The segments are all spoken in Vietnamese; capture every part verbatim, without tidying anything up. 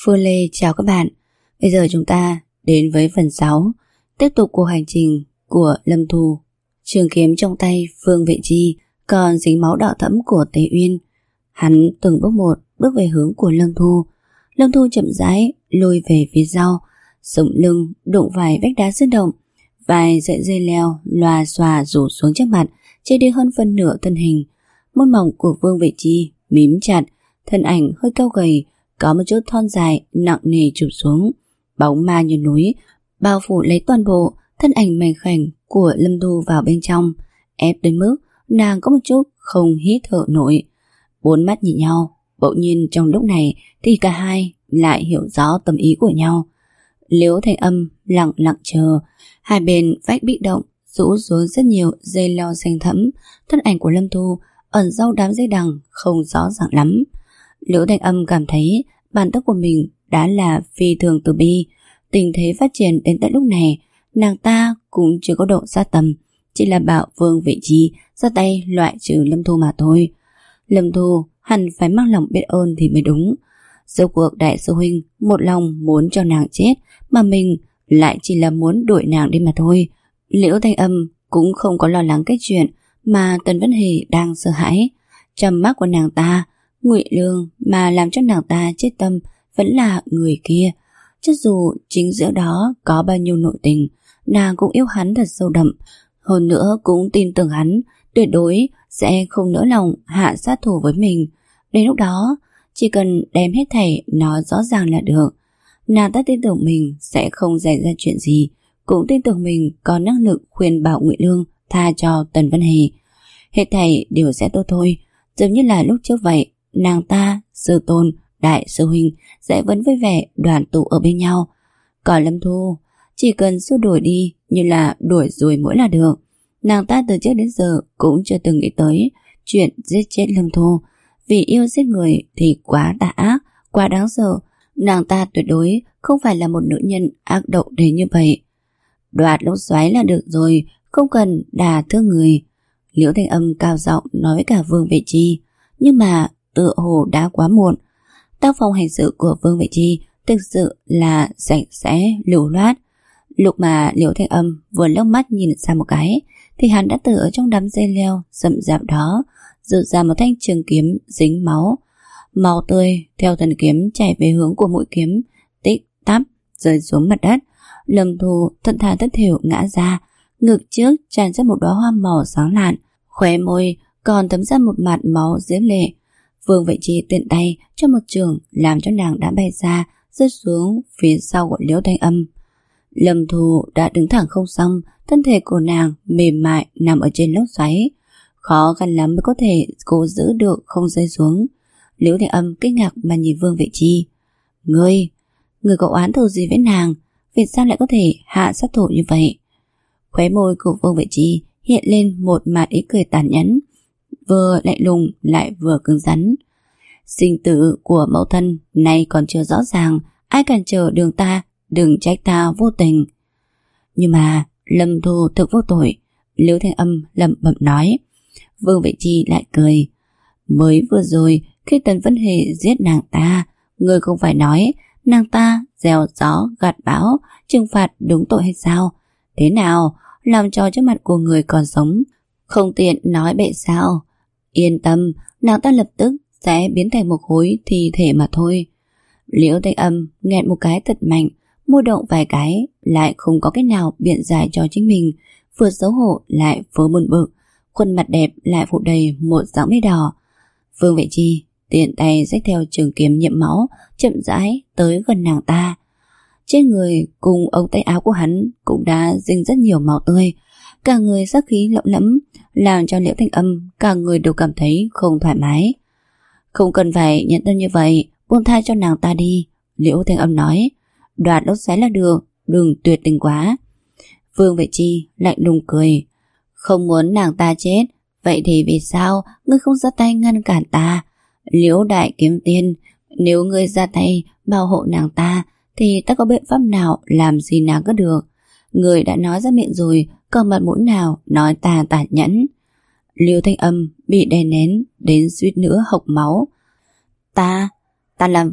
Phương Lê chào các bạn. Bây giờ chúng ta đến với phần sáu, tiếp tục cuộc hành trình của Lâm Thu. Trường kiếm trong tay Phương Vệ Chi còn dính máu đỏ thẫm của Tế Uyên. Hắn từng bước một bước về hướng của Lâm Thu. Lâm Thu chậm rãi lùi về phía sau, sống lưng đụng vài vách đá sơn động, vài sợi dây leo loà xòa rủ xuống trước mặt, che đi hơn phân nửa thân hình. Môi mỏng của Phương Vệ Chi mím chặt, thân ảnh hơi cao gầy, có một chút thon dài nặng nề chụp xuống, bóng ma như núi bao phủ lấy toàn bộ thân ảnh mảnh khảnh của Lâm Thu vào bên trong, ép đến mức nàng có một chút không hít thở nổi. Bốn mắt nhìn nhau, bỗng nhiên trong lúc này thì cả hai lại hiểu rõ tâm ý của nhau. Liễu Thanh Âm lặng lặng chờ, hai bên vách bị động rũ xuống rất nhiều dây leo xanh thẫm, thân ảnh của Lâm Thu ẩn sau đám dây đằng không rõ ràng lắm. Liễu Thanh Âm cảm thấy bản tốc của mình đã là phi thường từ bi. Tình thế phát triển đến tận lúc này, nàng ta cũng chưa có độ sát tầm, chỉ là bảo Vương Vệ Chi ra tay loại trừ Lâm Thu mà thôi. Lâm Thu hẳn phải mang lòng biết ơn thì mới đúng. Rốt cuộc đại sư huynh một lòng muốn cho nàng chết, mà mình lại chỉ là muốn đuổi nàng đi mà thôi. Liễu Thanh Âm cũng không có lo lắng cái chuyện mà Tần Vân Hề đang sợ hãi. Trong mắt của nàng ta, Ngụy Lương mà làm cho nàng ta chết tâm vẫn là người kia. Cho dù chính giữa đó có bao nhiêu nội tình, nàng cũng yêu hắn thật sâu đậm. Hơn nữa cũng tin tưởng hắn tuyệt đối sẽ không nỡ lòng hạ sát thủ với mình. Đến lúc đó chỉ cần đem hết thảy nói rõ ràng là được. Nàng ta tin tưởng mình sẽ không xảy ra chuyện gì, cũng tin tưởng mình có năng lực khuyên bảo Ngụy Lương tha cho Tần Vân Hề. Hết thảy đều sẽ tốt thôi, giống như là lúc trước vậy. Nàng ta, sư tôn, đại sư huynh sẽ vẫn vui vẻ đoàn tụ ở bên nhau. Còn Lâm Thu chỉ cần xua đuổi đi như là đuổi ruồi muỗi là được. Nàng ta từ trước đến giờ cũng chưa từng nghĩ tới chuyện giết chết Lâm Thu. Vì yêu giết người thì quá tà ác, quá đáng sợ. Nàng ta tuyệt đối không phải là một nữ nhân ác độc đến như vậy. Đoạt lốc xoáy là được rồi, không cần đả thương người. Liễu Thanh Âm cao giọng nói với cả Vương Vệ Chi. Nhưng mà tựa hồ đã quá muộn. Tác phong hành sự của Vương Vệ Chi thực sự là sạch sẽ, lưu loát. Lúc mà Liễu Thanh Âm vừa lông mắt nhìn sang một cái, thì hắn đã từ ở trong đám dây leo rậm rạp đó rút ra một thanh trường kiếm dính máu. Máu tươi theo thân kiếm chảy về hướng của mũi kiếm, tích tắp rơi xuống mặt đất. Lâm Thu thận thà thất thểu ngã ra, ngực trước tràn ra một đóa hoa màu sáng lạn, khóe môi còn thấm ra một mạt máu diễm lệ. Vương Vệ Chi tiện tay cho một trường làm cho nàng đã bay ra, rơi xuống phía sau của Liễu Thanh Âm. Lâm Thu đã đứng thẳng không xong, thân thể của nàng mềm mại nằm ở trên lốc xoáy, khó khăn lắm mới có thể cố giữ được không rơi xuống. Liễu Thanh Âm kinh ngạc mà nhìn Vương Vệ Chi. Ngươi, ngươi có oán thù gì với nàng? Vì sao lại có thể hạ sát thủ như vậy? Khóe môi của Vương Vệ Chi hiện lên một mặt ý cười tàn nhẫn, vừa lạnh lùng lại vừa cứng rắn. Sinh tử của mẫu thân nay còn chưa rõ ràng, ai cản trở đường ta, đừng trách ta vô tình. Nhưng mà Lâm Thu thực vô tội, Liễu Thanh Âm lẩm bẩm nói. Vương Vệ Chi lại cười. Mới vừa rồi khi Tần Vân Hề giết nàng ta, ngươi không phải nói nàng ta gieo gió gặt bão, trừng phạt đúng tội hay sao? Thế nào, làm trò trước mặt của người còn sống, không tiện nói bậy sao? Yên tâm, nàng ta lập tức sẽ biến thành một khối thi thể mà thôi. Liễu Thanh Âm nghẹn một cái thật mạnh, môi động vài cái, lại không có cách nào biện giải cho chính mình, vừa xấu hổ lại vừa buồn bực, khuôn mặt đẹp lại phủ đầy một dáng mây đỏ. Vương Vệ Chi tiện tay xách theo trường kiếm nhiễm máu, chậm rãi tới gần nàng ta. Trên người cùng ống tay áo của hắn cũng đã dính rất nhiều máu tươi, cả người sát khí lộng lẫm, làm cho Liễu Thanh Âm cả người đều cảm thấy không thoải mái. Không cần phải nhận tâm như vậy, buông tha cho nàng ta đi, Liễu Thanh Âm nói. Đoạt lốc xoáy là được, đừng tuyệt tình quá. Vương Vệ Chi lạnh lùng cười. Không muốn nàng ta chết, vậy thì vì sao ngươi không ra tay ngăn cản ta? Liễu Đại Kiếm Tiên, nếu ngươi ra tay bảo hộ nàng ta thì ta có biện pháp nào làm gì nàng có được. Ngươi đã nói ra miệng rồi, còn mặt mũi nào nói ta tàn nhẫn. Liễu Thanh Âm bị đè nén đến suýt nữa hộc máu. Ta, ta làm vậy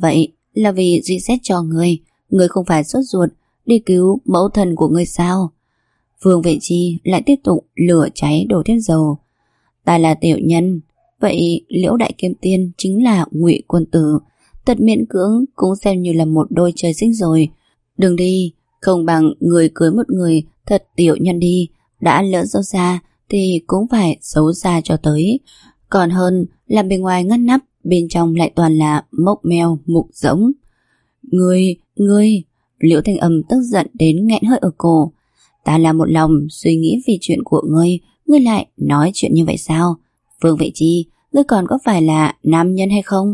là vì duy xét cho ngươi. Ngươi không phải sốt ruột đi cứu mẫu thần của ngươi sao? Vương Vệ Chi lại tiếp tục lửa cháy đổ thêm dầu. Ta là tiểu nhân, vậy Liễu Đại Kiếm Tiên chính là Ngụy Quân Tử, thật miễn cưỡng cũng xem như là một đôi trời sinh rồi. Đừng đi, không bằng người cưới một người thật tiểu nhân đi, đã lỡ xấu xa thì cũng phải xấu xa cho tới. Còn hơn là bên ngoài ngăn nắp, bên trong lại toàn là mốc meo mục rỗng. Ngươi, ngươi, Liễu Thanh Âm tức giận đến nghẹn hơi ở cổ. Ta là một lòng suy nghĩ vì chuyện của ngươi, ngươi lại nói chuyện như vậy sao? Vương Vệ Chi, ngươi còn có phải là nam nhân hay không?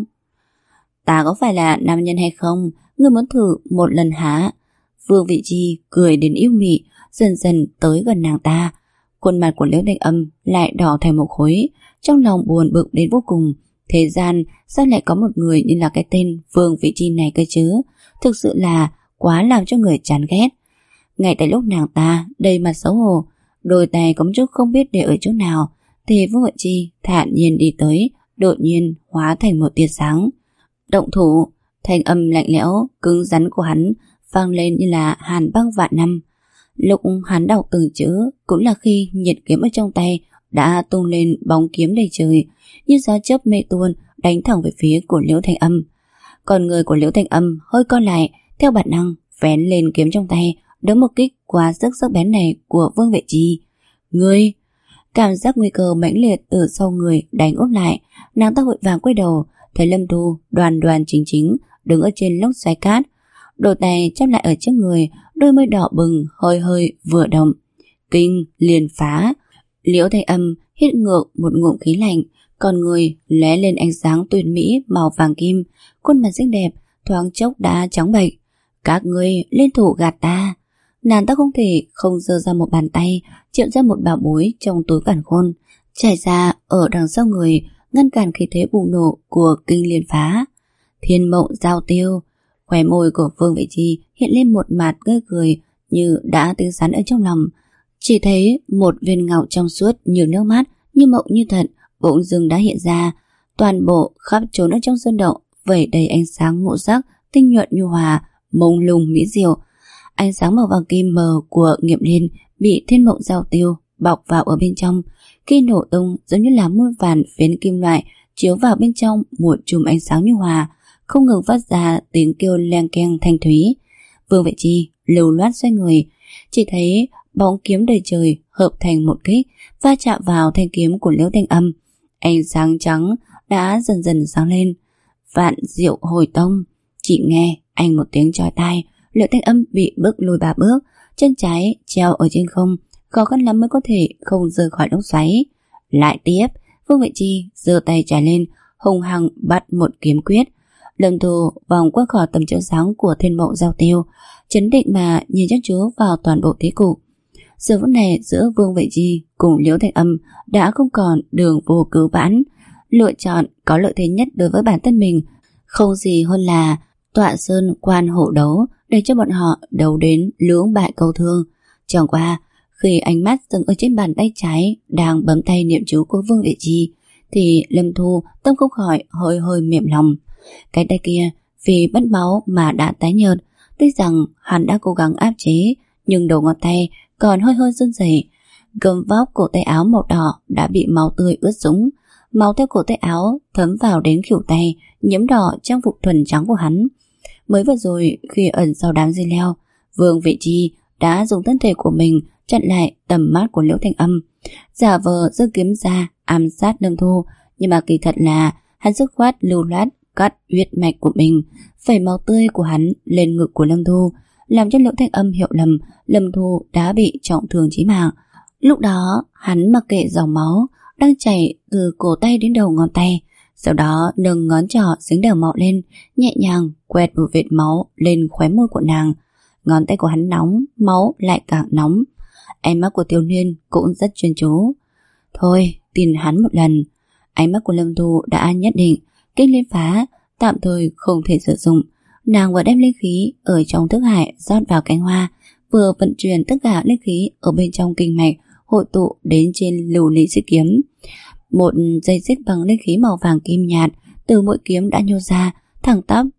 Ta có phải là nam nhân hay không? Ngươi muốn thử một lần hả? Vương Vệ Chi cười đến yêu mị, dần dần tới gần nàng ta. Khuôn mặt của Liễu Thanh Âm lại đỏ thành một khối, trong lòng buồn bực đến vô cùng. Thế gian sao lại có một người như là cái tên Vương Vệ Chi này cơ chứ? Thực sự là quá làm cho người chán ghét. Ngay tại lúc nàng ta đầy mặt xấu hổ, đôi tay có chút không biết để ở chỗ nào, thì Vương Vệ Chi thản nhiên đi tới, đột nhiên hóa thành một tia sáng. Động thủ. Thanh âm lạnh lẽo cứng rắn của hắn vang lên như là hàn băng vạn năm. Lúc hắn đọc từng chữ cũng là khi nhiệt kiếm ở trong tay đã tung lên bóng kiếm đầy trời, như gió chớp mê tuôn đánh thẳng về phía của Liễu Thanh Âm. Còn người của Liễu Thanh Âm hơi co lại, theo bản năng vén lên kiếm trong tay, đỡ một kích quá sức sắc bén này của Vương Vệ Chi. Ngươi! Cảm giác nguy cơ mãnh liệt từ sau người đánh úp lại, nàng ta vội vàng quay đầu, thấy Lâm Thu đoàn đoàn chính chính đứng ở trên lốc xoáy cát, đôi tay chắp lại ở trước người, đôi môi đỏ bừng hơi hơi vừa động. Kinh liền phá. Liễu Thanh Âm hít ngược một ngụm khí lạnh, còn người lóe lên ánh sáng tuyệt mỹ màu vàng kim, khuôn mặt xinh đẹp thoáng chốc đã trắng bệch. Các ngươi liên thủ gạt ta. Nàng ta không thể không giơ ra một bàn tay, triệu ra một bảo bối trong túi càn khôn, trải ra ở đằng sau người, ngăn cản khí thế bùng nổ của kinh liên phá. Thiên mộng giao tiêu. Khóe môi của Vương Vệ Chi hiện lên một mặt ngây cười như đã tính sắn ở trong lòng. Chỉ thấy một viên ngọc trong suốt như nước mắt, như mộng như thật, bỗng dưng đã hiện ra. Toàn bộ khắp trốn ở trong sơn động vẩy đầy ánh sáng ngũ sắc, tinh nhuận nhu hòa, mông lung mỹ diệu. Ánh sáng màu vàng kim mờ của Nghiệm Liên bị thiên mộng giao tiêu bọc vào ở bên trong, khi nổ tung giống như là muôn vàn phiến kim loại chiếu vào bên trong một chùm ánh sáng nhu hòa, không ngừng phát ra tiếng kêu leng keng thanh thúy. Vương Vệ Chi lưu loát xoay người, chỉ thấy bóng kiếm đầy trời hợp thành một kích, va chạm vào thanh kiếm của Liễu Thanh Âm. Ánh sáng trắng đã dần dần sáng lên. Vạn diệu hồi tông. Chỉ nghe anh một tiếng chói tai, Liễu Thanh Âm bị bước lùi ba bước, chân trái treo ở trên không, khó khăn lắm mới có thể không rời khỏi lốc xoáy. Lại tiếp, Vương Vệ Chi giơ tay trái lên, hùng hăng bắt một kiếm quyết. Lâm Thu vòng qua khỏi tầm chiếu sáng của thiên mộng giao tiêu, chấn định mà nhìn chăm chú vào toàn bộ thế cục. Giờ phút này giữa Vương Vệ Chi cùng Liễu Thanh Âm đã không còn đường vô cứu vãn. Lựa chọn có lợi thế nhất đối với bản thân mình không gì hơn là tọa sơn quan hộ đấu, để cho bọn họ đấu đến lưỡng bại câu thương. Chẳng qua khi ánh mắt dừng ở trên bàn tay trái đang bấm tay niệm chú của Vương Vệ Chi, thì Lâm Thu tâm không khỏi hơi hơi mềm lòng. Cái tay kia vì mất máu mà đã tái nhợt, tuy rằng hắn đã cố gắng áp chế, nhưng đầu ngón tay còn hơi hơi run rẩy. Gấm vóc cổ tay áo màu đỏ đã bị máu tươi ướt sũng, máu theo cổ tay áo thấm vào đến khuỷu tay, nhiễm đỏ trang phục thuần trắng của hắn. Mới vừa rồi khi ẩn sau đám dây leo, Vương Vệ Chi đã dùng thân thể của mình chặn lại tầm mắt của Liễu Thanh Âm, giả vờ giơ kiếm ra ám sát Lâm Thu, nhưng mà kỳ thật là hắn dứt khoát lưu loát cắt huyết mạch của mình, phẩy máu tươi của hắn lên ngực của Lâm Thu, làm cho Liễu Thanh Âm hiểu lầm Lâm Thu đã bị trọng thương chí mạng. Lúc đó hắn mặc kệ dòng máu đang chảy từ cổ tay đến đầu ngón tay, sau đó nâng ngón trỏ dính đều máu lên, nhẹ nhàng quẹt một vệt máu lên khóe môi của nàng. Ngón tay của hắn nóng, máu lại càng nóng. Ánh mắt của Tiểu Niên cũng rất chuyên chú. Thôi, tin hắn một lần. Ánh mắt của Lâm Thu đã nhất định kinh liên phá tạm thời không thể sử dụng. Nàng vừa đem linh khí ở trong thức hải rót vào cánh hoa, vừa vận chuyển tất cả linh khí ở bên trong kinh mạch hội tụ đến trên lưu ly xích kiếm. Một dây xích bằng linh khí màu vàng kim nhạt từ mũi kiếm đã nhô ra, thẳng tắp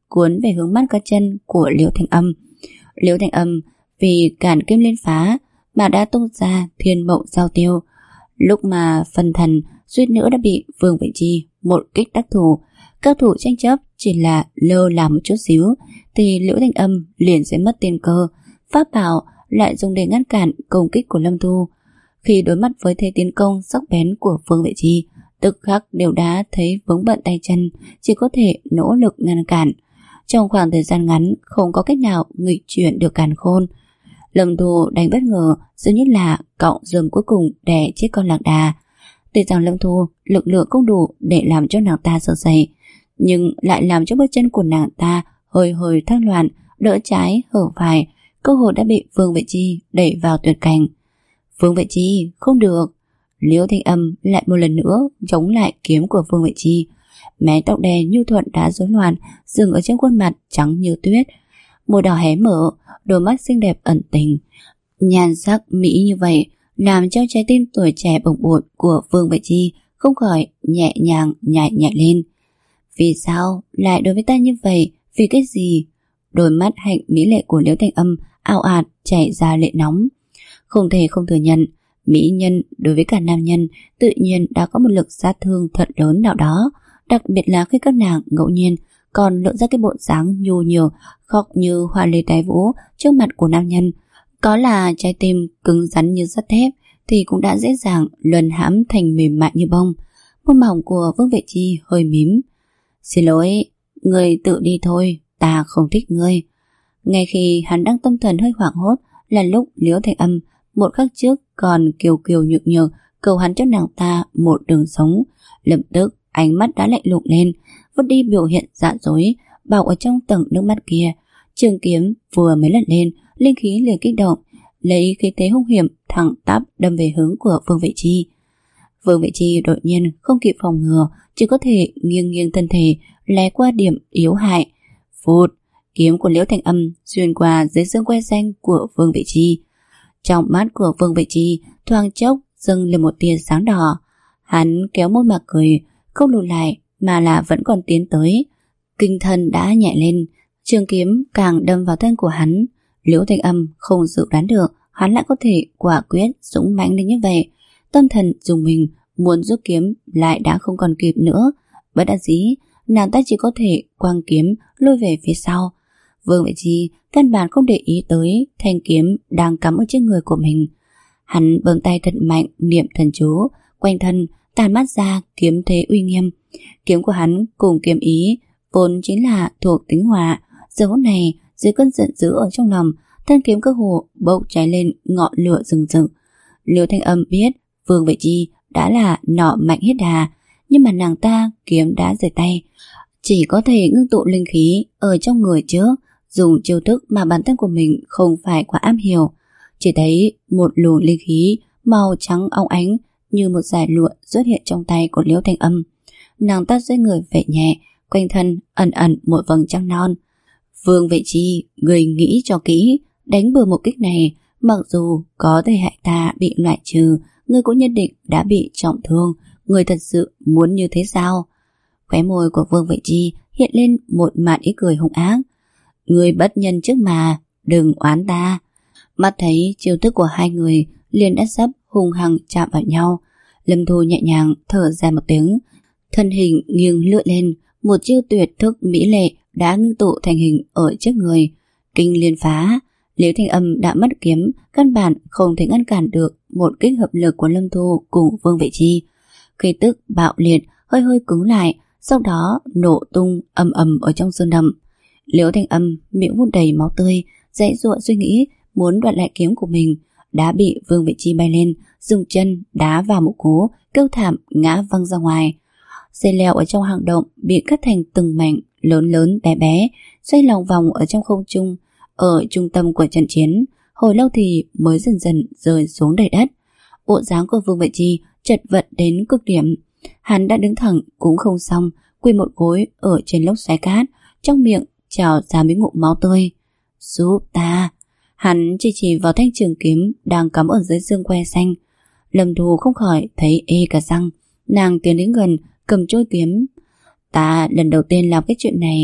cuốn về hướng mắt cá chân của Liễu Thanh Âm. Liễu Thanh Âm vì cản kiếm liên phá mà đã tung ra thiên mộng giao tiêu. Lúc mà phân thần suýt nữa đã bị Vương Vệ Chi một kích đắc thủ. Các thủ tranh chấp chỉ là lơ là một chút xíu thì Liễu Thanh Âm liền sẽ mất tiên cơ. Pháp bảo lại dùng để ngăn cản công kích của Lâm Thu. Khi đối mặt với thế tiến công sắc bén của Vương Vệ Chi, tức khắc đều đã thấy vướng bận tay chân, chỉ có thể nỗ lực ngăn cản. Trong khoảng thời gian ngắn không có cách nào nghịch chuyển được càn khôn. Lâm Thu đánh bất ngờ dường như là cọng rơm cuối cùng đè chết con lạc đà. Tuy rằng Lâm Thu lực lượng không đủ để làm cho nàng ta sợ sệt, nhưng lại làm cho bước chân của nàng ta hơi hơi thăng loạn, đỡ trái hở phải, cơ hội đã bị Vương Vệ Chi đẩy vào tuyệt cảnh. Vương Vệ Chi không được. Liễu Thanh Âm lại một lần nữa chống lại kiếm của Vương Vệ Chi. Mái tóc đen nhu thuận đã rối loạn dừng ở trên khuôn mặt trắng như tuyết, môi đỏ hé mở, đôi mắt xinh đẹp ẩn tình, nhan sắc mỹ như vậy làm cho trái tim tuổi trẻ bồng bột của Vương Vệ Chi không khỏi nhẹ nhàng nhảy nhảy lên. Vì sao lại đối với ta như vậy? Vì cái gì? Đôi mắt hạnh mỹ lệ của Liễu Thanh Âm ao ạt chảy ra lệ nóng. Không thể không thừa nhận, mỹ nhân đối với cả nam nhân tự nhiên đã có một lực sát thương thật lớn nào đó, đặc biệt là khi các nàng ngẫu nhiên còn lộ ra cái bộ dáng nhu nhược, khóc như hoa lê tái vũ trước mặt của nam nhân. Có là trái tim cứng rắn như sắt thép thì cũng đã dễ dàng luân hãm thành mềm mại như bông. Môi mỏng của Vương Vệ Chi hơi mím. Xin lỗi, ngươi tự đi thôi, ta không thích ngươi. Ngay khi hắn đang tâm thần hơi hoảng hốt là lúc Liễu Thanh Âm một khắc trước còn kiều kiều nhược nhược cầu hắn cho nàng ta một đường sống, lập tức ánh mắt đã lạnh lùng lên, vứt đi biểu hiện dạ dối bọc ở trong tầng nước mắt kia. Trường kiếm vừa mới lật lên, linh khí liền kích động, lấy khí thế hung hiểm thẳng tắp đâm về hướng của Vương Vệ Chi. Vương Vệ Chi đột nhiên không kịp phòng ngừa, chỉ có thể nghiêng nghiêng thân thể lé qua điểm yếu hại. Phụt, kiếm của Liễu Thanh Âm xuyên qua dưới xương quai xanh của Vương Vệ Chi. Trong mắt của Vương Vệ Chi thoáng chốc dâng lên một tia sáng đỏ. Hắn kéo môi mà cười, không lùi lại mà là vẫn còn tiến tới. Kinh thần đã nhẹ lên, trường kiếm càng đâm vào thân của hắn. Liễu Thanh Âm không dự đoán được hắn lại có thể quả quyết dũng mãnh đến như vậy. Tâm thần dùng mình, muốn rút kiếm lại đã không còn kịp nữa. Bất đắc dĩ, nàng ta chỉ có thể quăng kiếm lùi về phía sau. Vương Vệ Chi căn bản không để ý tới thanh kiếm đang cắm ở trên người của mình. Hắn bấm tay thật mạnh niệm thần chú, quanh thân tàn mát ra kiếm thế uy nghiêm. Kiếm của hắn cùng kiếm ý vốn chính là thuộc tính hỏa, giờ phút này dưới cơn giận dữ ở trong lòng, thân kiếm cơ hồ bốc cháy lên ngọn lửa rừng rực. Liễu Thanh Âm biết Vương Vệ Chi đã là nọ mạnh hết đà, nhưng mà nàng ta kiếm đã rời tay, chỉ có thể ngưng tụ linh khí ở trong người trước, dùng chiêu thức mà bản thân của mình không phải quá am hiểu. Chỉ thấy một luồng linh khí màu trắng óng ánh như một dải lụa xuất hiện trong tay của Liễu Thanh Âm. Nàng ta dưới người vệ nhẹ, quanh thân ẩn ẩn một vầng trăng non. Vương Vệ Chi, người nghĩ cho kỹ, đánh bừa một kích này, mặc dù có thể hại ta bị loại trừ, ngươi cũng nhất định đã bị trọng thương. Ngươi thật sự muốn như thế sao? Khóe môi của Vương Vệ Chi hiện lên một màn ý cười hung ác. Ngươi bất nhân trước mà, đừng oán ta. Mắt thấy chiêu thức của hai người liền đã sắp hung hăng chạm vào nhau. Lâm Thu nhẹ nhàng thở ra một tiếng, thân hình nghiêng lướt lên, một chiêu tuyệt thức mỹ lệ đã ngưng tụ thành hình ở trước người. Kinh liên phá, Liễu Thanh Âm đã mất kiếm, căn bản không thể ngăn cản được một kích hợp lực của Lâm Thu cùng Vương Vệ Chi. Khí tức bạo liệt hơi hơi cứng lại, sau đó nổ tung ầm ầm ở trong sơn đầm. Liễu Thanh Âm miệng phun đầy máu tươi, dãy dụa suy nghĩ muốn đoạt lại kiếm của mình, đã bị Vương Vệ Chi bay lên, dùng chân đá vào một cú, kêu thảm ngã văng ra ngoài. Dây leo ở trong hang động bị cắt thành từng mảnh lớn lớn bé bé, xoay lòng vòng ở trong không trung. Ở trung tâm của trận chiến, hồi lâu thì mới dần dần rơi xuống đầy đất. Bộ dáng của Vương Vệ Chi chật vật đến cực điểm. Hắn đã đứng thẳng cũng không xong, quỳ một gối ở trên lốc xoáy cát, trong miệng trào ra mấy ngụm máu tươi. Giúp ta! Hắn chỉ chỉ vào thanh trường kiếm đang cắm ở dưới xương que xanh. Lâm Thu không khỏi thấy ê cả răng. Nàng tiến đến gần, cầm trôi kiếm. Ta lần đầu tiên làm cái chuyện này,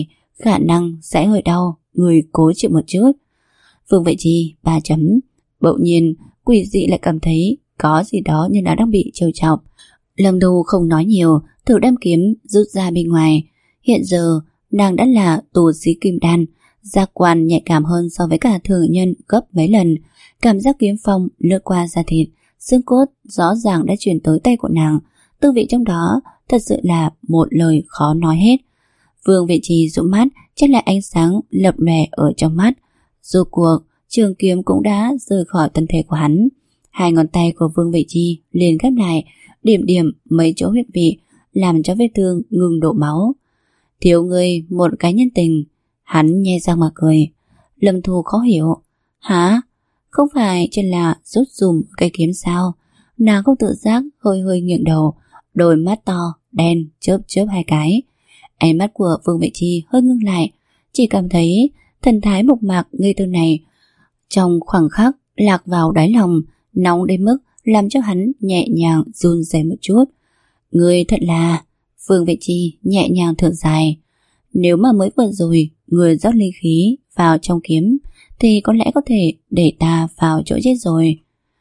khả năng sẽ hơi đau, người cố chịu một chút. Vương Vệ Chi ba chấm. Bỗng nhiên quỷ dị lại cảm thấy có gì đó như là đang bị trêu chọc. Lâm Thu không nói nhiều, thử đem kiếm rút ra bên ngoài. Hiện giờ nàng đã là tù sĩ kim đan, giác quan nhạy cảm hơn so với cả thường nhân gấp mấy lần. Cảm giác kiếm phong lướt qua da thịt, xương cốt rõ ràng đã truyền tới tay của nàng. Tư vị trong đó thật sự là một lời khó nói hết. Vương Vệ Chi dụi mắt, chắc lại ánh sáng lập lòe ở trong mắt. Rốt cuộc trường kiếm cũng đã rời khỏi thân thể của hắn. Hai ngón tay của Vương Vệ Chi liền ghép lại, điểm điểm mấy chỗ huyệt vị, làm cho vết thương ngừng đổ máu. Thiếu ngươi một cái nhân tình. Hắn nhe răng mà cười. Lâm Thu khó hiểu. Hả? Không phải chỉ là rút dùm cây kiếm sao? Nàng không tự giác hơi hơi nghiêng đầu, đôi mắt to đen chớp chớp hai cái. Ánh mắt của Vương Vệ Chi hơi ngưng lại, chỉ cảm thấy thần thái mộc mạc ngây thơ này trong khoảng khắc lạc vào đáy lòng, nóng đến mức làm cho hắn nhẹ nhàng run rẩy một chút. Người thật là... Vương Vệ Chi nhẹ nhàng thở dài. Nếu mà mới vừa rồi người rót linh khí vào trong kiếm thì có lẽ có thể để ta vào chỗ chết rồi.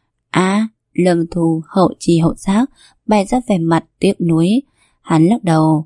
À, Lâm Thu hậu chi hậu giác bày ra vẻ mặt tiếc nuối. Hắn lắc đầu.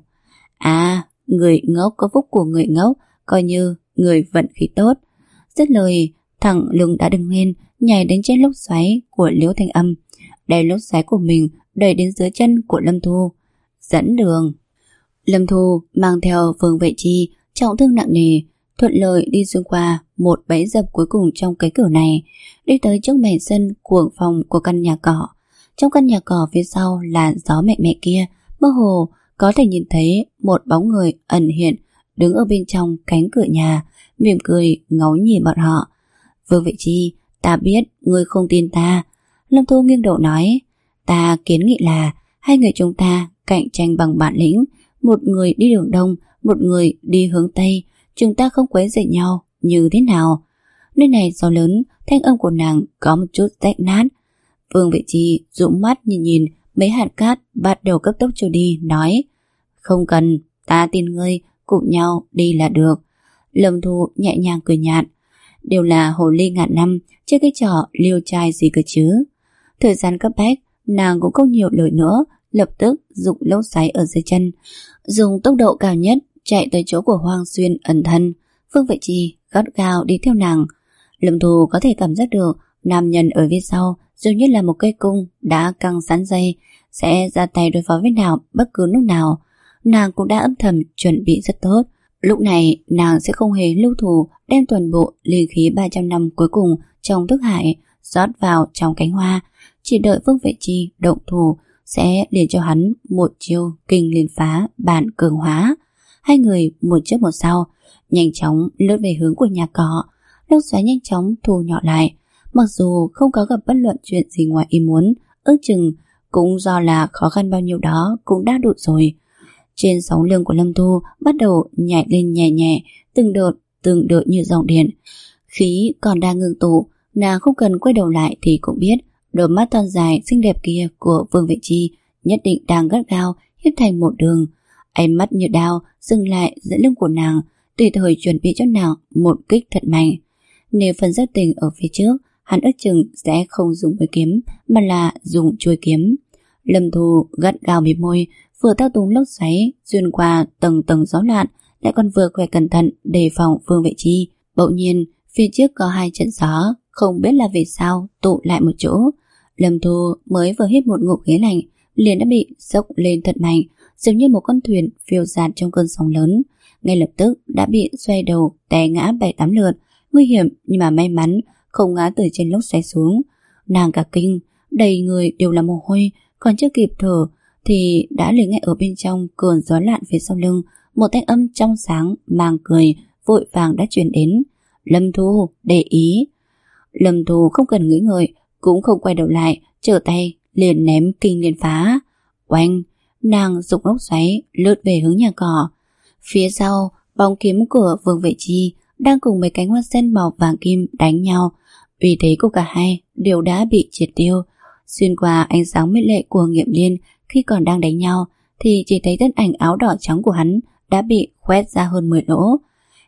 À, người ngốc có phúc của người ngốc, coi như người vận khí tốt. Dứt lời, thằng lưng đã đứng lên, nhảy đến trên lốc xoáy của Liễu Thanh Âm, đẩy lốc xoáy của mình đẩy đến dưới chân của Lâm Thu. Dẫn đường. Lâm Thu mang theo Vương Vệ Chi trọng thương nặng nề, thuận lợi đi xuyên qua một bẫy dập cuối cùng trong cái cửa này, đi tới trước mẻ sân cuồng phòng của căn nhà cỏ. Trong căn nhà cỏ phía sau là gió mẹ mẹ kia, mơ hồ có thể nhìn thấy một bóng người ẩn hiện đứng ở bên trong cánh cửa nhà, mỉm cười ngó nhìn bọn họ. Vương Vệ Chi, ta biết ngươi không tin ta. Lâm Thu nghiêng đầu nói. Ta kiến nghị là hai người chúng ta cạnh tranh bằng bản lĩnh, một người đi đường đông, một người đi hướng tây, chúng ta không quấy rầy nhau như thế nào? Nơi này gió lớn, thanh âm của nàng có một chút rách nát. Vương Vệ Chi dụm mắt nhìn nhìn mấy hạt cát bắt đầu cấp tốc trôi đi, nói. Không cần, ta tin ngươi, cùng nhau đi là được. Lâm Thu nhẹ nhàng cười nhạt. Đều là hồ ly ngàn năm, chứ cái trò liêu trai gì cơ chứ. Thời gian cấp bách, nàng cũng không nhiều lời nữa, lập tức dụng lốc xoáy ở dưới chân, dùng tốc độ cao nhất chạy tới chỗ của Hoang Xuyên ẩn thân. Vương Vệ Chi gắt gao đi theo nàng. Lâm Thu có thể cảm giác được nam nhân ở phía sau dường như là một cây cung đã căng sẵn dây, sẽ ra tay đối phó với nào bất cứ lúc nào. Nàng cũng đã âm thầm chuẩn bị rất tốt. Lúc này nàng sẽ không hề lưu thủ, đem toàn bộ linh khí ba trăm năm cuối cùng trong thức hải rót vào trong cánh hoa, chỉ đợi Vương Vệ Chi động thủ sẽ liền cho hắn một chiêu kinh liên phá bản cường hóa. Hai người một trước một sau nhanh chóng lướt về hướng của nhà cỏ. Lốc xoáy nhanh chóng thu nhỏ lại, mặc dù không có gặp bất luận chuyện gì ngoài ý muốn, ước chừng cũng do là khó khăn bao nhiêu đó cũng đã đủ rồi. Trên sóng lưng của Lâm Thu bắt đầu nhảy lên nhẹ nhẹ, từng đợt từng đợt như dòng điện. Khí còn đang ngưng tụ, nàng không cần quay đầu lại thì cũng biết đôi mắt thon dài xinh đẹp kia của Vương Vệ Chi nhất định đang gắt gao hiếp thành một đường. Ánh mắt như đao dừng lại giữa lưng của nàng, tùy thời chuẩn bị cho nàng một kích thật mạnh. Nếu phần rất tình ở phía trước, hắn ước chừng sẽ không dùng mũi kiếm mà là dùng chuôi kiếm. Lâm Thu gắt gao mím môi, vừa thao túng lốc xoáy xuyên qua tầng tầng gió lạn, lại còn vừa khỏe cẩn thận đề phòng Vương Vệ Chi. Bỗng nhiên phía trước có hai trận gió không biết là vì sao tụ lại một chỗ. Lâm Thu mới vừa hít một ngụm khí lạnh liền đã bị sốc lên thật mạnh, giống như một con thuyền phiêu dạt trong cơn sóng lớn. Ngay lập tức đã bị xoay đầu té ngã bảy tám lượt, nguy hiểm nhưng mà may mắn không ngã từ trên lốc xoáy xuống. Nàng cả kinh, đầy người đều là mồ hôi, còn chưa kịp thở thì đã liền nghe ở bên trong cơn gió lạn phía sau lưng một thanh âm trong sáng mang cười vội vàng đã truyền đến. Lâm Thu, để ý. Lâm Thu không cần nghĩ ngợi, cũng không quay đầu lại, trở tay liền ném kinh liên phá. Oanh, nàng dục lốc xoáy lướt về hướng nhà cỏ. Phía sau, bóng kiếm của Vương Vệ Chi đang cùng mấy cánh hoa sen màu vàng kim đánh nhau. Uy thế của cả hai đều đã bị triệt tiêu. Xuyên qua ánh sáng mỹ lệ của Nghiệm Liên, khi còn đang đánh nhau thì chỉ thấy thân ảnh áo đỏ trắng của hắn đã bị khoét ra hơn mười lỗ.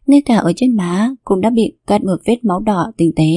ngay cả ở trên má cũng đã bị cắt một vết máu đỏ tinh tế.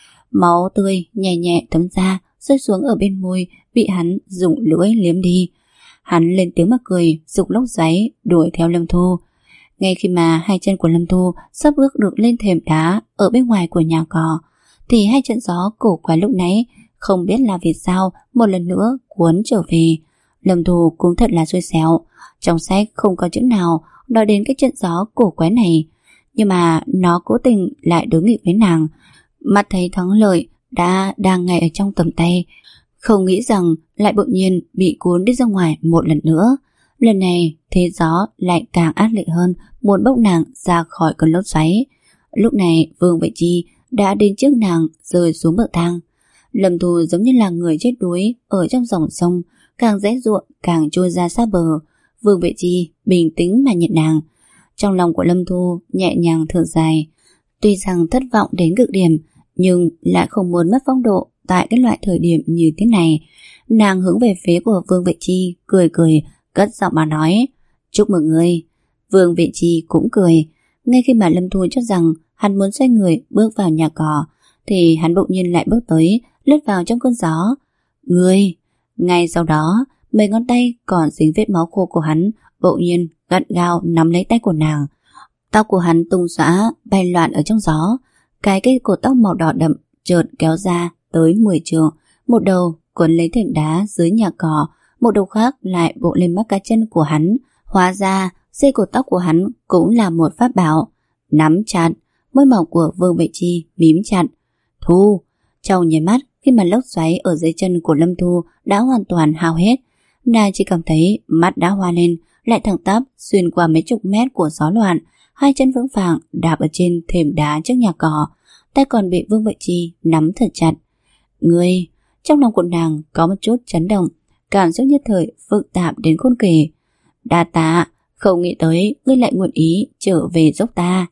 Máu tươi nhẹ nhẹ thấm ra, rơi xuống ở bên môi, bị hắn dùng lưỡi liếm đi. Hắn lên tiếng mà cười, giục lốc xoáy đuổi theo Lâm Thu. Ngay khi mà hai chân của Lâm Thu sắp bước được lên thềm đá ở bên ngoài của nhà cò, thì hai trận gió cổ quái lúc nãy không biết là vì sao một lần nữa cuốn trở về. Lâm Thu cũng thật là xui xẻo, trong sách không có chữ nào nói đến cái trận gió cổ quái này, nhưng mà nó cố tình lại đối nghịch với nàng. Mắt thấy thắng lợi đã đang ngay ở trong tầm tay, không nghĩ rằng lại bỗng nhiên bị cuốn đi ra ngoài một lần nữa. Lần này thế gió lại càng ác liệt hơn, muốn bốc nàng ra khỏi cơn lốc xoáy. Lúc này Vương Vệ Chi đã đến trước nàng, rơi xuống bậc thang. Lâm Thu giống như là người chết đuối ở trong dòng sông, càng dễ dụa càng trôi ra xa bờ. Vương Vệ Chi bình tĩnh mà nhìn nàng. Trong lòng của Lâm Thu nhẹ nhàng thở dài. Tuy rằng thất vọng đến cực điểm, nhưng lại không muốn mất phong độ tại cái loại thời điểm như thế này. Nàng hướng về phía của Vương Vệ Chi, cười cười, cất giọng mà nói: "Chúc mừng ngươi." Vương Vệ Chi cũng cười. Ngay khi mà Lâm Thu cho rằng hắn muốn xoay người bước vào nhà cò, thì hắn bỗng nhiên lại bước tới, lướt vào trong cơn gió. "Ngươi!" Ngay sau đó, mấy ngón tay còn dính vết máu khô của hắn bỗng nhiên gắt gao nắm lấy tay của nàng. Tóc của hắn tung xõa bay loạn ở trong gió. Cái cây cột tóc màu đỏ đậm chợt kéo ra tới mười trượng, một đầu cuốn lấy thềm đá dưới nhà cò, một đầu khác lại bộ lên mắt cá chân của hắn. Hóa ra dây cột tóc của hắn cũng là một pháp bảo. Nắm chặt, môi mỏng của Vương Vệ Chi mím chặt. "Thu!" Trong nháy mắt, khi mà lốc xoáy ở dưới chân của Lâm Thu đã hoàn toàn hao hết, nàng chỉ cảm thấy mắt đã hoa lên, lại thẳng tắp xuyên qua mấy chục mét của gió loạn, hai chân vững vàng đạp ở trên thềm đá trước nhà cò, tay còn bị Vương Vệ Chi nắm thật chặt. "Ngươi!" Trong lòng của nàng có một chút chấn động, cảm xúc nhất thời phức tạp đến khôn kể. "Đa tạ, không nghĩ tới ngươi lại nguyện ý trở về giúp ta."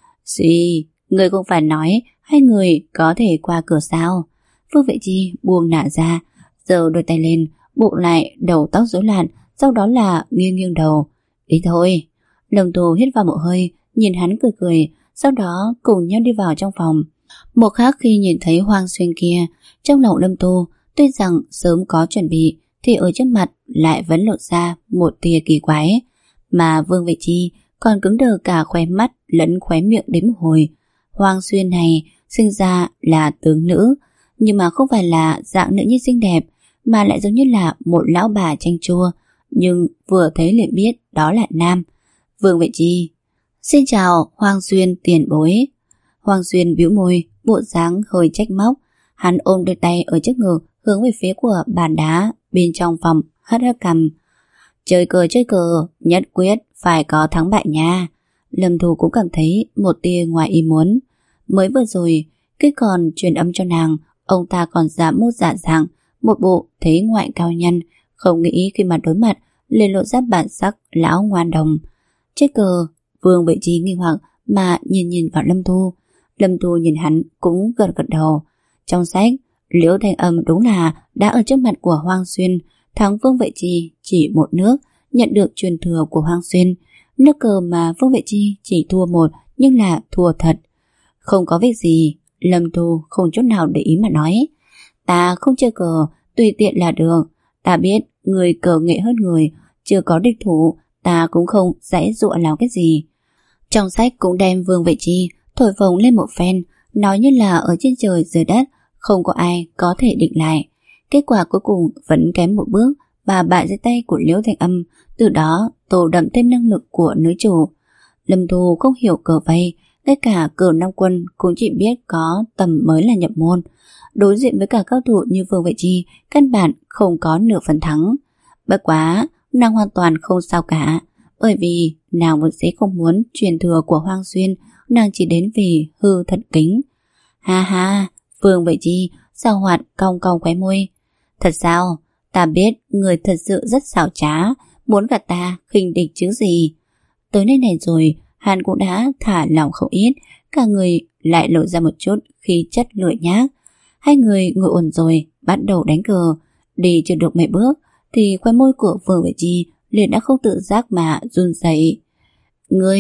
"Gì? Ngươi không phải nói hai người có thể qua cửa sao?" Vương Vệ Chi buông nạ ra, giơ đôi tay lên, buộc lại đầu tóc rối loạn, sau đó là nghiêng nghiêng đầu. "Đi thôi." Lâm Thu hít vào một hơi, nhìn hắn cười cười, sau đó cùng nhau đi vào trong phòng. Một khác khi nhìn thấy Hoang Xuyên kia, trong lòng Lâm Thu tuy rằng sớm có chuẩn bị, thì ở trước mặt lại vẫn lộ ra một tia kỳ quái. Mà Vương Vệ Chi còn cứng đờ cả khóe mắt lẫn khóe miệng đến một hồi. Hoang Xuyên này sinh ra là tướng nữ, nhưng mà không phải là dạng nữ nhi xinh đẹp, mà lại giống như là một lão bà chanh chua, nhưng vừa thấy liền biết đó là nam. Vương Vệ Chi: "Xin chào Hoang Xuyên tiền bối." Hoang Xuyên bĩu môi, bộ dáng hơi trách móc. Hắn ôm đôi tay ở trước ngực, hướng về phía của bàn đá bên trong phòng, hất hất cằm. "Chơi cờ chơi cờ, nhất quyết phải có thắng bại nha." Lâm Thu cũng cảm thấy một tia ngoài ý muốn. Mới vừa rồi, cái còn truyền âm cho nàng, ông ta còn giả mốt giả dạng, một bộ thế ngoại cao nhân, không nghĩ khi mà đối mặt liền lộ ra bản sắc lão ngoan đồng. Chơi cờ? Vương Vệ Chi nghi hoặc mà nhìn nhìn vào Lâm Thu. Lâm Thu nhìn hắn cũng gật gật đầu. Trong sách, Liễu Thanh Âm đúng là đã ở trước mặt của Hoang Xuyên, thắng Vương Vệ Chi chỉ một nước, nhận được truyền thừa của Hoang Xuyên. Nước cờ mà Vương Vệ Chi chỉ thua một, nhưng là thua thật. "Không có việc gì." Lâm Thu không chút nào để ý mà nói. "Ta không chơi cờ, tùy tiện là được. Ta biết người cờ nghệ hơn người, chưa có địch thủ, ta cũng không dãy dụa làm cái gì." Trong sách cũng đem Vương Vệ Chi thổi phồng lên một phen, nói như là ở trên trời dưới đất không có ai có thể địch lại. Kết quả cuối cùng vẫn kém một bước và bại dưới tay của Liễu Thanh Âm, từ đó tô đậm thêm năng lực của nữ chủ. Lâm Thu không hiểu cờ vây, ngay cả cờ Nam Quân cũng chỉ biết có tầm mới là nhập môn. Đối diện với cả cao thủ như Vương Vệ Chi, căn bản không có nửa phần thắng. Bất quá, nàng hoàn toàn không sao cả, bởi vì nàng vẫn sẽ không muốn truyền thừa của Hoang Xuyên, nàng chỉ đến vì hư thật kính. Ha ha, Vương Vệ Chi sao hoạt cong cong khóe môi. "Thật sao? Ta biết người thật sự rất xảo trá, muốn gạt ta khinh địch chứ gì." Tới nơi này rồi, hắn cũng đã thả lỏng không ít, cả người lại lộ ra một chút khí chất lười nhác. Hai người ngồi ổn rồi, bắt đầu đánh cờ. Đi chưa được mấy bước thì khóe môi của Vương Vệ Chi liền đã không tự giác mà run rẩy. "Ngươi,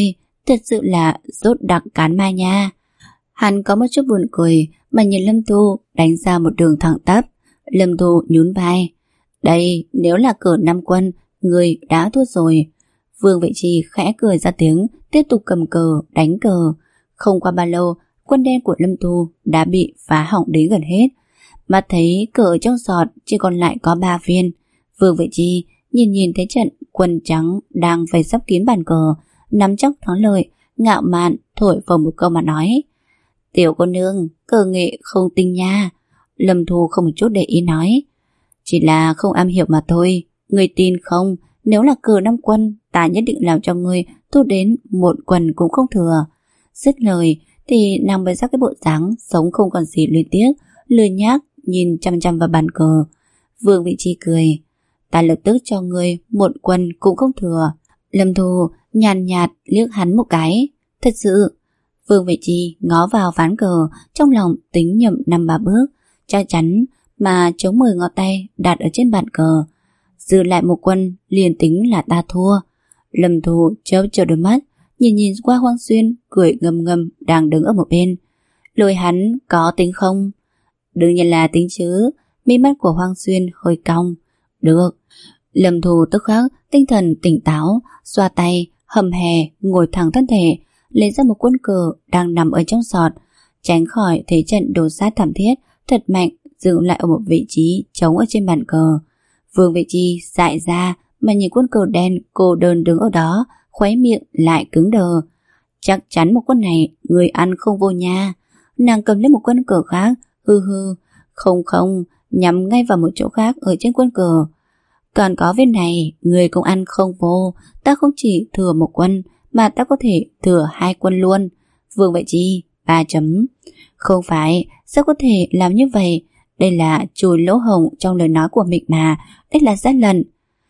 thật sự là rốt đặc cán mai nha. Hắn có một chút buồn cười mà nhìn Lâm Thu đánh ra một đường thẳng tắp. Lâm Thu nhún vai. Đây, nếu là cờ năm quân, người đã thua rồi. Vương Vệ Chi khẽ cười ra tiếng, tiếp tục cầm cờ, đánh cờ. Không qua bao lâu, quân đen của Lâm Thu đã bị phá hỏng đến gần hết. Mà thấy cờ trong giọt chỉ còn lại có ba viên. Vương Vệ Chi nhìn nhìn thấy trận quân trắng đang vây sắp kín bàn cờ, nắm chắc thắng lợi, ngạo mạn thổi phồng một câu mà nói. Tiểu cô nương, cờ nghệ không tinh nha. Lâm Thu không một chút để ý nói. Chỉ là không am hiểu mà thôi. Người tin không, nếu là cờ năm quân, ta nhất định làm cho ngươi thu đến một quần cũng không thừa. Dứt lời thì nàng bày ra cái bộ dáng sống không còn gì luyến tiếc, lười nhác nhìn chăm chăm vào bàn cờ. Vương Vị Chi cười. Ta lập tức cho ngươi một quần cũng không thừa. Lâm Thu nhàn nhạt liếc hắn một cái. Thật sự. Vương Vị Chi ngó vào ván cờ, trong lòng tính nhầm năm ba bước, chắc chắn mà chống mười ngón tay đặt ở trên bàn cờ. Dư lại một quân liền tính là ta thua. Lâm Thu chớp chớp đôi mắt, nhìn nhìn qua Hoang Xuyên cười ngâm ngâm đang đứng ở một bên. Lôi hắn có tính không? Đương nhiên là tính chứ. Mí mắt của Hoang Xuyên hơi cong. Được. Lâm Thu tức khắc tinh thần tỉnh táo, xoa tay hầm hè ngồi thẳng thân thể, lấy ra một quân cờ đang nằm ở trong sọt, tránh khỏi thế trận đồ sát thảm thiết thật mạnh dừng lại ở một vị trí trống ở trên bàn cờ. Vương Vị Chi dại ra mà nhìn quân cờ đen cô đơn đứng ở đó, khóe miệng lại cứng đờ. Chắc chắn một quân này người ăn không vô nha. Nàng cầm lên một quân cờ khác, hư hư, không không, nhắm ngay vào một chỗ khác ở trên quân cờ. Còn có viên này, người cũng ăn không vô. Ta không chỉ thừa một quân, mà ta có thể thừa hai quân luôn. Vương Vệ Chi, ba chấm. Không phải, sao có thể làm như vậy? Đây là chùi lỗ hổng trong lời nói của mình mà. Đây là sát lần.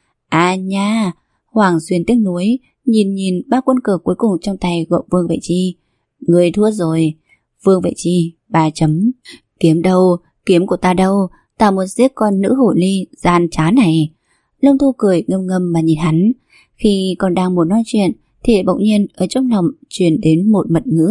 À nha, Hoàng Xuyên tiếc nuối, nhìn nhìn ba quân cờ cuối cùng trong tay của Vương Vệ Chi. Người thua rồi. Vương Vệ Chi, ba chấm. Kiếm đâu, kiếm của ta đâu? Ta muốn giết con nữ hổ ly gian trá này. Lâm Thu cười ngâm ngâm mà nhìn hắn. Khi còn đang muốn nói chuyện thì bỗng nhiên ở trong lòng truyền đến một mật ngữ.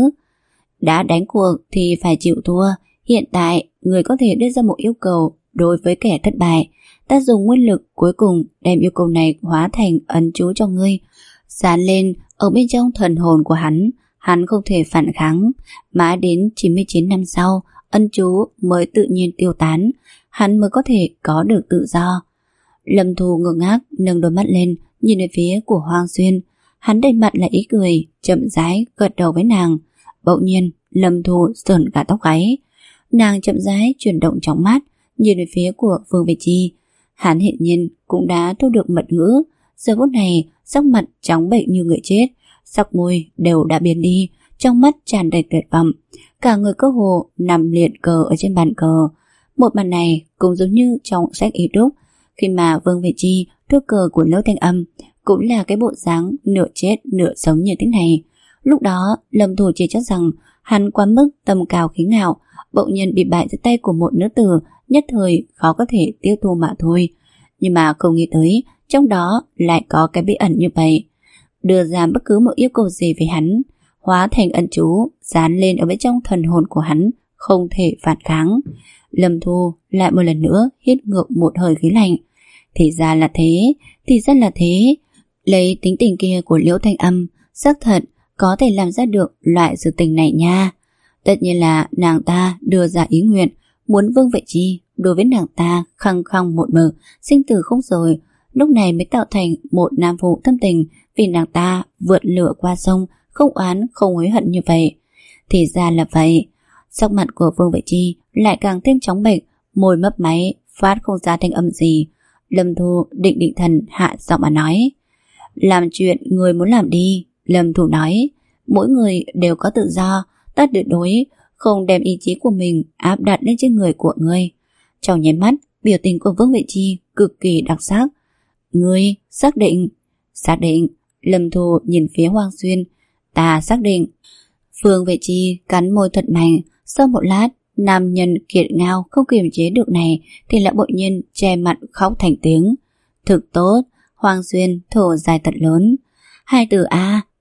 Đã đánh cuộc thì phải chịu thua. Hiện tại người có thể đưa ra một yêu cầu đối với kẻ thất bại. Ta dùng nguyên lực cuối cùng đem yêu cầu này hóa thành ấn chú cho ngươi, dán lên ở bên trong thần hồn của hắn. Hắn không thể phản kháng. Mãi đến chín mươi chín năm sau, ấn chú mới tự nhiên tiêu tán, hắn mới có thể có được tự do. Lâm Thu ngơ ngác nâng đôi mắt lên nhìn về phía của Hoang Xuyên. Hắn đầy mặt là ý cười, chậm rãi gật đầu với nàng. Bỗng nhiên Lâm Thu sởn cả tóc gáy. Nàng chậm rãi chuyển động trong mắt nhìn về phía của Vương Vệ Chi. Hắn hiện nhiên cũng đã thu được mật ngữ. Giờ phút này sắc mặt trắng bệch như người chết, sắc môi đều đã biến đi, trong mắt tràn đầy tuyệt vọng. Cả người cơ hồ nằm liệt cờ ở trên bàn cờ. Một màn này cũng giống như trong sách y đúc, khi mà Vương Vệ Chi thua cờ của Lâu Thanh Âm, cũng là cái bộ dáng nửa chết nửa sống như thế này. Lúc đó Lâm Thu chỉ chắc rằng hắn quá mức tầm cao khí ngạo, bỗng nhiên bị bại dưới tay của một nữ tử, nhất thời khó có thể tiêu thu mà thôi. Nhưng mà không nghĩ tới trong đó lại có cái bí ẩn như vậy. Đưa ra bất cứ một yêu cầu gì về hắn, hóa thành ẩn chú dán lên ở bên trong thần hồn của hắn, không thể phản kháng. Lâm Thu lại một lần nữa hít ngược một hơi khí lạnh. Thì ra là thế, thì ra là thế. Lấy tính tình kia của Liễu Thanh Âm, xác thật có thể làm ra được loại sự tình này nha. Tất nhiên là nàng ta đưa ra ý nguyện muốn Vương Vệ Chi đối với nàng ta khăng khăng một mực, sinh tử không rời. Lúc này mới tạo thành một nam phụ thâm tình vì nàng ta vượt lửa qua sông, không oán không hối hận như vậy. Thì ra là vậy. Sắc mặt của Vương Vệ Chi lại càng thêm chóng bệch, môi mấp máy phát không ra thanh âm gì. Lâm Thu định định thần hạ giọng mà nói. Làm chuyện người muốn làm đi. Lâm Thu nói. Mỗi người đều có tự do, ta tuyệt đối không đem ý chí của mình áp đặt lên trên người của ngươi. Trong nháy mắt, biểu tình của Vương Vệ Chi cực kỳ đặc sắc. Ngươi xác định? Xác định. Lâm Thu nhìn phía Hoang Xuyên. Ta xác định. Vương Vệ Chi cắn môi thật mạnh. Sau một lát, nam nhân kiệt ngao không kiềm chế được này thì lại bỗng nhiên che mặt khóc thành tiếng. Thực tốt. Hoang Xuyên thở dài thật lớn. Hai từ A,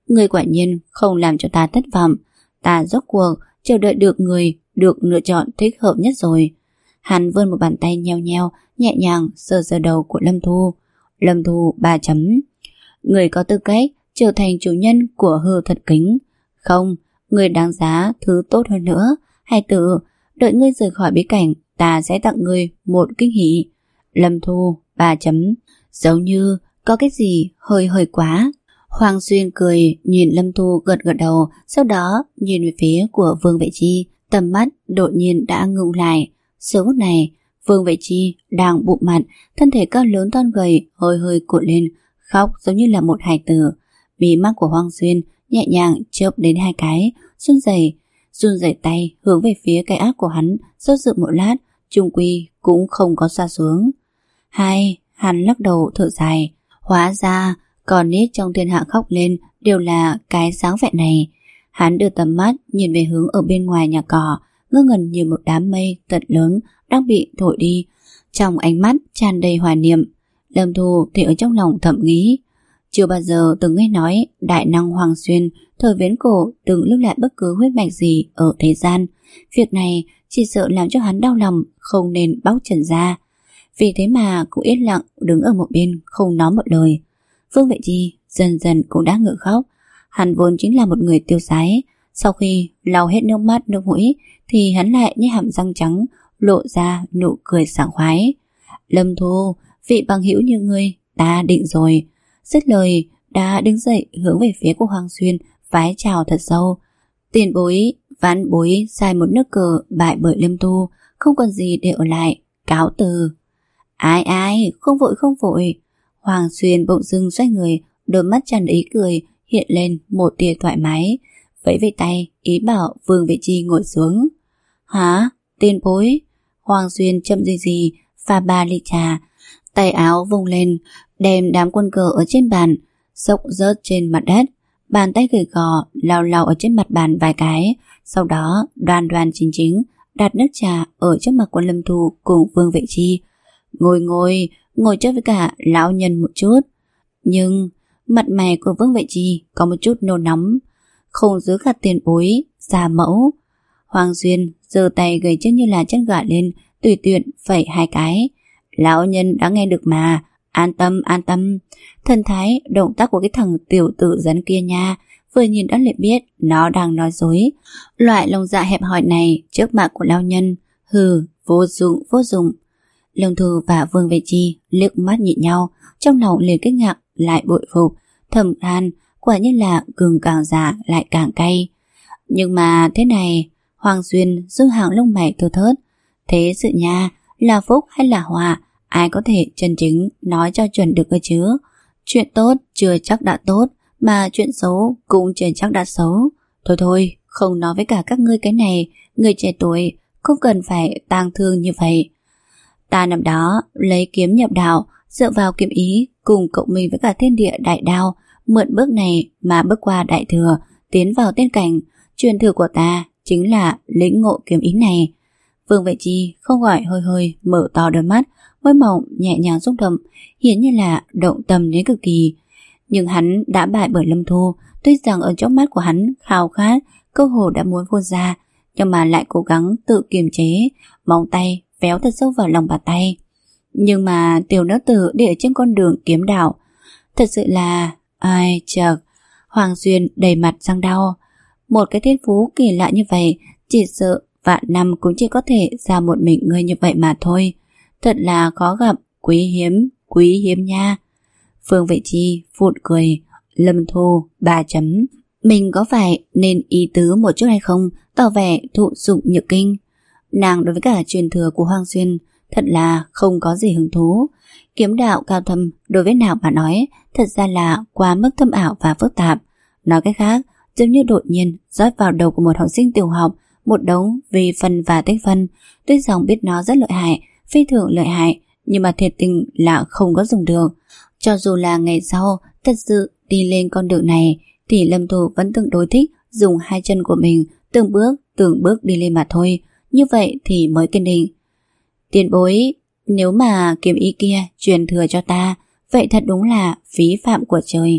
Người quả nhiên không làm cho ta thất vọng. Ta rốt cuộc chờ đợi được người được lựa chọn thích hợp nhất rồi. Hắn vươn một bàn tay nheo nheo, nhẹ nhàng sờ sờ đầu của Lâm Thu. Lâm Thu ba chấm. Người có tư cách trở thành chủ nhân của Hư Thật Kính. Không, người đáng giá thứ tốt hơn nữa. Hài tử, đợi ngươi rời khỏi bí cảnh, ta sẽ tặng ngươi một kinh hỉ. Lâm Thu ba chấm. Giống như có cái gì hơi hơi quá. Hoàng Xuyên cười nhìn Lâm Thu gật gật đầu, sau đó nhìn về phía của Vương Vệ Chi, tầm mắt đột nhiên đã ngưng lại. Giờ phút này, Vương Vệ Chi đang bụng mặt, thân thể cao lớn thon gầy hơi hơi cuộn lên, khóc giống như là một hài tử. Mí mắt của Hoàng Xuyên nhẹ nhàng chớp đến hai cái, run rẩy, run rẩy tay hướng về phía cái ác của hắn, do dự một lát, chung quy cũng không có xa xuống. Hai, hắn lắc đầu thở dài, hóa ra còn nít trong thiên hạ khóc lên đều là cái dáng vẻ này. Hắn đưa tầm mắt nhìn về hướng ở bên ngoài nhà cỏ, ngơ ngẩn như một đám mây thật lớn đang bị thổi đi, trong ánh mắt tràn đầy hoài niệm. Lâm Thu thì ở trong lòng thầm nghĩ, chưa bao giờ từng nghe nói đại năng Hoàng Xuyên thời viễn cổ từng lưu lại bất cứ huyết mạch gì ở thế gian. Việc này chỉ sợ làm cho hắn đau lòng, không nên bóc trần ra. Vì thế mà cũng yên lặng đứng ở một bên không nói một lời. Vương Vệ Chi dần dần cũng đã ngự khóc. Hắn vốn chính là một người tiêu sái, sau khi lau hết nước mắt nước mũi thì hắn lại như hàm răng trắng lộ ra nụ cười sảng khoái. Lâm Thu, vị bằng hữu như ngươi, ta định rồi. Dứt lời đã đứng dậy hướng về phía của Hoàng Xuyên vái chào thật sâu. Tiền bối, ván bối sai một nước cờ bại bởi Lâm Thu, không còn gì để ở lại, cáo từ. Ai ai, không vội không vội. Hoàng Xuyên bỗng dưng xoay người, đôi mắt tràn ý cười hiện lên một tia thoải mái, vẫy vẫy tay ý bảo Vương Vệ Chi ngồi xuống. Hả? Tiền bối? Hoàng Xuyên chậm gì gì pha ba ly trà, tay áo vung lên, đem đám quân cờ ở trên bàn xốc rớt trên mặt đất. Bàn tay gầy gò lao lao ở trên mặt bàn vài cái, sau đó đoan đoan chính chính đặt nước trà ở trước mặt của Lâm Thu cùng Vương Vệ Chi. Ngồi ngồi, ngồi chơi với cả lão nhân một chút. Nhưng mặt mày của Vương Vệ Chi có một chút nôn nóng, không giữ gạt tiền bối già mẫu. Hoàng Xuyên giơ tay gầy chân như là chân gà lên, tùy tiện phẩy hai cái. Lão nhân đã nghe được mà, an tâm an tâm. Thần thái động tác của cái thằng tiểu tử rắn kia nha, vừa nhìn đã liền biết nó đang nói dối. Loại lòng dạ hẹp hòi này trước mặt của lão nhân, hừ, vô dụng vô dụng. Lâm Thu và Vương Vệ Chi liếc mắt nhìn nhau, trong lòng liền kinh ngạc lại bội phục, thầm than quả nhiên là gừng càng già lại càng cay. Nhưng mà thế này, Hoàng Xuyên dương hàng lông mày thưa thớt. Thế sự nha, là phúc hay là họa, ai có thể chân chính nói cho chuẩn được cơ chứ? Chuyện tốt chưa chắc đã tốt, mà chuyện xấu cũng chưa chắc đã xấu. Thôi thôi, không nói với cả các ngươi cái này, người trẻ tuổi không cần phải tang thương như vậy. Ta năm đó lấy kiếm nhập đạo, dựa vào kiếm ý cùng cộng mình với cả thiên địa đại đao, mượn bước này mà bước qua đại thừa, tiến vào tiên cảnh. Truyền thừa của ta chính là lĩnh ngộ kiếm ý này. Vương Vệ Chi không gọi hơi hơi mở to đôi mắt, môi mỏng nhẹ nhàng rung động, hiển như là động tâm đến cực kỳ. Nhưng hắn đã bại bởi Lâm Thu, tuy rằng ở trong mắt của hắn khao khát, cơ hồ đã muốn phun ra, nhưng mà lại cố gắng tự kiềm chế, móng tay véo thật sâu vào lòng bàn tay. Nhưng mà tiểu nữ tử đi ở trên con đường kiếm đạo, thật sự là ai chợt. Hoàng Xuyên đầy mặt răng đau. Một cái thiên phú kỳ lạ như vậy, chỉ sợ vạn năm cũng chỉ có thể ra một mình ngươi như vậy mà thôi. Thật là khó gặp, quý hiếm, quý hiếm nha. Phương Vệ Chi phụt cười. Lâm Thu ba chấm. Mình có phải nên ý tứ một chút hay không, tỏ vẻ thụ dụng nhược kinh. Nàng đối với cả truyền thừa của Hoàng Xuyên thật là không có gì hứng thú. Kiếm đạo cao thâm đối với nàng mà nói thật ra là quá mức thâm ảo và phức tạp. Nói cách khác, giống như đột nhiên rót vào đầu của một học sinh tiểu học một đống vi phân và tích phân. Tuy rằng biết nó rất lợi hại, phi thường lợi hại, nhưng mà thiệt tình là không có dùng được. Cho dù là ngày sau thật sự đi lên con đường này, thì Lâm Thu vẫn tương đối thích dùng hai chân của mình từng bước từng bước đi lên mà thôi. Như vậy thì mới kiên định. Tiền bối, nếu mà kiếm ý kia truyền thừa cho ta, vậy thật đúng là phí phạm của trời.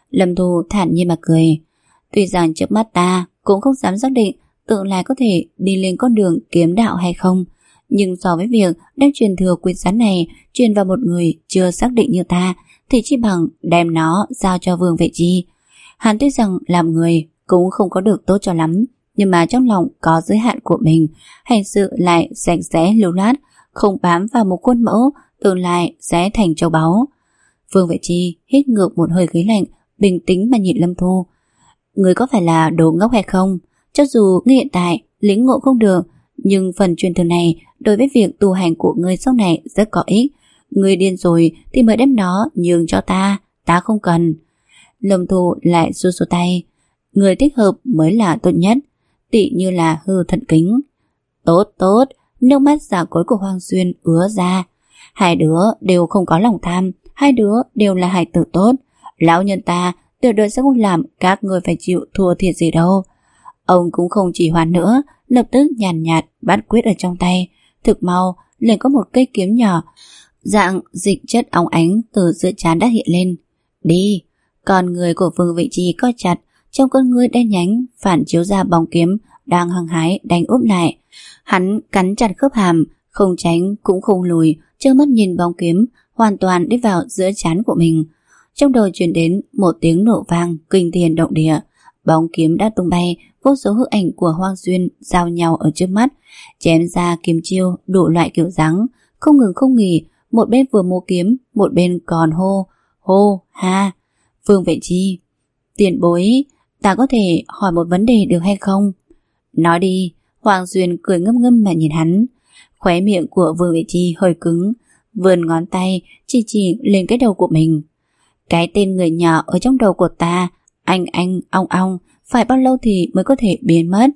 Lâm Thu thản nhiên mà cười. Tuy rằng trước mắt ta cũng không dám xác định tương lai có thể đi lên con đường kiếm đạo hay không, nhưng so với việc đem truyền thừa quyết gián này truyền vào một người chưa xác định như ta, thì chỉ bằng đem nó giao cho Vương Vệ Chi. Hắn tuy rằng làm người cũng không có được tốt cho lắm, nhưng mà trong lòng có giới hạn của mình, hành sự lại sạch sẽ lưu loát, không bám vào một khuôn mẫu, tương lai sẽ thành châu báu. Vương Vệ Chi hít ngược một hơi khí lạnh, bình tĩnh mà nhìn Lâm Thu. Người có phải là đồ ngốc hay không? Cho dù ngươi hiện tại lĩnh ngộ không được, nhưng phần truyền thừa này đối với việc tu hành của ngươi sau này rất có ích. Ngươi điên rồi thì mới đem nó nhường cho ta, ta không cần. Lâm Thu lại xua xua tay. Người thích hợp mới là tốt nhất, tỉ như là hư thận kính. Tốt tốt, nước mắt giả cối của Hoàng Xuyên ứa ra. Hai đứa đều không có lòng tham, hai đứa đều là hài tử tốt. Lão nhân ta tuyệt đối sẽ không làm các người phải chịu thua thiệt gì đâu. Ông cũng không chỉ hoãn nữa, lập tức nhàn nhạt, nhạt bắt quyết ở trong tay. Thực mau liền có một cây kiếm nhỏ, dạng dịch chất óng ánh từ giữa trán đã hiện lên. Đi. Còn người của Vương Vệ Chi co chặt, trong con ngươi đen nhánh phản chiếu ra bóng kiếm đang hăng hái đánh úp lại. Hắn cắn chặt khớp hàm, không tránh cũng không lùi, trơ mắt nhìn bóng kiếm hoàn toàn đi vào giữa trán của mình. Trong đầu truyền đến một tiếng nổ vang kinh thiên động địa. Bóng kiếm đã tung bay, vô số hư ảnh của Hoang Xuyên giao nhau ở trước mắt, chém ra kiếm chiêu đủ loại kiểu dáng, không ngừng không nghỉ. Một bên vừa múa kiếm, một bên còn hô hô ha. Vương Vệ Chi, tiền bối, ta có thể hỏi một vấn đề được hay không? Nói đi. Hoàng Xuyên cười ngâm ngâm mà nhìn hắn. Khóe miệng của Vương Vệ Chi hơi cứng, vươn ngón tay chỉ chỉ lên cái đầu của mình. Cái tên người nhỏ ở trong đầu của ta, anh anh ong ong, phải bao lâu thì mới có thể biến mất?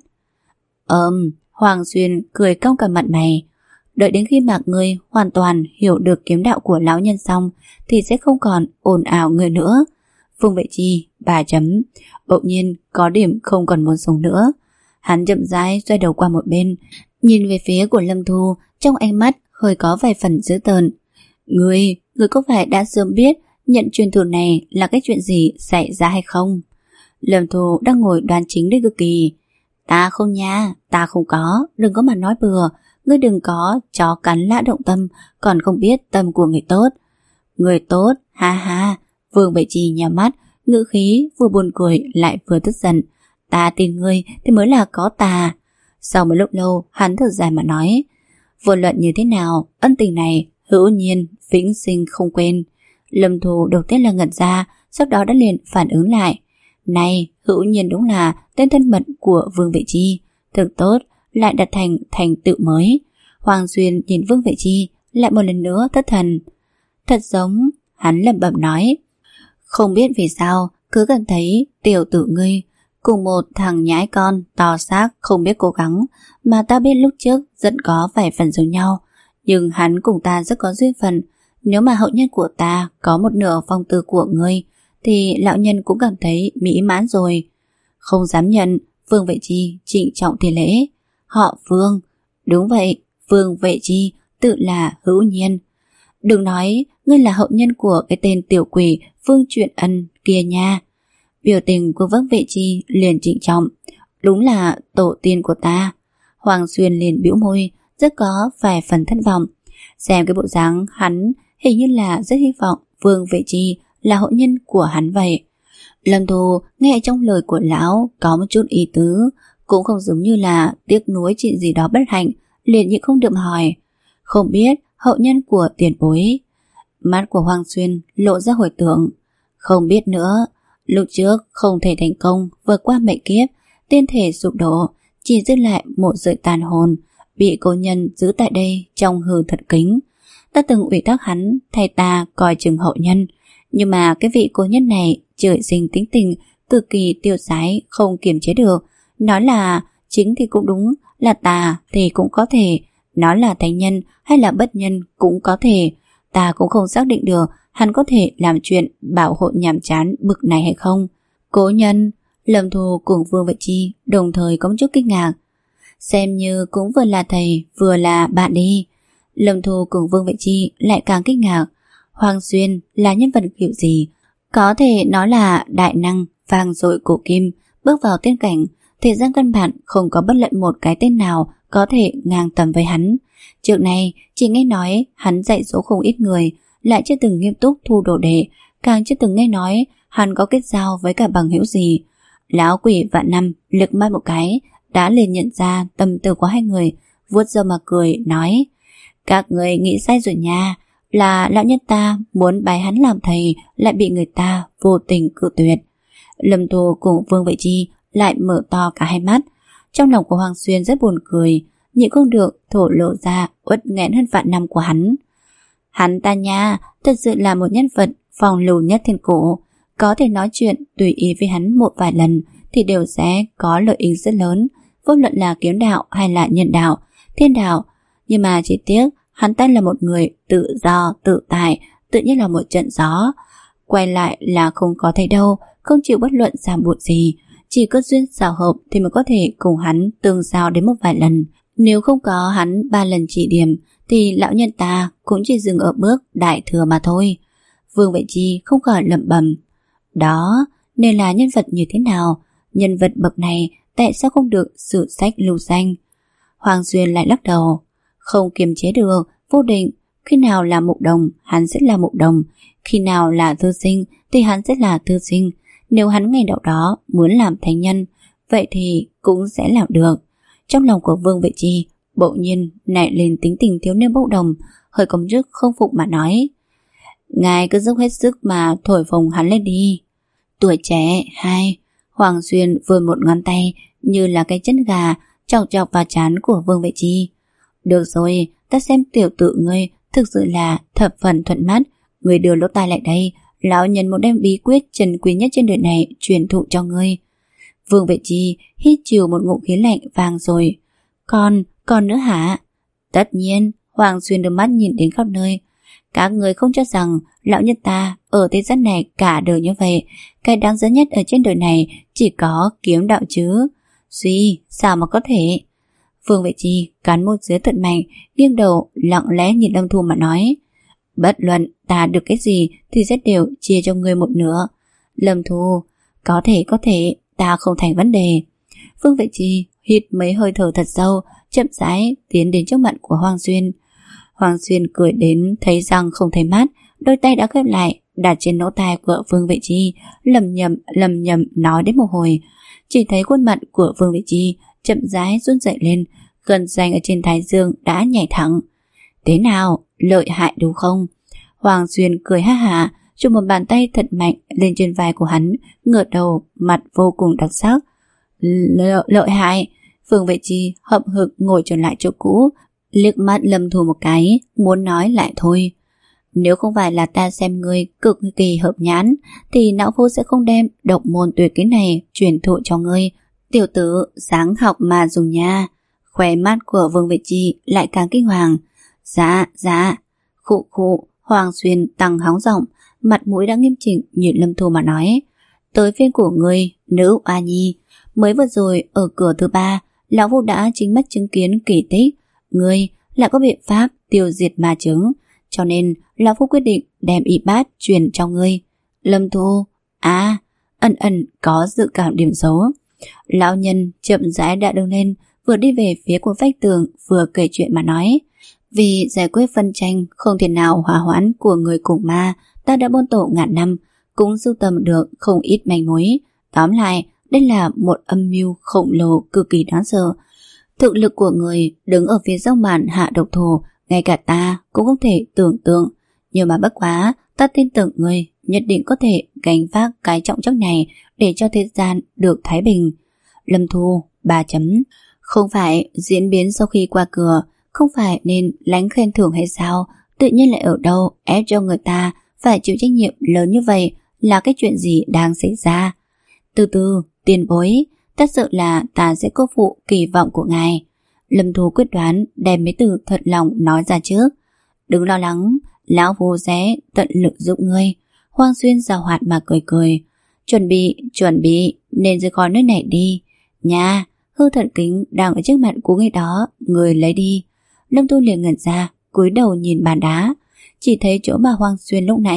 Ờm, Hoàng Xuyên cười cong cả mặt mày. Đợi đến khi mà ngươi hoàn toàn hiểu được kiếm đạo của lão nhân xong thì sẽ không còn ồn ào người nữa. Vương Vệ Chi, bà chấm, bỗng nhiên có điểm không còn muốn sống nữa. Hắn chậm rãi xoay đầu qua một bên, nhìn về phía của Lâm Thu, trong ánh mắt hơi có vài phần dữ tợn. Ngươi, ngươi có phải đã sớm biết nhận truyền thừa này là cái chuyện gì xảy ra hay không? Lâm Thu đang ngồi đoan chính đến cực kỳ. Ta không nha, ta không có, đừng có mà nói bừa. Ngươi đừng có chó cắn lã động tâm, còn không biết tâm của người tốt. Người tốt, ha ha. Vương Vệ Chi nhắm mắt, ngữ khí vừa buồn cười lại vừa tức giận. Ta tin ngươi thì mới là có tà. Sau một lúc lâu, hắn thở dài mà nói, vô luận như thế nào, ân tình này hữu nhiên vĩnh sinh không quên. Lâm Thu đầu tiên là ngẩn ra, sau đó đã liền phản ứng lại. Này, hữu nhiên đúng là tên thân mật của Vương Vệ Chi, thực tốt, lại đặt thành thành tựu mới. Hoàng Xuyên nhìn Vương Vệ Chi lại một lần nữa thất thần. Thật giống, hắn lẩm bẩm nói, không biết vì sao cứ cảm thấy tiểu tử ngươi cùng một thằng nhãi con to xác không biết cố gắng, mà ta biết lúc trước rất có vài phần giống nhau, nhưng hắn cùng ta rất có duyên phận. Nếu mà hậu nhân của ta có một nửa phong tư của ngươi thì lão nhân cũng cảm thấy mỹ mãn rồi. Không dám nhận. Vương Vệ Chi trịnh trọng thi lễ. Họ Vương. Đúng vậy, Vương Vệ Chi tự là hữu nhiên. Đừng nói ngươi là hậu nhân của cái tên tiểu quỷ Vương Truyện Ân kia nha. Biểu tình của Vương Vệ Chi liền trịnh trọng. Đúng là tổ tiên của ta. Hoàng Xuyên liền bĩu môi, rất có vài phần thất vọng. Xem cái bộ dáng hắn hình như là rất hy vọng Vương Vệ Chi là hậu nhân của hắn vậy. Lâm Thu nghe trong lời của lão có một chút ý tứ, cũng không giống như là tiếc nuối chuyện gì đó bất hạnh, liền như không được hỏi. Không biết hậu nhân của tiền bối. Mắt của Hoàng Xuyên lộ ra hồi tưởng. Không biết nữa. Lúc trước không thể thành công vượt qua mệnh kiếp, tiên thể sụp đổ, chỉ dư lại một sợi tàn hồn, bị cố nhân giữ tại đây trong hư thật kính. Ta từng ủy thác hắn thay ta coi chừng hậu nhân, nhưng mà cái vị cố nhân này trời sinh tính tình cực kỳ tiêu sái, không kiềm chế được. Nói là chính thì cũng đúng, là tà thì cũng có thể, nói là thánh nhân hay là bất nhân cũng có thể. Ta cũng không xác định được hắn có thể làm chuyện bảo hộ nhàm chán bực này hay không. Cố nhân. Lâm Thu cùng Vương Vệ Chi đồng thời có một chút kinh ngạc. Xem như cũng vừa là thầy vừa là bạn đi. Lâm Thu cùng Vương Vệ Chi lại càng kinh ngạc. Hoàng Xuyên là nhân vật kiểu gì? Có thể nó là đại năng vang dội cổ kim bước vào tiên cảnh, thế gian căn bản không có bất luận một cái tên nào có thể ngang tầm với hắn. Trước này chỉ nghe nói hắn dạy dỗ không ít người, lại chưa từng nghiêm túc thu đồ đệ, càng chưa từng nghe nói hắn có kết giao với cả bằng hữu gì. Lão quỷ vạn năm lực mắt một cái đã liền nhận ra tâm tư của hai người, vuốt râu mà cười nói: các người nghĩ sai rồi nha, là lão nhân ta muốn bái hắn làm thầy lại bị người ta vô tình cự tuyệt. Lâm Thu cùng Vương Vệ Chi lại mở to cả hai mắt. Trong lòng của Hoàng Xuyên rất buồn cười, nhịn không được thổ lộ ra uất nghẹn hơn vạn năm của hắn. Hắn ta nha, thật sự là một nhân vật phong lưu nhất thiên cổ, có thể nói chuyện tùy ý với hắn một vài lần thì đều sẽ có lợi ích rất lớn, vô luận là kiếm đạo hay là nhân đạo, thiên đạo. Nhưng mà chỉ tiếc hắn ta là một người tự do tự tại, tự nhiên là một trận gió, quay lại là không có thấy đâu, không chịu bất luận ràng buộc gì, chỉ có duyên xảo hợp thì mới có thể cùng hắn tương giao đến một vài lần. Nếu không có hắn ba lần chỉ điểm thì lão nhân ta cũng chỉ dừng ở bước đại thừa mà thôi. Vương Vệ Chi không khỏi lẩm bẩm, đó nên là nhân vật như thế nào, nhân vật bậc này tại sao không được sử sách lưu danh. Hoàng Duyên lại lắc đầu, không kiềm chế được, vô định, khi nào là mục đồng hắn sẽ là mục đồng, khi nào là thư sinh thì hắn sẽ là thư sinh. Nếu hắn ngày đầu đó muốn làm thánh nhân, vậy thì cũng sẽ làm được. Trong lòng của Vương Vệ Chi bỗng nhiên nảy lên tính tình thiếu niên bốc đồng, hơi công chức không phục mà nói: ngài cứ dốc hết sức mà thổi phồng hắn lên đi. Tuổi trẻ hai. Hoàng Xuyên vươn một ngón tay như là cái chân gà chọc chọc vào trán của Vương Vệ Chi. Được rồi, ta xem tiểu tử ngươi thực sự là thập phần thuận mắt, ngươi đưa lỗ tai lại đây, lão nhân một đem bí quyết trần quý nhất trên đời này truyền thụ cho ngươi. Vương Vệ Chi hít chiều một ngụm khí lạnh vàng rồi. Còn, còn nữa hả? Tất nhiên. Hoàng Xuyên đưa mắt nhìn đến khắp nơi. Các người không cho rằng lão nhân ta ở thế gian này cả đời như vậy, cái đáng giá nhất ở trên đời này chỉ có kiếm đạo chứ? Duy, sao mà có thể? Vương Vệ Chi cắn môi dưới thật mạnh, nghiêng đầu lặng lẽ nhìn Lâm Thu mà nói: bất luận ta được cái gì thì sẽ đều chia cho ngươi một nửa. Lâm Thu: có thể có thể, ta không thành vấn đề. Vương Vệ Chi hít mấy hơi thở thật sâu, chậm rãi tiến đến trước mặt của Hoàng Xuyên. Hoàng Xuyên cười đến thấy răng không thấy mắt, đôi tay đã khép lại đặt trên lỗ tai của Vương Vệ Chi, lầm nhầm lầm nhầm nói đến một hồi. Chỉ thấy khuôn mặt của Vương Vệ Chi chậm rãi run dậy lên, gân xanh ở trên thái dương đã nhảy thẳng. Thế nào, lợi hại đúng không? Hoàng Xuyên cười ha hả, chụp một bàn tay thật mạnh lên trên vai của hắn, ngửa đầu, mặt vô cùng đặc sắc. Lợi, lợi hại. Vương Vệ Chi hậm hực ngồi trở lại chỗ cũ, liếc mắt Lâm Thu một cái, muốn nói lại thôi. Nếu không phải là ta xem ngươi cực kỳ hợp nhãn thì não phu sẽ không đem độc môn tuyệt kỹ này truyền thụ cho ngươi. Tiểu tử sáng học mà dùng nha. Khóe mắt của Vương Vệ Chi lại càng kinh hoàng. Dạ, dạ. Khụ khụ. Hoàng Xuyên tăng hóng giọng, mặt mũi đã nghiêm chỉnh nhìn Lâm Thu mà nói: tới phiên của ngươi, nữ oa nhi. Mới vừa rồi ở cửa thứ ba, lão phu đã chính mắt chứng kiến kỳ tích, ngươi lại có biện pháp tiêu diệt ma chứng, cho nên lão phu quyết định đem y bát truyền cho ngươi. Lâm Thu: à, ẩn ẩn có dự cảm điểm xấu. Lão nhân chậm rãi đã đứng lên, vừa đi về phía của vách tường, vừa kể chuyện mà nói: vì giải quyết phân tranh không thể nào hòa hoãn của người cùng ma, ta đã bôn tổ ngàn năm, cũng sưu tầm được không ít manh mối. Tóm lại, đây là một âm mưu khổng lồ cực kỳ đáng sợ. Thực lực của người đứng ở phía sau màn hạ độc thủ, ngay cả ta cũng không thể tưởng tượng. Nhưng mà bất quá, ta tin tưởng người nhất định có thể gánh vác cái trọng trách này để cho thế gian được thái bình. Lâm Thu, ba chấm. Không phải diễn biến sau khi qua cửa, không phải nên lánh khen thưởng hay sao? Tự nhiên lại ở đâu ép cho người ta phải chịu trách nhiệm lớn như vậy, là cái chuyện gì đang xảy ra? Từ từ, tiền bối, thật sự là ta sẽ cô phụ kỳ vọng của ngài. Lâm Thu quyết đoán đem mấy từ thật lòng nói ra trước. Đừng lo lắng, lão phu sẽ tận lực giúp ngươi. Hoàng Xuyên giàu hoạt mà cười cười. Chuẩn bị, chuẩn bị, nên rời khỏi nơi này đi. Nha, hư thận kính đang ở trước mặt của người đó, người lấy đi. Lâm Thu liền ngẩn ra, cúi đầu nhìn bàn đá, chỉ thấy chỗ mà Hoàng Xuyên lúc nãy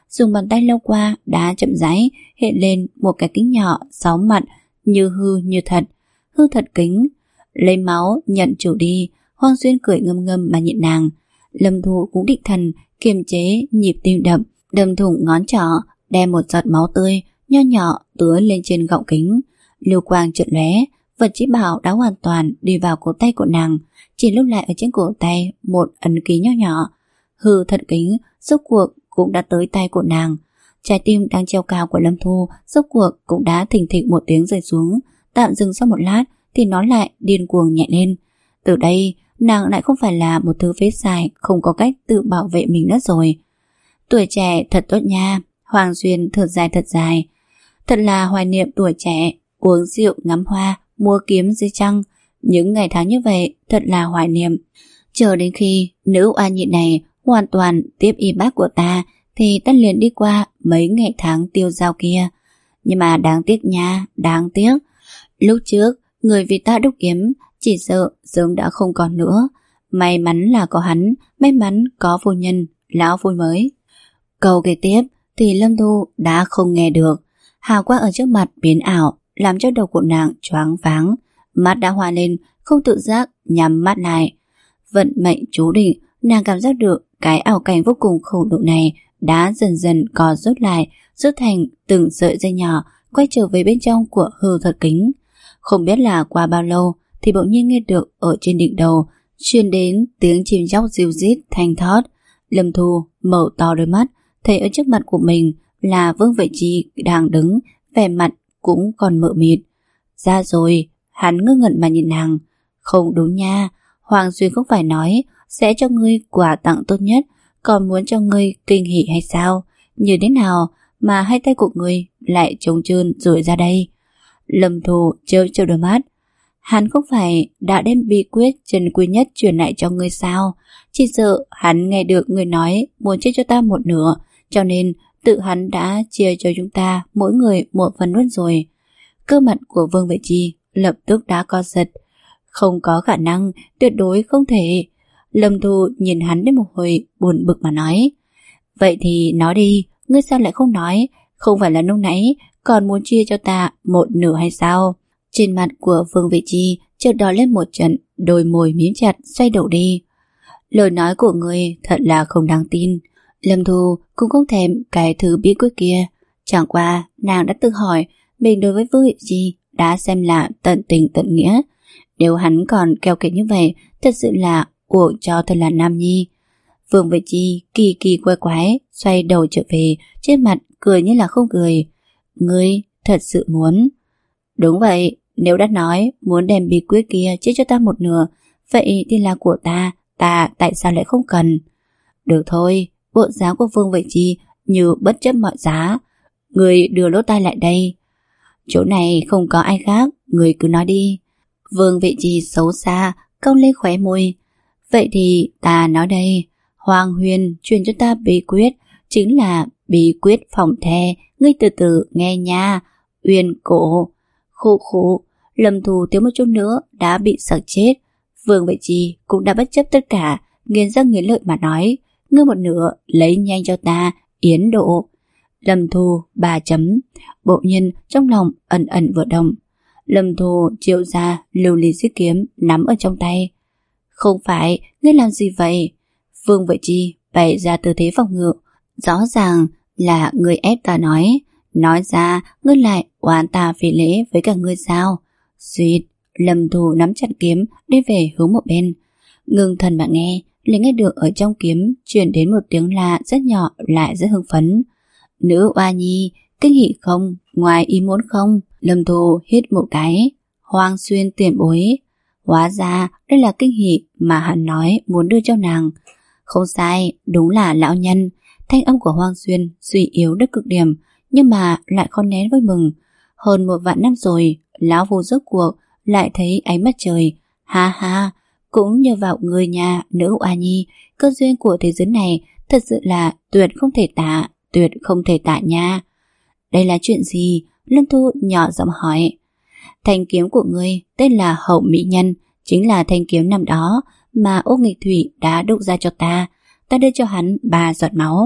dùng bàn tay lau qua, đã chậm rãi hiện lên một cái kính nhỏ sáu mặt, như hư như thật. Hư thật kính. Lấy máu nhận chủ đi. Hoàng Xuyên cười ngâm ngâm mà nhịn nàng. Lâm Thu cũng định thần kiềm chế nhịp tim đập, đâm thủng ngón trỏ, đem một giọt máu tươi nho nhỏ tưới lên trên gọng kính. Lưu quang chợt lóe, vật chí bảo đã hoàn toàn đi vào cổ tay của nàng, chỉ lưu lại ở trên cổ tay một ấn ký nho nhỏ. Hư thật kính rốt cuộc cũng đã tới tay của nàng. Trái tim đang treo cao của Lâm Thu rốt cuộc cũng đã thình thịch một tiếng rơi xuống. Tạm dừng sau một lát thì nó lại điên cuồng nhẹ lên. Từ đây nàng lại không phải là một thứ phế xài không có cách tự bảo vệ mình nữa rồi. Tuổi trẻ thật tốt nha. Hoàng Xuyên thở dài thật dài. Thật là hoài niệm tuổi trẻ, uống rượu ngắm hoa, mua kiếm dưới trăng. Những ngày tháng như vậy thật là hoài niệm. Chờ đến khi nữ oa nhị này hoàn toàn tiếp y bác của ta thì ta liền đi qua mấy ngày tháng tiêu dao kia. Nhưng mà đáng tiếc nha, đáng tiếc. Lúc trước người vì ta đúc kiếm chỉ sợ sớm đã không còn nữa. May mắn là có hắn, may mắn có phu nhân, lão phu mới. Câu kế tiếp thì Lâm Thu đã không nghe được. Hào quang ở trước mặt biến ảo, làm cho đầu của nàng choáng váng. Mắt đã hoa lên, không tự giác nhắm mắt lại. Vận mệnh chú định, nàng cảm giác được cái ảo cảnh vô cùng khổ độ này đã dần dần co rút lại, rút thành từng sợi dây nhỏ, quay trở về bên trong của hư thật kính. Không biết là qua bao lâu thì bỗng nhiên nghe được ở trên đỉnh đầu truyền đến tiếng chim chóc ríu rít thanh thót. Lâm Thu mở to đôi mắt, thấy ở trước mặt của mình là Vương Vệ Chi đang đứng, vẻ mặt cũng còn mờ mịt. Ra rồi, hắn ngơ ngẩn mà nhìn nàng. Không đúng nha, Hoàng Xuyên không phải nói sẽ cho ngươi quà tặng tốt nhất, còn muốn cho ngươi kinh hỉ hay sao? Như thế nào mà hai tay của ngươi lại trống trơn rồi ra đây? Lâm Thu chớp chớp đôi mắt. Hắn không phải đã đem bí quyết chân quý nhất truyền lại cho ngươi sao? Chỉ sợ hắn nghe được ngươi nói muốn chia cho ta một nửa, cho nên tự hắn đã chia cho chúng ta mỗi người một phần luôn rồi. Cơ mặt của Vương Vệ Chi lập tức đã co giật. Không có khả năng, tuyệt đối không thể. Lâm Thu nhìn hắn đến một hồi buồn bực mà nói. Vậy thì nói đi, ngươi sao lại không nói? Không phải là lúc nãy còn muốn chia cho ta một nửa hay sao? Trên mặt của Vương Vệ Chi chợt đỏ lên một trận, đôi môi mím chặt xoay đầu đi. Lời nói của ngươi thật là không đáng tin. Lâm Thu cũng không thèm cái thứ bí quyết kia. Chẳng qua nàng đã tự hỏi mình đối với Vương Vệ Chi đã xem là tận tình tận nghĩa. Nếu hắn còn keo kiệt như vậy, thật sự là uổng cho thật là nam nhi. Vương Vệ Chi kỳ kỳ quay quái, xoay đầu trở về, trên mặt cười như là không cười. Ngươi thật sự muốn? Đúng vậy, nếu đã nói muốn đem bí quyết kia chia cho ta một nửa, vậy thì là của ta, ta tại sao lại không cần? Được thôi, bộ dáng của Vương Vệ Chi như bất chấp mọi giá. Người đưa lỗ tai lại đây. Chỗ này không có ai khác, người cứ nói đi. Vương Vệ Chi xấu xa, cong lên khóe môi. Vậy thì ta nói đây. Hoàng Huyền truyền cho ta bí quyết, chính là bí quyết phòng the. Ngươi từ từ nghe nha. Uyên cổ. Khụ khụ. Lâm Thu thiếu một chút nữa đã bị sợ chết. Vương Vệ Chi cũng đã bất chấp tất cả, nghiến răng nghiến lợi mà nói. Ngươi một nửa lấy nhanh cho ta, Yến Độ. Lâm Thu ba chấm. Bộ nhân trong lòng ẩn ẩn vừa động. Lâm Thu triệu ra lưu ly xích kiếm nắm ở trong tay. Không phải, ngươi làm gì vậy? Vương Vệ Chi bày ra tư thế phòng ngự. Rõ ràng là ngươi ép ta nói. Nói ra ngươi lại oán ta phỉ lễ với cả ngươi sao? Xuyệt. Lâm Thu nắm chặt kiếm đi về hướng một bên. Ngưng thần mà nghe, liền nghe được ở trong kiếm truyền đến một tiếng la rất nhỏ lại rất hưng phấn. Nữ oa nhi, kinh hỉ không? Ngoài ý muốn không? Lâm Thu hít một cái. Hoàng Xuyên tiền bối. Hóa ra đây là kinh hỉ mà hắn nói muốn đưa cho nàng. Không sai, đúng là lão nhân. Thanh âm của Hoàng Xuyên suy yếu đến cực điểm, nhưng mà lại khó nén vui mừng. Hơn một vạn năm rồi, lão vô rốt cuộc lại thấy ánh mặt trời. Ha ha, cũng nhờ vào người nhà nữ oa nhi, cơ duyên của thế giới này thật sự là tuyệt không thể tả, tuyệt không thể tả nha. Đây là chuyện gì? Lâm Thu nhỏ giọng hỏi. Thanh kiếm của ngươi tên là Hậu Mỹ Nhân, chính là thanh kiếm năm đó mà Ô Nghịch Thủy đã đúc ra cho ta. Ta đưa cho hắn ba giọt máu,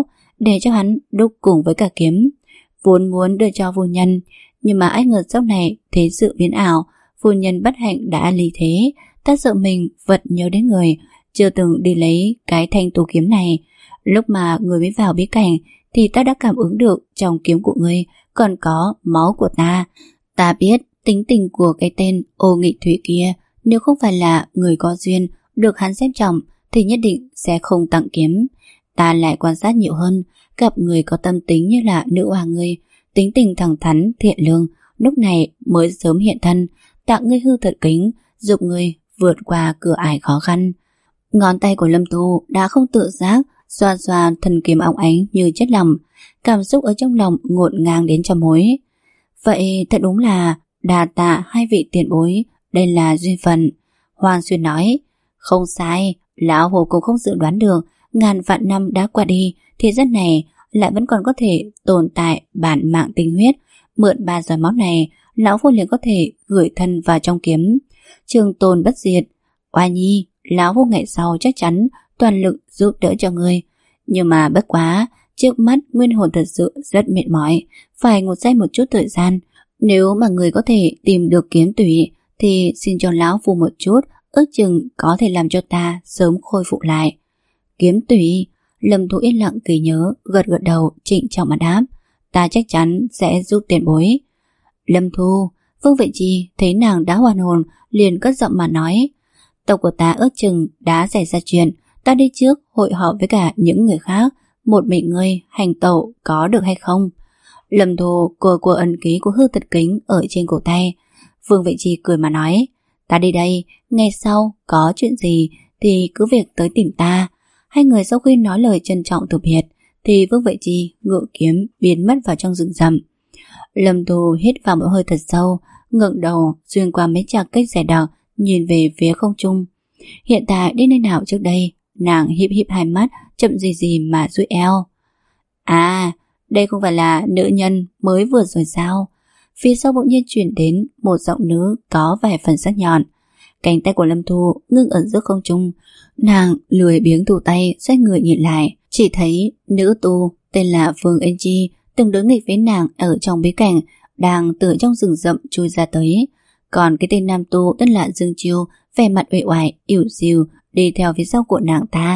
để cho hắn đúc cùng với cả kiếm. Vốn muốn đưa cho phu nhân, nhưng mà ai ngờ sau này thế sự biến ảo, phu nhân bất hạnh đã ly thế. Ta sợ mình vật nhớ đến người chưa từng đi lấy cái thanh tú kiếm này. Lúc mà người mới vào bí cảnh thì ta đã cảm ứng được trong kiếm của ngươi còn có máu của ta. Ta biết tính tình của cái tên Ô Nghị Thủy kia, nếu không phải là người có duyên được hắn xem trọng thì nhất định sẽ không tặng kiếm. Ta lại quan sát nhiều hơn, gặp người có tâm tính như là nữ hoàng ngươi, tính tình thẳng thắn thiện lương, lúc này mới sớm hiện thân, tặng ngươi hư thật kính, giúp ngươi vượt qua cửa ải khó khăn. Ngón tay của Lâm Tu đã không tự giác xoa xoa thần kiếm óng ánh như chất lỏng, cảm xúc ở trong lòng ngổn ngang đến trăm hối. Vậy thật đúng là đà tạ hai vị tiền bối, đây là duyên phận. Hoàng Xuyên nói, không sai, lão hồ cũng không dự đoán được ngàn vạn năm đã qua đi, thế gian này lại vẫn còn có thể tồn tại bản mạng tinh huyết. Mượn ba giọt máu này, lão phu liền có thể gửi thân vào trong kiếm, trường tồn bất diệt. Oa nhi, lão phu ngày sau chắc chắn toàn lực giúp đỡ cho ngươi. Nhưng mà bất quá, trước mắt nguyên hồn thật sự rất mệt mỏi, phải ngủ say một chút thời gian. Nếu mà người có thể tìm được kiếm tủy thì xin cho lão phu một chút, ước chừng có thể làm cho ta sớm khôi phục lại. Kiếm tủy? Lâm Thu yên lặng kỳ nhớ, gật gật đầu trịnh trọng mà đáp, ta chắc chắn sẽ giúp tiền bối. Lâm Thu, Vương Vệ Chi thấy nàng đã hoàn hồn liền cất giọng mà nói, tộc của ta ước chừng đã xảy ra chuyện, ta đi trước hội họp với cả những người khác, một mình ngươi hành tẩu có được hay không? Lâm Thu cùa cùa ấn ký của hư thật kính ở trên cổ tay. Vương Vệ Chi cười mà nói, ta đi đây, ngày sau có chuyện gì thì cứ việc tới tìm ta. Hai người sau khi nói lời trân trọng từ biệt thì Vương Vệ Chi ngự kiếm biến mất vào trong rừng rậm. Lâm Thu hít vào một hơi thật sâu, ngẩng đầu xuyên qua mấy chạc cây rẻ đặc nhìn về phía không trung. Hiện tại đi nơi nào trước đây? Nàng híp híp hai mắt, chậm gì gì mà duỗi eo. À, đây không phải là nữ nhân mới vừa rồi sao? Phía sau bỗng nhiên chuyển đến một giọng nữ có vài phần sắc nhọn. Cánh tay của Lâm Thu ngưng ở giữa không trung. Nàng lười biếng thu tay, xoay người nhìn lại, chỉ thấy nữ tu tên là Phương Yên Chi từng đối nghịch với nàng ở trong bí cảnh, đang từ trong rừng rậm chui ra tới. Còn cái tên nam tu tên là Dương Chiêu, vẻ mặt uể oải, ỉu xìu đi theo phía sau của nàng ta.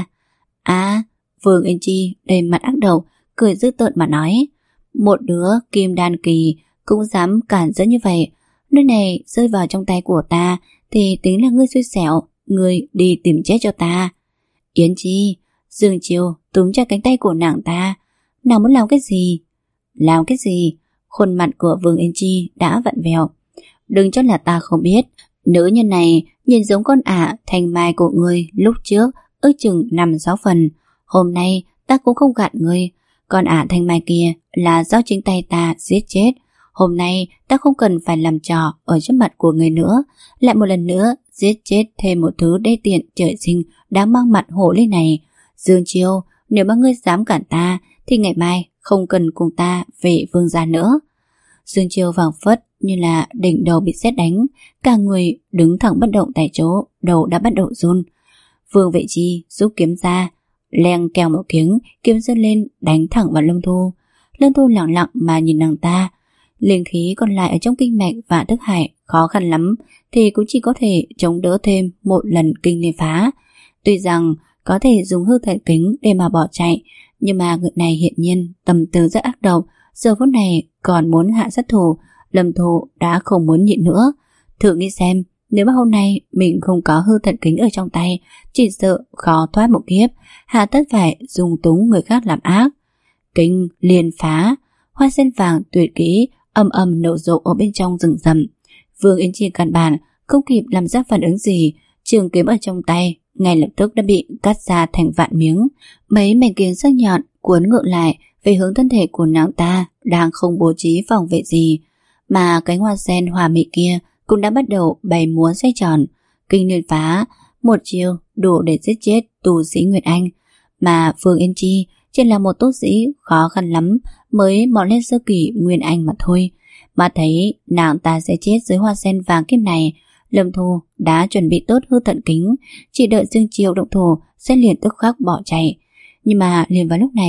À, Phương Yên Chi đầy mặt ác độc, cười dữ tợn mà nói, một đứa kim đan kỳ cũng dám cản rỡ như vậy. Nơi này rơi vào trong tay của ta thì tính là ngươi xui xẻo, ngươi đi tìm chết cho ta. Yến Chi, Dương Chiêu túm chặt cánh tay của nàng ta. Nàng muốn làm cái gì? Làm cái gì? Khuôn mặt của Vương Yên Chi đã vặn vẹo. Đừng cho là ta không biết, nữ nhân này nhìn giống con ả thành mai của ngươi lúc trước ước chừng năm sáu phần. Hôm nay ta cũng không gạt ngươi, con ả thành mai kia là do chính tay ta giết chết. Hôm nay ta không cần phải làm trò ở trước mặt của người nữa, lại một lần nữa giết chết thêm một thứ đê tiện trời sinh đáng mang mặt hổ lên này. Dương Chiêu, nếu mà ngươi dám cản ta thì ngày mai không cần cùng ta về Vương gia nữa. Dương Chiêu phảng phất như là đỉnh đầu bị sét đánh, cả người đứng thẳng bất động tại chỗ, đầu đã bắt đầu run. Vương Vệ Chi rút kiếm ra, leng kèo một tiếng, kiếm giơ lên đánh thẳng vào Lâm Thu. Lâm Thu lặng lặng mà nhìn nàng ta. Linh khí còn lại ở trong kinh mạch và thức hải khó khăn lắm thì cũng chỉ có thể chống đỡ thêm một lần kinh liên phá. Tuy rằng có thể dùng hư thật kính để mà bỏ chạy, nhưng mà người này hiện nhiên tâm tư rất ác độc, giờ phút này còn muốn hạ sát thủ. Lâm Thu đã không muốn nhịn nữa. Thử nghĩ xem, nếu mà hôm nay mình không có hư thật kính ở trong tay, chỉ sợ khó thoát một kiếp, hạ tất phải dùng túng người khác làm ác. Kính liên phá, hoa sen vàng tuyệt kỹ âm âm nở rộ ở bên trong rừng rậm. Vương Yên Chi căn bản không kịp làm ra phản ứng gì, trường kiếm ở trong tay ngay lập tức đã bị cắt ra thành vạn miếng. Mấy mảnh kiếm sắc nhọn cuốn ngược lại về hướng thân thể của nàng ta đang không bố trí phòng vệ gì, mà cánh hoa sen hòa mỹ kia cũng đã bắt đầu bày múa xoay tròn. Kinh liên phá, một chiêu đủ để giết chết tù sĩ Nguyệt Anh, mà Vương Yên Chi chỉ là một tốt sĩ khó khăn lắm mới mò lên sơ kỳ Nguyên Anh mà thôi. Mà thấy nàng ta sẽ chết dưới hoa sen vàng kim này, Lâm Thu đã chuẩn bị tốt hư thận kính, chỉ đợi Dương Chiêu động thủ sẽ liền tức khắc bỏ chạy. Nhưng mà liền vào lúc này,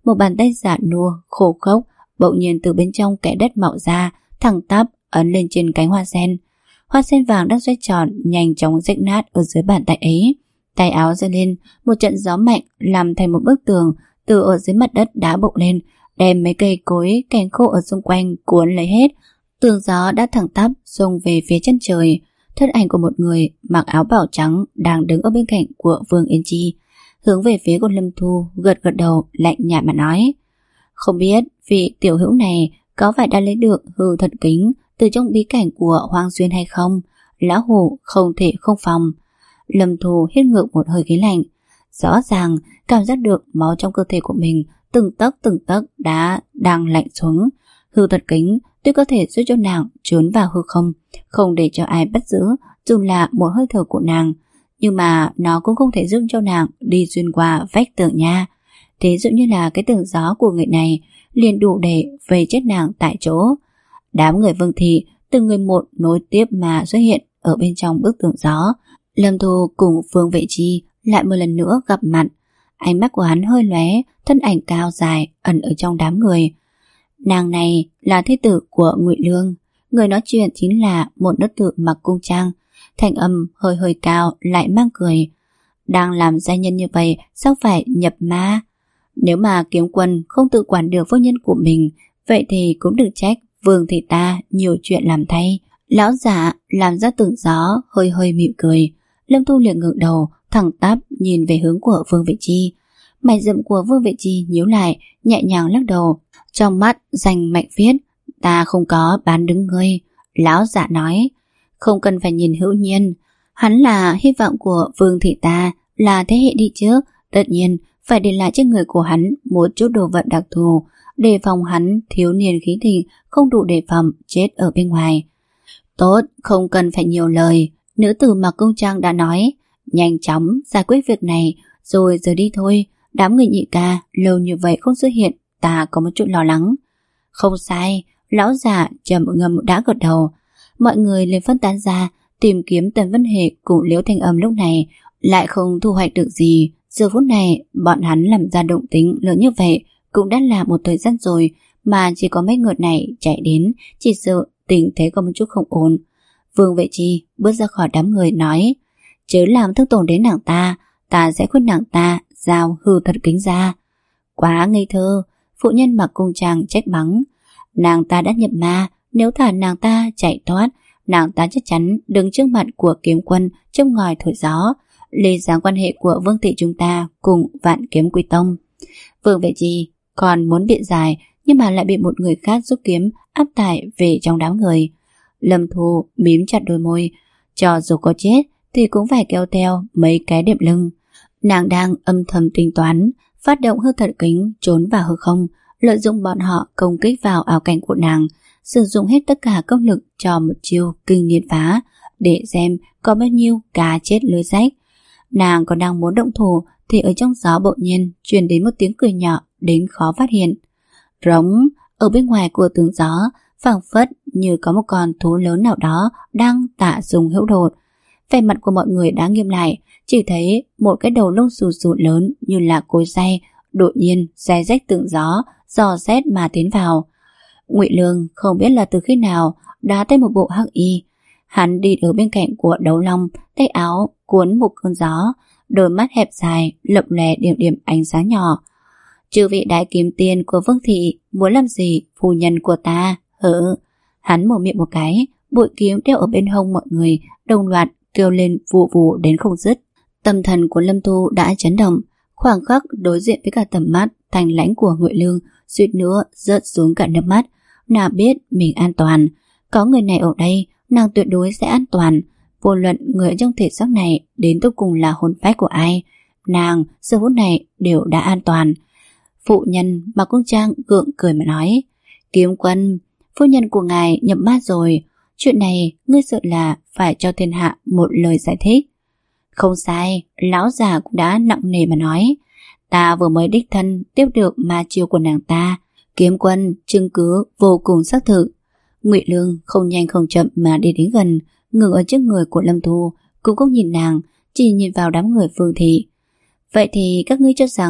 một bàn tay giả nua, khô khốc bỗng nhiên từ bên trong kẽ đất mọc ra, thẳng tắp ấn lên trên cánh hoa sen. Hoa sen vàng đang xoay tròn, nhanh chóng rách nát ở dưới bàn tay ấy. Tay áo giơ lên, một trận gió mạnh làm thành một bức tường từ ở dưới mặt đất đá bụng lên, đem mấy cây cối cành khô ở xung quanh cuốn lấy hết. Tường gió đã thẳng tắp xông về phía chân trời. Thân ảnh của một người mặc áo bào trắng đang đứng ở bên cạnh của Vương Yên Chi, hướng về phía của Lâm Thu, gật gật đầu lạnh nhạt mà nói: không biết vị tiểu hữu này có phải đã lấy được hư thật kính từ trong bí cảnh của Hoang Xuyên hay không? Lão hủ không thể không phòng. Lâm Thu hít ngược một hơi khí lạnh, rõ ràng cảm giác được máu trong cơ thể của mình từng tấc từng tấc đã đang lạnh xuống. Hư thật kính tuy có thể giúp cho nàng trốn vào hư không, không để cho ai bắt giữ dù là một hơi thở của nàng, nhưng mà nó cũng không thể giúp cho nàng đi xuyên qua vách tường nha. Thế dụ như là cái tường gió của người này liền đủ để vây chết nàng tại chỗ. Đám người Vương thị từng người một nối tiếp mà xuất hiện ở bên trong bức tường gió. Lâm Thu cùng Phương Vệ Chi lại một lần nữa gặp mặt. Ánh mắt của hắn hơi lóe, thân ảnh cao dài ẩn ở trong đám người. Nàng này là thê tử của Ngụy Lương. Người nói chuyện chính là một nữ tử mặc cung trang, thanh âm hơi hơi cao lại mang cười. Đang làm gia nhân như vậy sao phải nhập ma? Nếu mà Kiếm Quân không tự quản được phu nhân của mình, vậy thì cũng đừng trách Vương thị ta nhiều chuyện làm thay. Lão giả làm ra tường gió hơi hơi mỉm cười. Lâm Thu liền ngẩng đầu thẳng tắp nhìn về hướng của Vương Vệ Chi. Mày rậm của Vương Vệ Chi nhíu lại, nhẹ nhàng lắc đầu, trong mắt dành mạnh viết: ta không có bán đứng ngươi. Lão giả nói: không cần phải nhìn hữu nhiên, hắn là hy vọng của Vương thị ta, là thế hệ đi trước, tất nhiên phải để lại trên người của hắn một chút đồ vật đặc thù, đề phòng hắn thiếu niên khí thịnh không đủ đề phòng chết ở bên ngoài. Tốt, không cần phải nhiều lời. Nữ tử mặc cung trang đã nói: nhanh chóng giải quyết việc này rồi rời đi thôi. Đám người Nhị ca lâu như vậy không xuất hiện, ta có một chút lo lắng. Không sai, lão già trầm ngâm đã gật đầu. Mọi người liền phân tán ra tìm kiếm Tần Vân Hề cùng Liễu Thanh Âm. Lúc này lại không thu hoạch được gì. Giờ phút này bọn hắn làm ra động tính lớn như vậy cũng đã là một thời gian rồi, mà chỉ có mấy người này chạy đến, chỉ sợ tình thế có một chút không ổn. Vương Vệ Chi bước ra khỏi đám người nói: chớ làm thương tổn đến nàng ta, ta sẽ khuyên nàng ta giao hư thật kính ra. Quá ngây thơ, phụ nhân mặc cung trang trách mắng. Nàng ta đã nhập ma, nếu thả nàng ta chạy thoát, nàng ta chắc chắn đứng trước mặt của Kiếm Quân trong ngòi thổi gió, lê giáng quan hệ của Vương thị chúng ta cùng Vạn Kiếm Quy Tông. Vương Vệ Chi còn muốn biện giải, nhưng mà lại bị một người khác rút kiếm áp tải về trong đám người. Lâm Thu mím chặt đôi môi, cho dù có chết thì cũng phải kéo theo mấy cái đệm lưng. Nàng đang âm thầm tính toán, phát động hư thật kính trốn vào hư không, lợi dụng bọn họ công kích vào ảo cảnh của nàng, sử dụng hết tất cả công lực cho một chiêu kinh niên phá, để xem có bao nhiêu cá chết lưới rách. Nàng còn đang muốn động thủ thì ở trong gió bỗng nhiên truyền đến một tiếng cười nhỏ đến khó phát hiện. Rống, ở bên ngoài của tường gió phảng phất như có một con thú lớn nào đó đang tạ dùng hữu đột. Vẻ mặt của mọi người đã nghiêm lại, chỉ thấy một cái đầu lông xù xù lớn như là cối xay đột nhiên xé rách tường gió, dò xét mà tiến vào. Ngụy Lương không biết là từ khi nào đá tay một bộ hắc y. Hắn đi ở bên cạnh của Đấu Long, tay áo cuốn một cơn gió, đôi mắt hẹp dài lập lè điểm điểm ánh sáng nhỏ. Chư vị đại kiếm tiên của Vương thị muốn làm gì phu nhân của ta? Hử? Hắn mở miệng một cái, bội kiếm đeo ở bên hông mọi người đồng loạt kêu lên vù vù đến không dứt. Tâm thần của Lâm Thu đã chấn động, khoảng khắc đối diện với cả tầm mắt thanh lãnh của Ngụy Lương, suýt nữa rớt xuống cả nước mắt. Nàng biết mình an toàn, có người này ở đây, nàng tuyệt đối sẽ an toàn. Vô luận người trong thể xác này đến cuối cùng là hồn phách của ai, nàng giờ phút này đều đã an toàn. Phụ nhân mặc cung trang gượng cười mà nói: Kiếm Quân, phu nhân của ngài nhập ma rồi, chuyện này ngươi sợ là phải cho thiên hạ một lời giải thích. Không sai, lão già cũng đã nặng nề mà nói: ta vừa mới đích thân tiếp được ma chiêu của nàng ta. Kiếm Quân chứng cứ vô cùng xác thực. Ngụy Lương không nhanh không chậm mà đi đến gần, ngừng ở trước người của Lâm Thu, cũng không nhìn nàng, chỉ nhìn vào đám người Phương thị. Vậy thì các ngươi cho rằng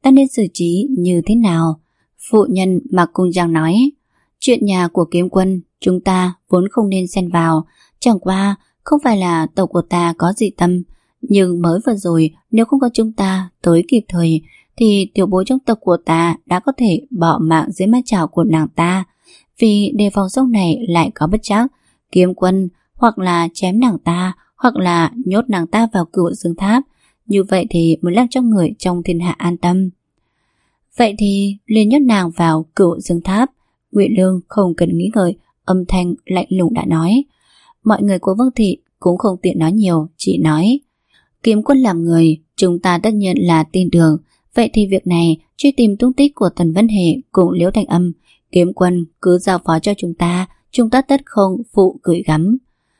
ta nên xử trí như thế nào? Phụ nhân Mạc Cung Giang nói, chuyện nhà của kiếm quân chúng ta vốn không nên xen vào, chẳng qua không phải là tộc của ta có dị tâm, nhưng mới vừa rồi nếu không có chúng ta tới kịp thời thì tiểu bối trong tộc của ta đã có thể bỏ mạng dưới mái chảo của nàng ta. Vì đề phòng sau này lại có bất trắc, kiếm quân hoặc là chém nàng ta hoặc là nhốt nàng ta vào Cửu Dương Tháp, như vậy thì mới làm cho người trong thiên hạ an tâm. Vậy thì liền nhốt nàng vào Cửu Dương Tháp. Ngụy Lương không cần nghĩ ngợi, âm thanh lạnh lùng đã nói. Mọi người của Vương thị cũng không tiện nói nhiều, chỉ nói, kiếm quân làm người chúng ta tất nhiên là tin tưởng. Vậy thì việc này truy tìm tung tích của Tần Vân Hề cùng Liễu Thanh Âm, kiếm quân cứ giao phó cho chúng ta, chúng ta tất không phụ gửi gắm.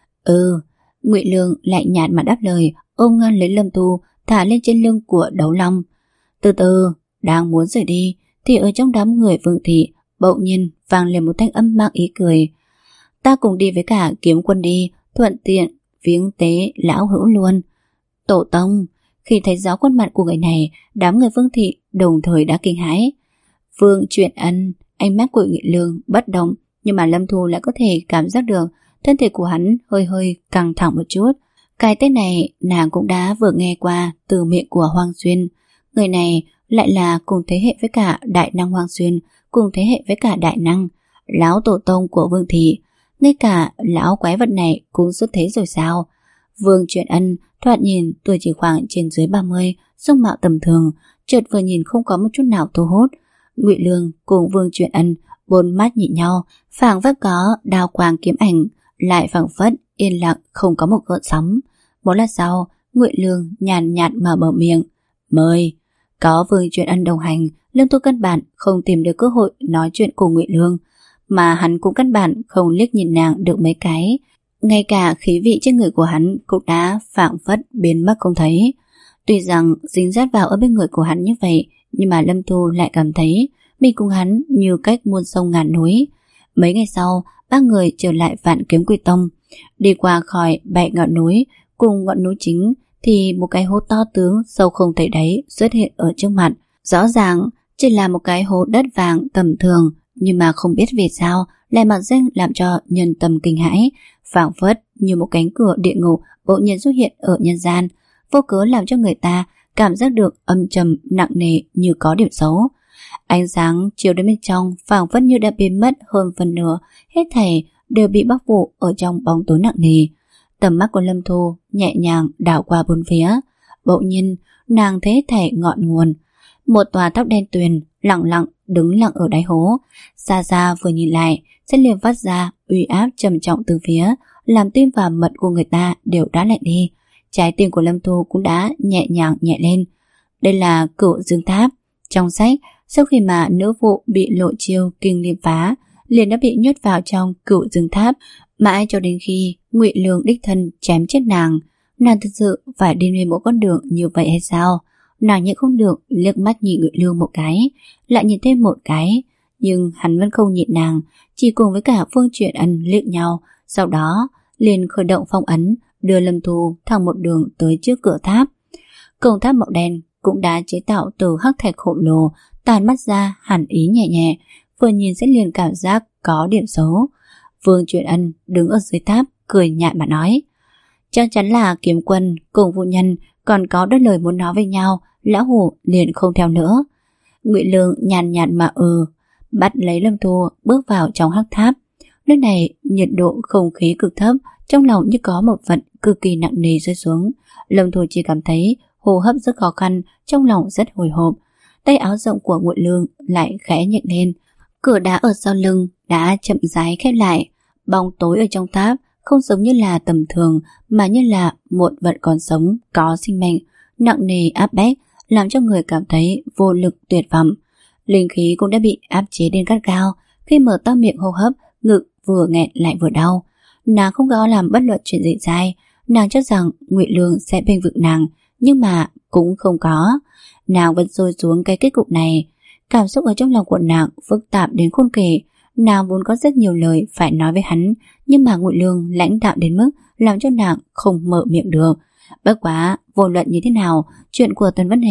Ừ. Ngụy Lương lạnh nhạt mà đáp lời, ôm ngang lấy Lâm Thu thả lên trên lưng của Đấu Long. Từ từ, đang muốn rời đi thì ở trong đám người Vương thị bỗng nhiên vang lên một thanh âm mang ý cười. Ta cùng đi với cả kiếm quân đi, thuận tiện viếng tế lão hữu luôn. Tổ tông. Khi thấy rõ khuôn mặt của người này, đám người Vương thị đồng thời đã kinh hãi. Vương Chuyện Ân, ánh mắt của Ngụy Lương bất động, nhưng mà Lâm Thu lại có thể cảm giác được thân thể của hắn hơi hơi căng thẳng một chút. Cái tên này nàng cũng đã vừa nghe qua từ miệng của Hoang Xuyên. Người này lại là cùng thế hệ với cả đại năng Hoang Xuyên, cùng thế hệ với cả đại năng lão tổ tông của Vương thị. Ngay cả lão quái vật này cũng xuất thế rồi sao? Vương Chuyện Ân thoạt nhìn tuổi chỉ khoảng trên dưới ba mươi, dung mạo tầm thường, chợt vừa nhìn không có một chút nào thu hút. Ngụy Lương cùng Vương Chuyện Ân bốn mắt nhìn nhau, phảng phất có đao quang kiếm ảnh, lại phảng phất yên lặng không có một gợn sóng. Một lát sau, Ngụy Lương nhàn nhạt mở mở miệng, mời. Có Vương Chuyện Ân đồng hành, Lâm Thu căn bản không tìm được cơ hội nói chuyện cùng Ngụy Lương, mà hắn cũng căn bản không liếc nhìn nàng được mấy cái. Ngay cả khí vị trên người của hắn cũng đã phảng phất biến mất không thấy. Tuy rằng dính dát vào ở bên người của hắn như vậy, nhưng mà Lâm Thu lại cảm thấy mình cùng hắn như cách muôn sông ngàn núi. Mấy ngày sau, ba người trở lại Vạn Kiếm Quy Tông. Đi qua khỏi bảy ngọn núi, cùng ngọn núi chính thì một cái hố to tướng sâu không thấy đáy xuất hiện ở trước mặt. Rõ ràng chỉ là một cái hố đất vàng tầm thường, nhưng mà không biết vì sao lại mạo danh làm cho nhân tâm kinh hãi, phảng phất như một cánh cửa địa ngục bỗng nhiên xuất hiện ở nhân gian, vô cớ làm cho người ta cảm giác được âm trầm nặng nề như có điểm xấu. Ánh sáng chiếu đến bên trong phảng phất như đã biến mất hơn phần nửa, hết thảy đều bị bao phủ ở trong bóng tối nặng nề. Tầm mắt của Lâm Thu nhẹ nhàng đảo qua bốn phía, bỗng nhiên nàng thấy hết thảy ngọn nguồn. Một tòa tháp đen tuyền lặng lặng đứng lặng ở đáy hố, xa xa vừa nhìn lại sẽ liền phát ra uy áp trầm trọng từ phía, làm tim và mật của người ta đều đã lạnh đi. Trái tim của Lâm Thu cũng đã nhẹ nhàng nhẹ lên. Đây là Cửu Dương Tháp. Trong sách, sau khi mà nữ vụ bị lộ chiêu kinh liêm phá, liền đã bị nhốt vào trong Cửu Dương Tháp, mãi cho đến khi Ngụy Lương đích thân chém chết nàng. Nàng thực sự phải đi lên một con đường như vậy hay sao? Nàng nhịn không được liếc mắt nhìn Ngụy Lương một cái, lại nhìn thêm một cái, nhưng hắn vẫn không nhịn nàng, chỉ cùng với cả Vương Chuyện Ân liếc nhau, sau đó liền khởi động phong ấn, đưa Lâm Thu thẳng một đường tới trước cửa tháp. Cổng tháp màu đen cũng đã chế tạo từ hắc thạch khổng lồ, tàn mắt ra hàn ý nhẹ nhẹ, vừa nhìn sẽ liền cảm giác có điểm xấu. Vương Chuyện Ân đứng ở dưới tháp cười nhạt mà nói, chắc chắn là kiếm quân cùng phụ nhân còn có đôi lời muốn nói với nhau, lão hủ liền không theo nữa. Ngụy Lương nhàn nhạt mà ừ, bắt lấy Lâm Thu bước vào trong hắc tháp. Nơi này nhiệt độ không khí cực thấp, trong lòng như có một vận cực kỳ nặng nề rơi xuống. Lâm Thu chỉ cảm thấy hô hấp rất khó khăn, trong lòng rất hồi hộp. Tay áo rộng của Ngụy Lương lại khẽ nhẹ lên, cửa đá ở sau lưng đã chậm rãi khép lại. Bóng tối ở trong tháp không giống như là tầm thường, mà như là một vật còn sống, có sinh mệnh, nặng nề áp bách, làm cho người cảm thấy vô lực tuyệt vọng. Linh khí cũng đã bị áp chế đến gắt gao. Khi mở to miệng hô hấp, ngực vừa nghẹn lại vừa đau. Nàng không có làm bất luận chuyện gì sai. Nàng cho rằng Ngụy Lương sẽ bênh vực nàng, nhưng mà cũng không có. Nàng vẫn rơi xuống cái kết cục này. Cảm xúc ở trong lòng của nàng phức tạp đến khôn kể. Nàng vốn có rất nhiều lời phải nói với hắn, nhưng mà Ngụy Lương lãnh đạm đến mức làm cho nàng không mở miệng được. Bất quá vô luận như thế nào, chuyện của Tần Vân Hề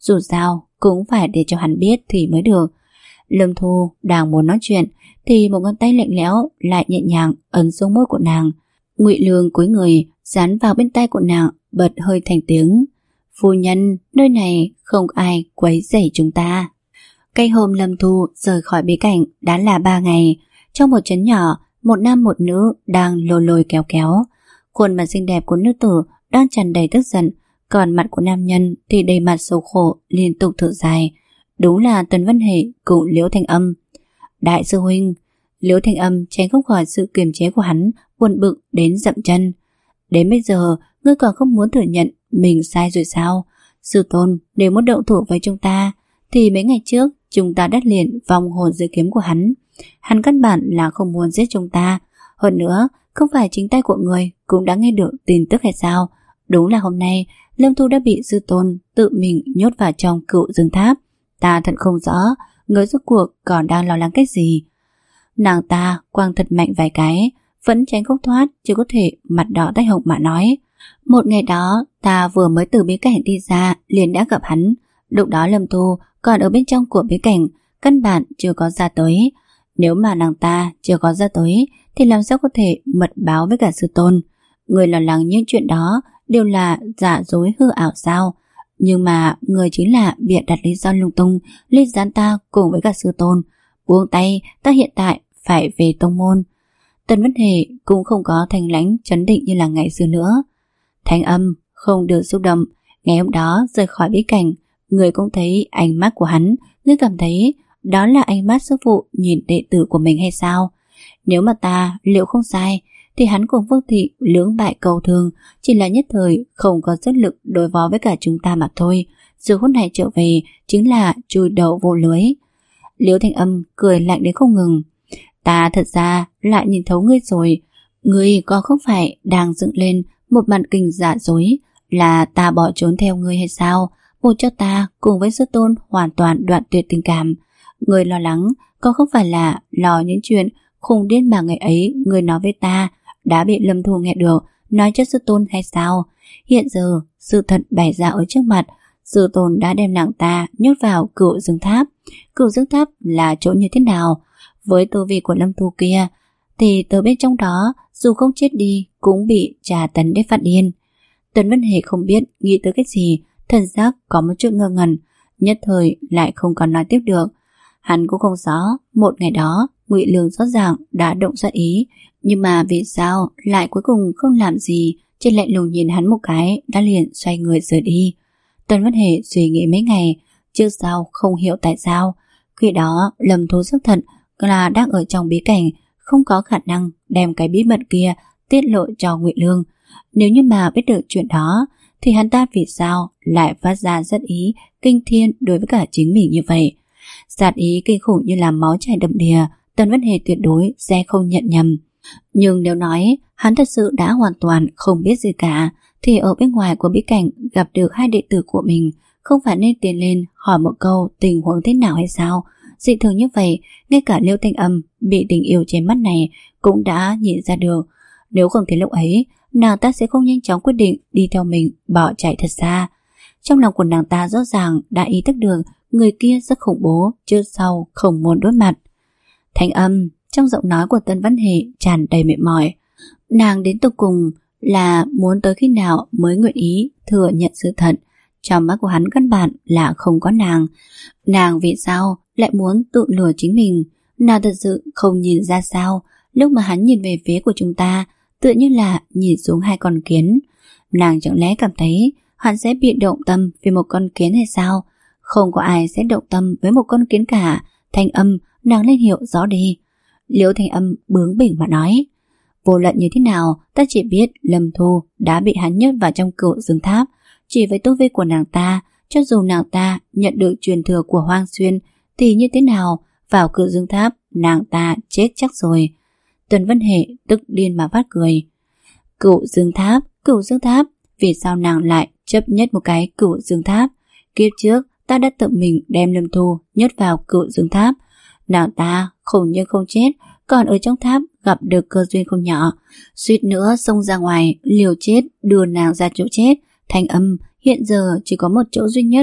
dù sao cũng phải để cho hắn biết thì mới được. Lâm Thu đang muốn nói chuyện thì một ngón tay lạnh lẽo lại nhẹ nhàng ấn xuống môi của nàng. Ngụy Lương cúi người dán vào bên tai của nàng, bật hơi thành tiếng: "Phu nhân, nơi này không ai quấy rầy chúng ta." Cái hôm Lâm Thu rời khỏi bí cảnh đã là ba ngày. Trong một trấn nhỏ, một nam một nữ đang lôi lôi kéo kéo. Khuôn mặt xinh đẹp của nữ tử đang tràn đầy tức giận, còn mặt của nam nhân thì đầy mặt sầu khổ, liên tục thở dài. Đúng là Tần Văn Hệ cùng Liễu Thanh Âm. "Đại sư huynh." Liễu Thanh Âm tránh không khỏi sự kiềm chế của hắn, buồn bực đến dậm chân. "Đến bây giờ ngươi còn không muốn thừa nhận mình sai rồi sao? Sư tôn nếu muốn động thủ với chúng ta thì mấy ngày trước chúng ta đã liền vong hồn dưới kiếm của hắn. Hắn căn bản là không muốn giết chúng ta. Hơn nữa, không phải chính tay của người cũng đã nghe được tin tức hay sao? Đúng là hôm nay Lâm Thu đã bị sư tôn tự mình nhốt vào trong Cựu Dương Tháp. Ta thật không rõ người rốt cuộc còn đang lo lắng cái gì." Nàng ta quăng thật mạnh vài cái, vẫn tránh không thoát, chỉ có thể mặt đỏ tay hồng mà nói: "Một ngày đó ta vừa mới từ bí cảnh đi ra liền đã gặp hắn. Lúc đó Lâm Thu còn ở bên trong của bí cảnh, căn bản chưa có ra tới. Nếu mà nàng ta chưa có ra tới thì làm sao có thể mật báo với cả sư tôn? Người lo lắng những chuyện đó đều là giả dối hư ảo sao? Nhưng mà người chính là bịa đặt lý do lung tung liên gián ta cùng với cả sư tôn. Buông tay, ta hiện tại phải về tông môn." Tần Văn Hề cũng không có thanh lãnh trấn định như là ngày xưa nữa. "Thanh Âm, không được xúc động. Ngày hôm đó rời khỏi bí cảnh, người cũng thấy ánh mắt của hắn, ngươi cảm thấy đó là ánh mắt sư phụ nhìn đệ tử của mình hay sao? Nếu mà ta liệu không sai thì hắn cùng Vương Thị lưỡng bại cầu thường, chỉ là nhất thời không có sức lực đối phó với cả chúng ta mà thôi. Giờ phút này trở về chính là chui đầu vô lưới." Liễu Thanh Âm cười lạnh đến không ngừng. "Ta thật ra lại nhìn thấu ngươi rồi. Ngươi có không phải đang dựng lên một màn kình giả dối là ta bỏ trốn theo ngươi hay sao? Buộc cho ta cùng với sư tôn hoàn toàn đoạn tuyệt tình cảm. Ngươi lo lắng có không phải là lo những chuyện khùng điên mà ngày ấy ngươi nói với ta đã bị Lâm Thu nghe được nói cho sư tôn hay sao? Hiện giờ sự thật bày ra ở trước mặt, sư tôn đã đem nàng ta nhốt vào Cựu Dương Tháp. Cựu Dương Tháp là chỗ như thế nào? Với tu vi của Lâm Thu kia thì từ bên trong đó dù không chết đi cũng bị trà tấn đến phát điên." Tần Văn Hề không biết nghĩ tới cái gì, thần giác có một chút ngơ ngẩn, nhất thời lại không còn nói tiếp được. Hắn cũng không rõ một ngày đó Ngụy Lương rõ ràng đã động sát ý, nhưng mà vì sao lại cuối cùng không làm gì, chỉ lạnh lùng nhìn hắn một cái đã liền xoay người rời đi. Tần Văn Hề suy nghĩ mấy ngày, trước sau không hiểu tại sao khi đó Lâm Thu rất thận là đang ở trong bí cảnh, không có khả năng đem cái bí mật kia tiết lộ cho Ngụy Lương. Nếu như mà biết được chuyện đó thì hắn ta vì sao lại phát ra sát ý kinh thiên đối với cả chính mình như vậy? Sát ý kinh khủng như là máu chảy đầm đìa, Tần Văn Hề tuyệt đối sẽ không nhận nhầm. Nhưng nếu nói hắn thật sự đã hoàn toàn không biết gì cả thì ở bên ngoài của bí cảnh gặp được hai đệ tử của mình, không phải nên tiến lên hỏi một câu tình huống thế nào hay sao? Dị thường như vậy, ngay cả Liễu Thanh Âm bị tình yêu trên mắt này cũng đã nhìn ra được. Nếu không thì lúc ấy nàng ta sẽ không nhanh chóng quyết định đi theo mình bỏ chạy thật xa. Trong lòng của nàng ta rõ ràng đã ý thức được người kia rất khủng bố, trước sau không muốn đối mặt. Thanh Âm, trong giọng nói của Tân Văn Hề tràn đầy mệt mỏi. Nàng đến tục cùng là muốn tới khi nào mới nguyện ý thừa nhận sự thật. Trong mắt của hắn căn bản là không có nàng. Nàng vì sao lại muốn tự lừa chính mình? Nàng thật sự không nhìn ra sao lúc mà hắn nhìn về phía của chúng ta tựa như là nhìn xuống hai con kiến. Nàng chẳng lẽ cảm thấy hắn sẽ bị động tâm vì một con kiến hay sao? Không có ai sẽ động tâm với một con kiến cả. Thanh Âm, nàng lên hiểu rõ đi. Liễu Thanh Âm bướng bỉnh mà nói. Vô luận như thế nào, ta chỉ biết Lâm Thu đã bị hắn nhốt vào trong Cựu Dương Tháp. Chỉ với tu vi của nàng ta, cho dù nàng ta nhận được truyền thừa của Hoang Xuyên thì như thế nào, vào Cựu Dương Tháp nàng ta chết chắc rồi. Tần Văn Hệ tức điên mà phát cười. Cựu Dương Tháp, Cựu Dương Tháp, vì sao nàng lại chấp nhất một cái Cựu Dương Tháp? Kiếp trước ta đã tự mình đem Lâm Thu nhốt vào Cựu Dương Tháp. Nàng ta không những không chết, còn ở trong tháp gặp được cơ duyên không nhỏ, suýt nữa xông ra ngoài liều chết đưa nàng ra chỗ chết. Thanh Âm, hiện giờ chỉ có một chỗ duy nhất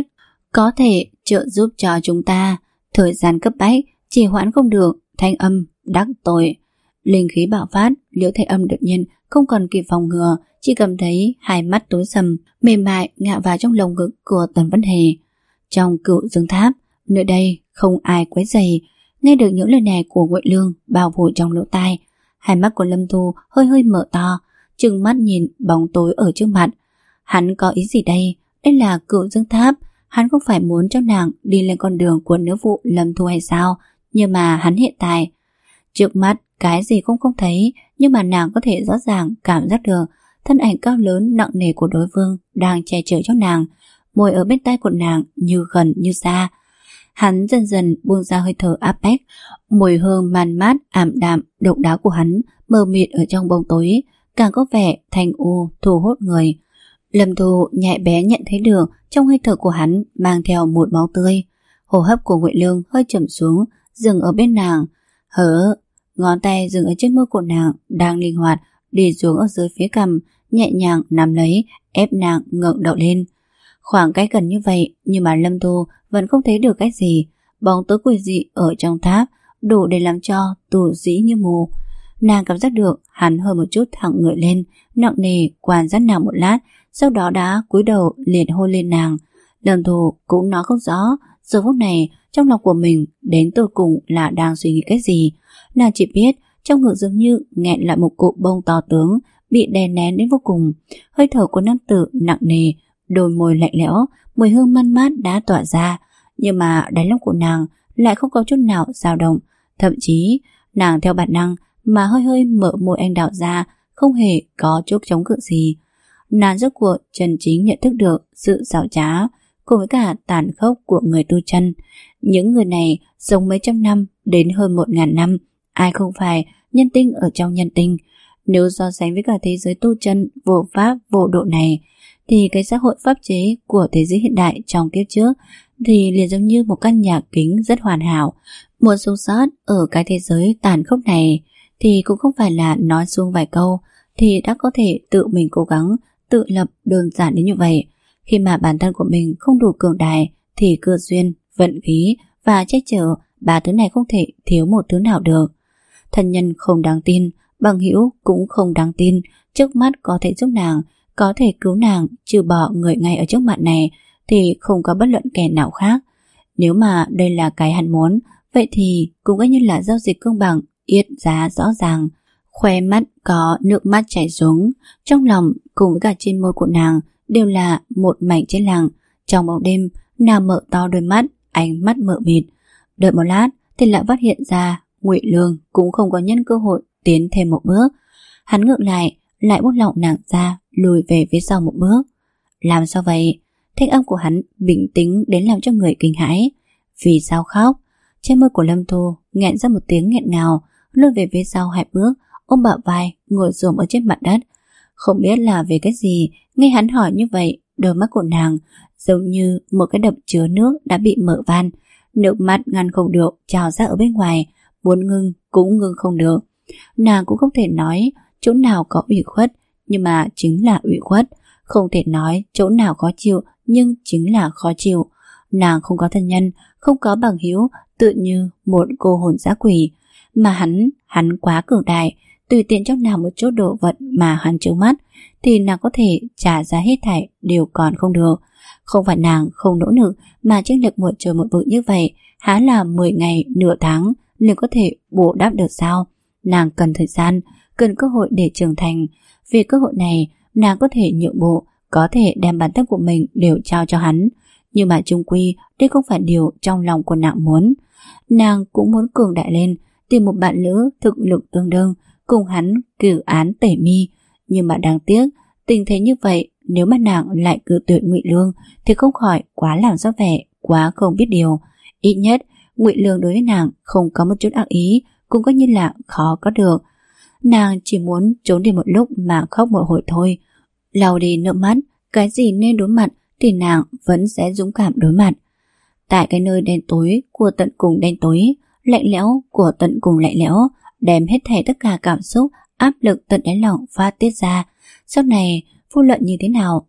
có thể trợ giúp cho chúng ta. Thời gian cấp bách, trì hoãn không được. Thanh âm đắc tội. Linh khí bạo phát, Liễu Thanh Âm đột nhiên không còn kịp phòng ngừa, chỉ cảm thấy hai mắt tối sầm, mềm mại ngã vào trong lồng ngực của Tần Vân Hề. Trong Cựu Dương Tháp, nơi đây không ai quấy rầy. Nghe được những lời này của Ngụy Lương bao phủ trong lỗ tai, hai mắt của Lâm Thu hơi hơi mở to, trừng mắt nhìn bóng tối ở trước mặt. Hắn có ý gì đây? Đây là Cựu Dương Tháp, hắn không phải muốn cho nàng đi lên con đường của nữ vụ Lâm Thu hay sao? Nhưng mà hắn hiện tại trước mắt cái gì cũng không thấy, nhưng mà nàng có thể rõ ràng cảm giác được thân ảnh cao lớn nặng nề của đối phương đang che chở cho nàng, môi ở bên tai của nàng như gần như xa. Hắn dần dần buông ra hơi thở áp bách, mùi hương man mát ảm đạm độc đáo của hắn mờ mịt ở trong bóng tối, càng có vẻ thanh u thu hút người. Lâm Thu nhạy bé nhận thấy được trong hơi thở của hắn mang theo mùi máu tươi. Hô hấp của Ngụy Lương hơi chậm xuống, dừng ở bên nàng. Hở, ngón tay dừng ở trên môi của nàng đang linh hoạt đi xuống ở dưới phía cằm, nhẹ nhàng nắm lấy, ép nàng ngẩng đầu lên. Khoảng cách gần như vậy nhưng mà Lâm Thu vẫn không thấy được cái gì. Bóng tối quỷ dị ở trong tháp đủ để làm cho tù dĩ như mù. Nàng cảm giác được hắn hơi một chút thẳng người lên, nặng nề quan sát nàng một lát, sau đó đã cúi đầu liền hôn lên nàng. Lâm Thu cũng nói không rõ giờ phút này trong lòng của mình đến tột cùng là đang suy nghĩ cái gì. Nàng chỉ biết trong ngực dường như nghẹn lại một cục bông to tướng bị đè nén đến vô cùng. Hơi thở của nam tử nặng nề, đôi môi lạnh lẽo, mùi hương man mát đã tỏa ra, nhưng mà đáy lòng của nàng lại không có chút nào dao động. Thậm chí nàng theo bản năng mà hơi hơi mở môi anh đào ra, không hề có chút chống cự gì. Nàng rốt cuộc chân chính nhận thức được sự xảo trá cùng với cả tàn khốc của người tu chân. Những người này sống mấy trăm năm đến hơn một ngàn năm, ai không phải nhân tinh ở trong nhân tinh. Nếu so sánh với cả thế giới tu chân vô pháp vô độ này, thì cái xã hội pháp chế của thế giới hiện đại trong kiếp trước thì liền giống như một căn nhà kính rất hoàn hảo. Muốn sống sót ở cái thế giới tàn khốc này thì cũng không phải là nói xuống vài câu thì đã có thể tự mình cố gắng tự lập đơn giản đến như vậy. Khi mà bản thân của mình không đủ cường đại thì cơ duyên, vận khí và che chở, ba thứ này không thể thiếu một thứ nào được. Thân nhân không đáng tin, bằng hữu cũng không đáng tin. Trước mắt có thể giúp nàng, có thể cứu nàng, trừ bỏ người ngay ở trước mặt này thì không có bất luận kẻ nào khác. Nếu mà đây là cái hắn muốn, vậy thì cũng coi như là giao dịch công bằng, yết giá rõ ràng. Khoe mắt có nước mắt chảy xuống, trong lòng cùng với cả trên môi của nàng đều là một mảnh chết lặng. Trong bóng đêm, nàng mở to đôi mắt, ánh mắt mờ mịt. Đợi một lát thì lại phát hiện ra Ngụy Lương cũng không có nhân cơ hội tiến thêm một bước. Hắn ngược lại lại buông lỏng nàng ra, lùi về phía sau một bước. Làm sao vậy? Thanh âm của hắn bình tĩnh đến làm cho người kinh hãi. Vì sao khóc? Trên môi của Lâm Thu nghẹn ra một tiếng nghẹn ngào, lùi về phía sau hai bước, ôm bả vai ngồi xổm ở trên mặt đất. Không biết là về cái gì, nghe hắn hỏi như vậy, đôi mắt của nàng giống như một cái đập chứa nước đã bị mở van, nước mắt ngăn không được trào ra ở bên ngoài, muốn ngưng cũng ngưng không được. Nàng cũng không thể nói chỗ nào có ủy khuất, nhưng mà chính là ủy khuất. Không thể nói chỗ nào khó chịu, nhưng chính là khó chịu. Nàng không có thân nhân, không có bằng hữu, tự như một cô hồn dã quỷ. Mà hắn, hắn quá cường đại, tùy tiện cho nàng một chút đồ vật mà hắn trướng mắt thì nàng có thể trả giá hết thảy đều còn không được. Không phải nàng không nỗ lực, mà chênh lệch một trời một vực như vậy há là mười ngày nửa tháng liền có thể bù đắp được sao? Nàng cần thời gian, cần cơ hội để trưởng thành. Vì cơ hội này nàng có thể nhượng bộ, có thể đem bản thân của mình đều trao cho hắn. Nhưng mà chung quy đây không phải điều trong lòng của nàng muốn. Nàng cũng muốn cường đại lên, tìm một bạn nữ thực lực tương đương cùng hắn cử án tẩy mi. Nhưng mà đáng tiếc, tình thế như vậy, nếu mà nàng lại cự tuyệt Ngụy Lương thì không khỏi quá làm rõ vẻ, quá không biết điều. Ít nhất Ngụy Lương đối với nàng không có một chút ác ý, cũng coi như là khó có được. Nàng chỉ muốn trốn đi một lúc mà khóc một hồi thôi, lau đi nước mắt. Cái gì nên đối mặt thì nàng vẫn sẽ dũng cảm đối mặt. Tại cái nơi đen tối của tận cùng đen tối, lạnh lẽo của tận cùng lạnh lẽo, đem hết thảy tất cả cảm xúc, áp lực tận đáy lòng phát tiết ra. Sau này vô luận như thế nào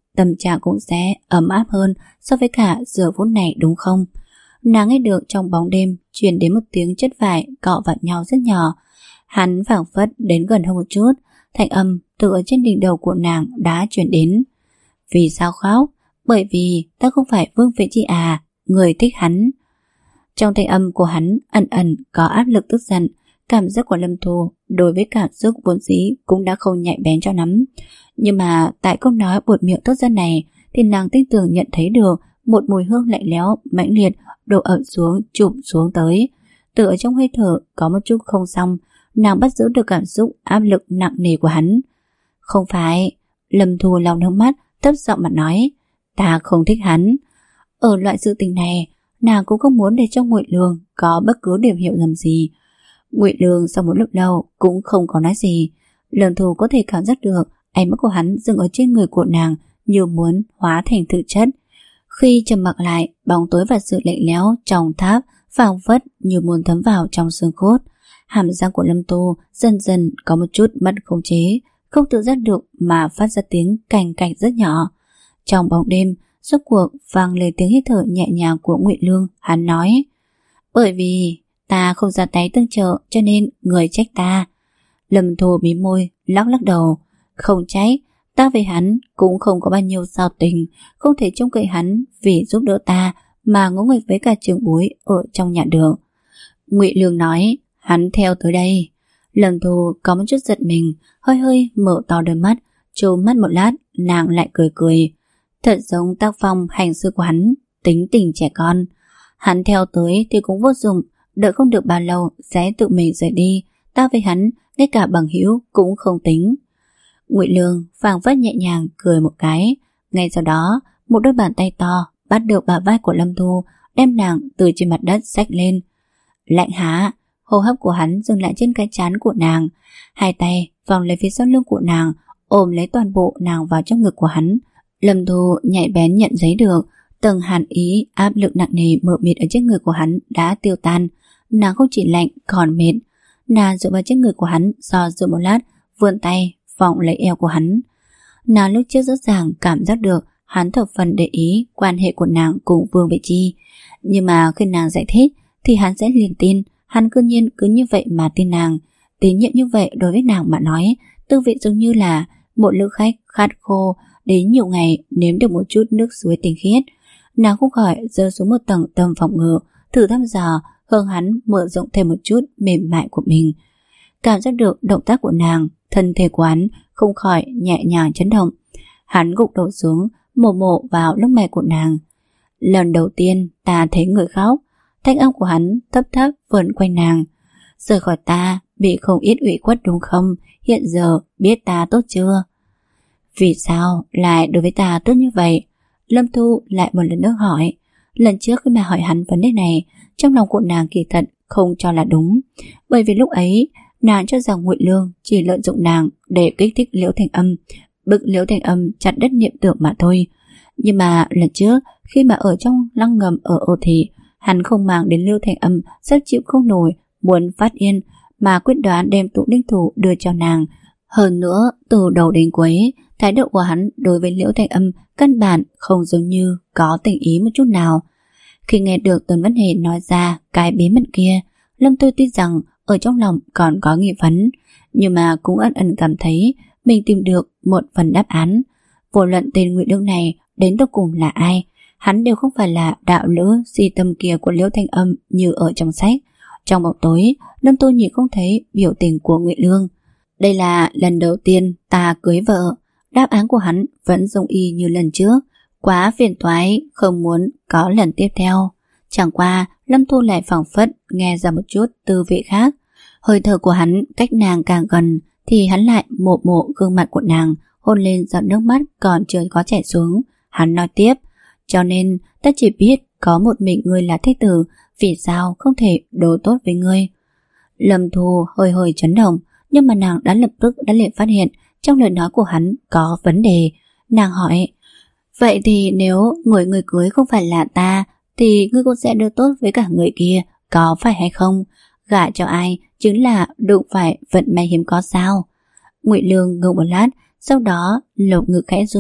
tâm trạng cũng sẽ ấm áp hơn so với cả giờ phút này đúng không? Nàng nghe được trong bóng đêm truyền đến một tiếng chất vải cọ vào nhau rất nhỏ. Hắn phảng phất đến gần hơn một chút, thanh âm từ ở trên đỉnh đầu của nàng đã truyền đến. Vì sao khóc? Bởi vì ta không phải Vương Vệ Chi à, người thích hắn. Trong thanh âm của hắn ẩn ẩn có áp lực tức giận. Cảm giác của Lâm Thu đối với cảm xúc vốn dĩ cũng đã không nhạy bén cho lắm. Nhưng mà tại câu nói buột miệng tốt dân này thì nàng tin tưởng nhận thấy được một mùi hương lạnh lẽo mãnh liệt đổ ập xuống chụp xuống tới. Từ ở trong hơi thở có một chút không xong, nàng bắt giữ được cảm xúc áp lực nặng nề của hắn. Không phải. Lâm Thu lau nước mắt, thấp giọng mà nói, ta không thích hắn. Ở loại sự tình này, nàng cũng không muốn để cho Ngụy Lương có bất cứ điểm hiểu lầm gì. Ngụy Lương sau một lúc lâu cũng không có nói gì. Lâm Thu có thể cảm giác được ánh mắt của hắn dừng ở trên người của nàng như muốn hóa thành thực chất. Khi trầm mặc lại, bóng tối và sự lạnh lẽo trong tháp phảng phất như muốn thấm vào trong xương cốt. Hàm răng của Lâm Thu dần dần có một chút mất khống chế, không tự giác được mà phát ra tiếng cành cạch rất nhỏ. Trong bóng đêm, rốt cuộc vang lên tiếng hít thở nhẹ nhàng của Ngụy Lương. Hắn nói, bởi vì ta không ra tay tương trợ cho nên người trách ta. Lâm Thu mím môi, lắc lắc đầu. Không trách, ta với hắn cũng không có bao nhiêu giao tình, không thể trông cậy hắn vì giúp đỡ ta mà ngỗ nghịch với cả trường bối ở trong nhà đường. Ngụy Lương nói, hắn theo tới đây. Lâm Thu có một chút giật mình, hơi hơi mở to đôi mắt, trố mắt một lát, nàng lại cười cười. Thật giống tác phong hành sự của hắn, tính tình trẻ con. Hắn theo tới thì cũng vô dụng, đợi không được bao lâu sẽ tự mình rời đi. Ta với hắn, ngay cả bằng hữu cũng không tính. Ngụy Lương phảng phất nhẹ nhàng cười một cái. Ngay sau đó, một đôi bàn tay to bắt được bả vai của Lâm Thu, đem nàng từ trên mặt đất xách lên. Lạnh há. Hô hấp của hắn dừng lại trên cái trán của nàng. Hai tay vòng lấy phía sau lưng của nàng, ôm lấy toàn bộ nàng vào trong ngực của hắn. Lâm Thu nhạy bén nhận thấy được tầng hàn ý áp lực nặng nề mờ mịt ở trên người của hắn đã tiêu tan. Nàng không chỉ lạnh còn mệt. Nàng dựa vào trên người của hắn, do dự một lát, vươn tay vòng lấy eo của hắn. Nàng lúc trước rõ ràng cảm giác được hắn thập phần để ý quan hệ của nàng cùng Vương Vệ Chi, nhưng mà khi nàng giải thích thì hắn sẽ liền tin. Hắn cư nhiên cứ như vậy mà tin nàng. Tín nhiệm như vậy đối với nàng mà nói, tư vị giống như là một lữ khách khát khô đến nhiều ngày nếm được một chút nước suối tinh khiết. Nàng không khỏi rơi xuống một tầng tâm phòng ngự, thử thăm dò hướng hắn mở rộng thêm một chút mềm mại của mình. Cảm giác được động tác của nàng, thân thể của hắn không khỏi nhẹ nhàng chấn động. Hắn gục đầu xuống, mổ mổ vào lông mày của nàng. Lần đầu tiên ta thấy người khóc. Thanh âm của hắn thấp thấp vần quanh nàng. Rời khỏi ta, bị không ít ủy khuất đúng không? Hiện giờ biết ta tốt chưa? Vì sao lại đối với ta tốt như vậy? Lâm Thu lại một lần nữa hỏi. Lần trước khi mà hỏi hắn vấn đề này, trong lòng của nàng kỳ thật không cho là đúng. Bởi vì lúc ấy, nàng cho rằng Ngụy Lương chỉ lợi dụng nàng để kích thích Liễu Thành Âm, bức Liễu Thành Âm chặt đứt niệm tưởng mà thôi. Nhưng mà lần trước, khi mà ở trong lăng ngầm ở Ô Thị, hắn không mang đến Liễu Thành Âm, rất chịu không nổi, muốn phát yên, mà quyết đoán đem tụ linh thủ đưa cho nàng. Hơn nữa, từ đầu đến cuối, thái độ của hắn đối với Liễu Thành Âm căn bản không giống như có tình ý một chút nào. Khi nghe được Tần Văn Hề nói ra cái bí mật kia, Lâm Tôi tuy rằng ở trong lòng còn có nghi vấn, nhưng mà cũng ẩn ẩn cảm thấy mình tìm được một phần đáp án. Vô luận tên Ngụy Lương này đến cuối cùng là ai, hắn đều không phải là đạo lữ si tâm kia của Liễu Thanh Âm như ở trong sách. Trong bóng tối, Lâm Tô nhìn không thấy biểu tình của Ngụy Lương. Đây là lần đầu tiên ta cưới vợ. Đáp án của hắn vẫn giống y như lần trước. Quá phiền toái, không muốn có lần tiếp theo. Chẳng qua, Lâm Thu lại phảng phất nghe ra một chút tư vị khác. Hơi thở của hắn cách nàng càng gần thì hắn lại mộ mộ gương mặt của nàng, hôn lên giọt nước mắt còn chưa có chảy xuống. Hắn nói tiếp, cho nên ta chỉ biết có một mình ngươi là thích tử, vì sao không thể đối tốt với ngươi. Lâm Thu hơi hơi chấn động, nhưng mà nàng đã lập tức đã liền phát hiện trong lời nói của hắn có vấn đề. Nàng hỏi, vậy thì nếu người người cưới không phải là ta thì ngươi cũng sẽ đối tốt với cả người kia, có phải hay không? Gả cho ai chính là đụng phải vận may hiếm có sao? Ngụy Lương ngừng một lát, sau đó lồng ngực khẽ run,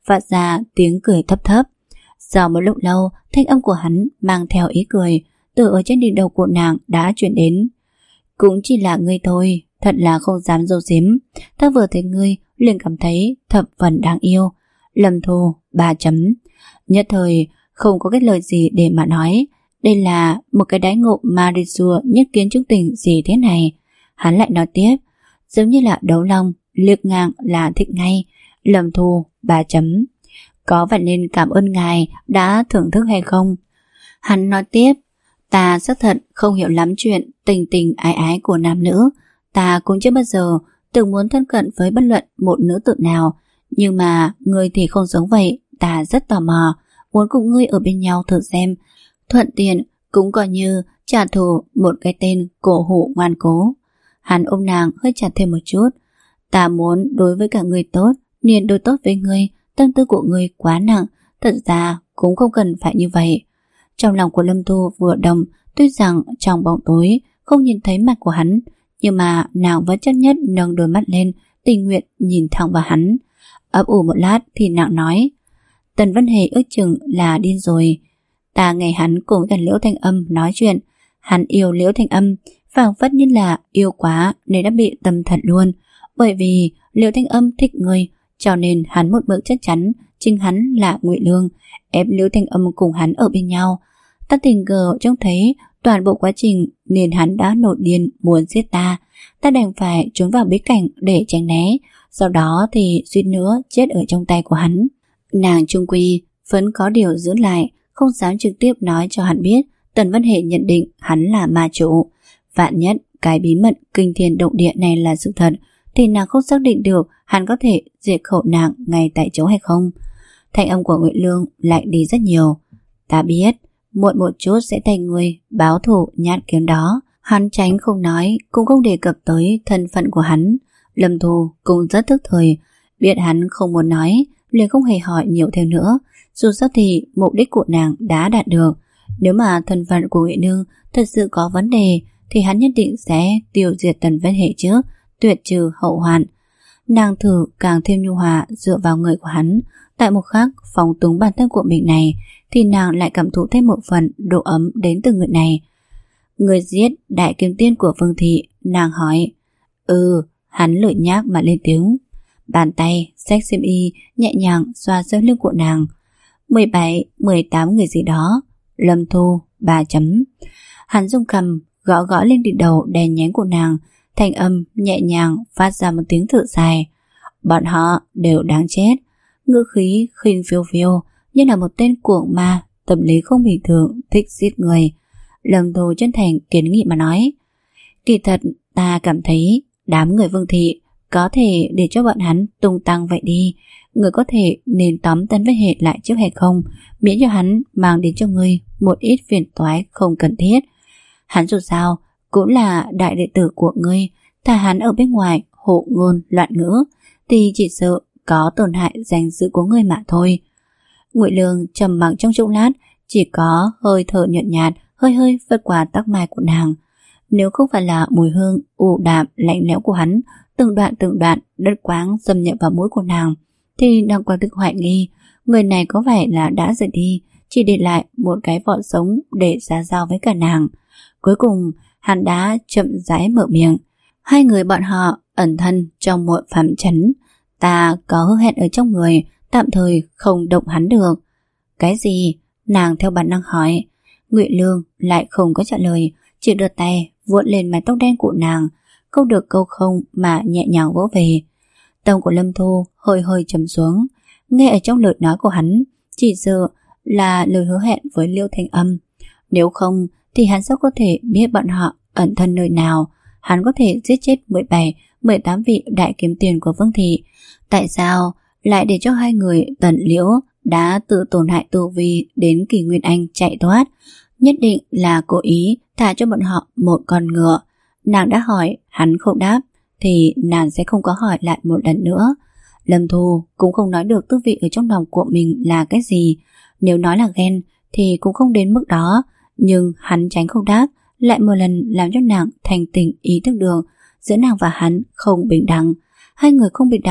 phát ra tiếng cười thấp thấp. Sau một lúc lâu, thanh âm của hắn mang theo ý cười từ ở trên đỉnh đầu của nàng đã truyền đến. Cũng chỉ là ngươi thôi, thật là không dám giấu giếm. Ta vừa thấy ngươi liền cảm thấy thập phần đáng yêu. Lâm Thu, ba chấm. Nhất thời không có cái lời gì để mà nói. Đây là một cái đãi ngộ Marisua nhất kiến trung tình gì thế này. Hắn lại nói tiếp, giống như là đấu lòng, liếc ngang là thích ngay. Lâm Thu, ba chấm. Có phải nên cảm ơn ngài đã thưởng thức hay không? Hắn nói tiếp, ta xác thật không hiểu lắm chuyện tình tình ái ái của nam nữ. Ta cũng chưa bao giờ từng muốn thân cận với bất luận một nữ tử nào. Nhưng mà ngươi thì không giống vậy. Ta rất tò mò, muốn cùng ngươi ở bên nhau thử xem. Thuận tiện cũng coi như trả thù một cái tên cổ hủ ngoan cố. Hắn ôm nàng hơi chặt thêm một chút. Ta muốn đối với cả ngươi tốt, nên đối tốt với ngươi. Tâm tư của ngươi quá nặng, thật ra cũng không cần phải như vậy. Trong lòng của Lâm Thu vừa động, tuy rằng trong bóng tối không nhìn thấy mặt của hắn, nhưng mà nàng vẫn chấp nhất nâng đôi mắt lên, tình nguyện nhìn thẳng vào hắn. Ấp ủ một lát thì nàng nói, Tần Văn Hề ước chừng là điên rồi. Ta nghe hắn cùng với cả Liễu Thanh Âm nói chuyện, hắn yêu Liễu Thanh Âm, phảng phất như là yêu quá nên đã bị tâm thần luôn. Bởi vì Liễu Thanh Âm thích người, cho nên hắn một mực chắc chắn chính hắn là Ngụy Lương, ép Liễu Thanh Âm cùng hắn ở bên nhau. Ta tình cờ trông thấy toàn bộ quá trình nên hắn đã nổi điên muốn giết ta. Ta đành phải trốn vào bí cảnh để tránh né, sau đó thì suýt nữa chết ở trong tay của hắn. Nàng trung quy vẫn có điều giữ lại, không dám trực tiếp nói cho hắn biết Tần Văn Hệ nhận định hắn là ma chủ. Vạn nhất cái bí mật kinh thiên động địa này là sự thật thì nàng không xác định được hắn có thể diệt khẩu nàng ngay tại chỗ hay không. Thanh âm của Ngụy Lương lại đi rất nhiều. Ta biết muộn một chút sẽ thành người báo thù nhát kiếm đó. Hắn tránh không nói, cũng không đề cập tới thân phận của hắn. Lâm Thu cũng rất thức thời, biết hắn không muốn nói, liền không hề hỏi nhiều thêm nữa. Dù sao thì mục đích của nàng đã đạt được. Nếu mà thân phận của Ngụy Nương thật sự có vấn đề thì hắn nhất định sẽ tiêu diệt Tần Văn Hệ trước, tuyệt trừ hậu hoạn. Nàng thử càng thêm nhu hòa dựa vào người của hắn. Tại một khắc phóng túng bản thân của mình này thì nàng lại cảm thụ thêm một phần độ ấm đến từ người này. Người giết đại kiếm tiên của Phương Thị, nàng hỏi. Ừ, hắn lười nhác mà lên tiếng. Bàn tay xách xiêm y nhẹ nhàng xoa sau lưng của nàng. Mười bảy, mười tám người gì đó. Lâm Thu, ba chấm. Hắn dùng cầm gõ gõ lên đỉnh đầu đèn nhánh của nàng, thanh âm nhẹ nhàng phát ra một tiếng thở dài. Bọn họ đều đáng chết. Ngữ khí khinh phiêu phiêu như là một tên cuồng ma, tâm lý không bình thường, thích giết người. Lâm Thu chân thành kiến nghị mà nói, kỳ thật ta cảm thấy đám người Vương Thị có thể để cho bọn hắn tung tăng vậy đi. Người có thể nên tóm Tần Văn Hệ lại trước hay không, miễn cho hắn mang đến cho ngươi một ít phiền toái không cần thiết. Hắn dù sao cũng là đại đệ tử của ngươi, thà hắn ở bên ngoài hộ ngôn loạn ngữ thì chỉ sợ có tổn hại danh dự của ngươi mà thôi. Ngụy Lương trầm mặc trong chốc lát, chỉ có hơi thở nhợt nhạt hơi hơi vượt qua tóc mai của nàng. Nếu không phải là mùi hương u đạm lạnh lẽo của hắn từng đoạn từng đoạn đất quáng xâm nhập vào mũi của nàng thì nàng quả thực hoài nghi người này có vẻ là đã rời đi, chỉ để lại một cái vỏ sống để xã giao với cả nàng. Cuối cùng hắn đã chậm rãi mở miệng. Hai người bọn họ ẩn thân trong một phạm trấn. Ta có hứa hẹn ở trong người, tạm thời không động hắn được. Cái gì? Nàng theo bản năng hỏi. Ngụy Lương lại không có trả lời, chỉ đưa tay vuốt lên mái tóc đen của nàng, câu được câu không mà nhẹ nhàng vỗ về. Tông của Lâm Thu hơi hơi trầm xuống, nghe ở trong lời nói của hắn chỉ sợ là lời hứa hẹn với Liễu Thanh Âm. Nếu không thì hắn sao có thể biết bọn họ ẩn thân nơi nào. Hắn có thể giết chết mười bảy, mười tám vị đại kiếm tiền của Vương Thị. Tại sao lại để cho hai người Tần Liễu đã tự tổn hại tu vi đến Kỳ Nguyên Anh chạy thoát? Nhất định là cố ý thả cho bọn họ một con ngựa. Nàng đã hỏi, hắn không đáp thì nàng sẽ không có hỏi lại một lần nữa. Lâm Thu cũng không nói được tư vị ở trong lòng của mình là cái gì. Nếu nói là ghen thì cũng không đến mức đó, nhưng hắn tránh không đáp lại một lần làm cho nàng thành tỉnh ý thức được giữa nàng và hắn không bình đẳng. Hai người không bình đẳng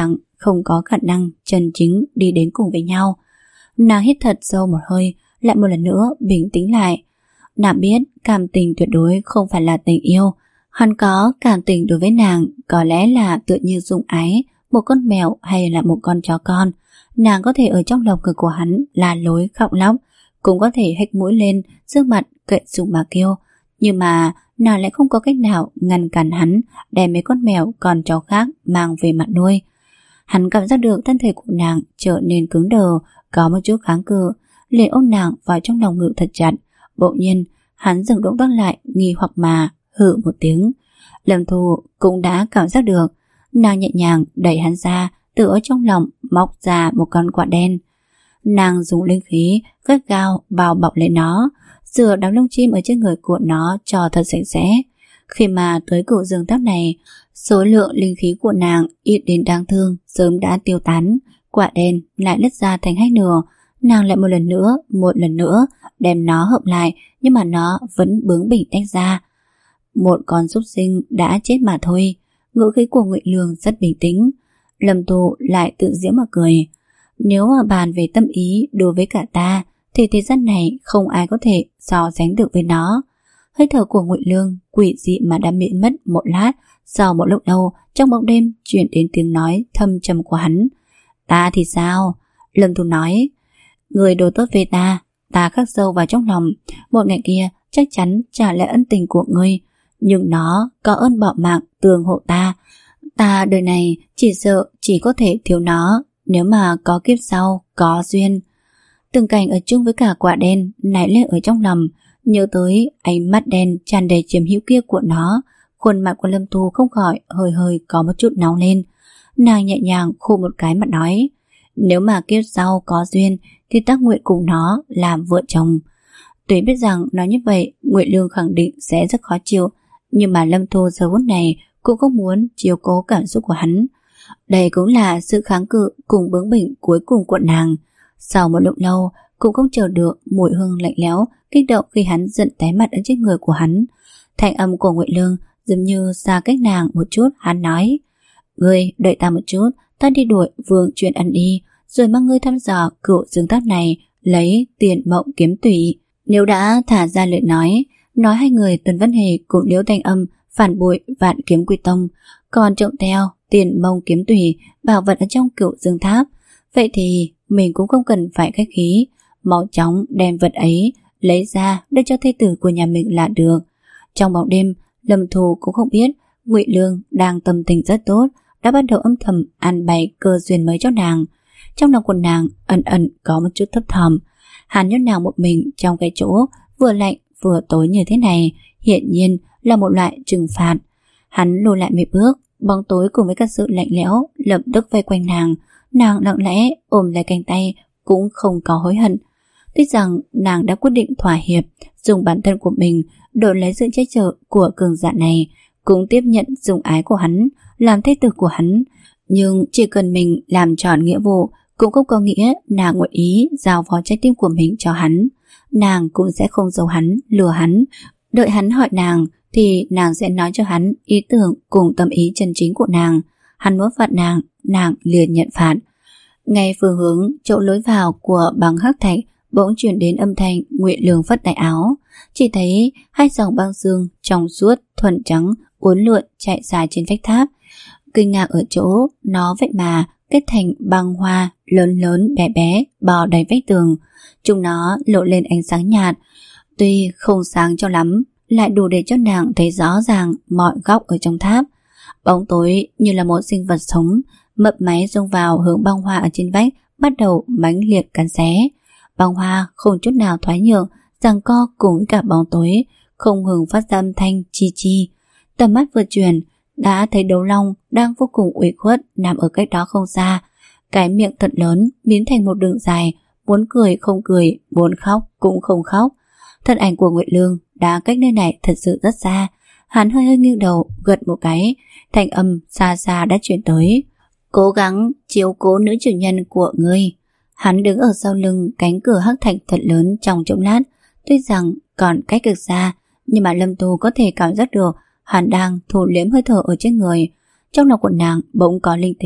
không có khả năng chân chính đi đến cùng với nhau. Nàng hít thật sâu một hơi, lại một lần nữa bình tĩnh lại. Nàng biết cảm tình tuyệt đối không phải là tình yêu. Hắn có cảm tình đối với nàng có lẽ là tựa như dung ái một con mèo hay là một con chó con. Nàng có thể ở trong lòng ngực của hắn là lối khóc lóc, cũng có thể hếch mũi lên trước mặt cậy sùng mà kêu. Nhưng mà nàng lại không có cách nào ngăn cản hắn đem mấy con mèo con chó khác mang về mặt nuôi. Hắn cảm giác được thân thể của nàng trở nên cứng đờ, có một chút kháng cự, liền ôm nàng vào trong lòng ngực thật chặt. Bỗng nhiên hắn dừng động tác lại, nghi hoặc mà hự một tiếng. Lâm Thu cũng đã cảm giác được. Nàng nhẹ nhàng đẩy hắn ra, từ ở trong lòng móc ra một con quạ đen. Nàng dùng linh khí gắt gao bao bọc lấy nó, rửa đám lông chim ở trên người của nó cho thật sạch sẽ. Khi mà tới cửu dương tháp này, số lượng linh khí của nàng ít đến đáng thương sớm đã tiêu tán. Quạ đen lại lứt ra thành hai nửa. Nàng lại một lần nữa, một lần nữa đem nó hợp lại, nhưng mà nó vẫn bướng bỉnh tách ra. Một con súc sinh đã chết mà thôi. Ngữ khí của Ngụy Lương rất bình tĩnh. Lâm Tu lại tự giễu mà cười. Nếu mà bàn về tâm ý đối với cả ta, thì thế gian này không ai có thể so sánh được với nó. Hơi thở của Ngụy Lương quỷ dị mà đã biến mất một lát. Sau một lúc lâu, trong bóng đêm chuyển đến tiếng nói thâm trầm của hắn. Ta thì sao? Lâm Tu nói. Người đồ tốt với ta, ta khắc sâu vào trong lòng. Một ngày kia chắc chắn trả lại ân tình của ngươi. Nhưng nó có ơn bỏ mạng tường hộ ta. Ta đời này chỉ sợ chỉ có thể thiếu nó. Nếu mà có kiếp sau, có duyên. Từng cảnh ở chung với cả quả đen nảy lên ở trong lòng. Nhớ tới ánh mắt đen tràn đầy chiếm hữu kia của nó, khuôn mặt của Lâm Thu không khỏi hơi hơi có một chút nóng lên. Nàng nhẹ nhàng khu một cái mặt nói, nếu mà kiếp sau có duyên thì ta nguyện cùng nó làm vợ chồng. Tuy biết rằng nói như vậy Ngụy Lương khẳng định sẽ rất khó chịu, nhưng mà Lâm Thu giờ phút này cũng không muốn chiếu cố cảm xúc của hắn. Đây cũng là sự kháng cự cùng bướng bỉnh cuối cùng của nàng. Sau một lúc lâu cũng không chờ được mùi hương lạnh lẽo kích động khi hắn giận tái mặt ở trên người của hắn. Thanh âm của Ngụy Lương dường như xa cách nàng một chút. Hắn nói, ngươi đợi ta một chút, ta đi đuổi vương chuyện ăn đi, rồi mang ngươi thăm dò cửu dương tháp này, lấy tiền mộng kiếm tùy. Nếu đã thả ra lời nói, nói hai người Tuần Văn Hề cùng Liễu Thanh Âm phản bội Vạn Kiếm Quy Tông, còn trộm theo tiền mông kiếm tùy bảo vật ở trong cửu dương tháp. Vậy thì mình cũng không cần phải khách khí, mau chóng đem vật ấy lấy ra đưa cho thê tử của nhà mình là được. Trong bóng đêm, Lâm Thu cũng không biết Ngụy Lương đang tâm tình rất tốt, đã bắt đầu âm thầm an bày cơ duyên mới cho nàng. Trong lòng của nàng ẩn ẩn có một chút thấp thỏm. Hắn nhốt nàng một mình trong cái chỗ vừa lạnh vừa tối như thế này, hiện nhiên là một loại trừng phạt. Hắn lùi lại mấy bước, bóng tối cùng với các sự lạnh lẽo lập tức vây quanh nàng. Nàng lặng lẽ ôm lấy cánh tay, cũng không có hối hận. Tuy rằng nàng đã quyết định thỏa hiệp, dùng bản thân của mình đổi lấy sự che chở của cường giả này, cũng tiếp nhận dùng ái của hắn, làm thê tử của hắn. Nhưng chỉ cần mình làm tròn nghĩa vụ, cũng không có nghĩa nàng nguyện ý giao phó trái tim của mình cho hắn. Nàng cũng sẽ không giấu hắn, lừa hắn. Đợi hắn hỏi nàng thì nàng sẽ nói cho hắn ý tưởng cùng tâm ý chân chính của nàng. Hắn muốn phạt nàng, nàng liền nhận phạt. Ngay phương hướng chỗ lối vào của bằng hắc thạch bỗng truyền đến âm thanh Ngụy Lương phất tay áo. Chỉ thấy hai dòng băng xương trong suốt thuần trắng uốn lượn chạy dài trên vách tháp. Kinh ngạc ở chỗ nó vậy mà kết thành băng hoa lớn lớn bé bé bò đầy vách tường. Chúng nó lộ lên ánh sáng nhạt, tuy không sáng cho lắm, lại đủ để cho nàng thấy rõ ràng mọi góc ở trong tháp. Bóng tối như là một sinh vật sống, mấp máy xông vào hướng băng hoa ở trên vách, bắt đầu mãnh liệt cắn xé. Băng hoa không chút nào thoái nhượng, giằng co cùng với cả bóng tối, không ngừng phát ra âm thanh chi chi. Tầm mắt vừa chuyển, đã thấy đấu long đang vô cùng ủy khuất nằm ở cách đó không xa. Cái miệng thật lớn biến thành một đường dài, muốn cười không cười, muốn khóc cũng không khóc. Thân ảnh của Ngụy Lương đã cách nơi này thật sự rất xa. Hắn hơi hơi nghiêng đầu, gật một cái, thanh âm xa xa đã chuyển tới. Cố gắng chiếu cố nữ chủ nhân của ngươi. Hắn đứng ở sau lưng cánh cửa hắc thạch thật lớn trong chốc lát. Tuy rằng còn cách cực xa, nhưng mà Lâm Tu có thể cảm giác được hắn đang thu liếm hơi thở ở trên người. Trong lòng của nàng bỗng có linh tính,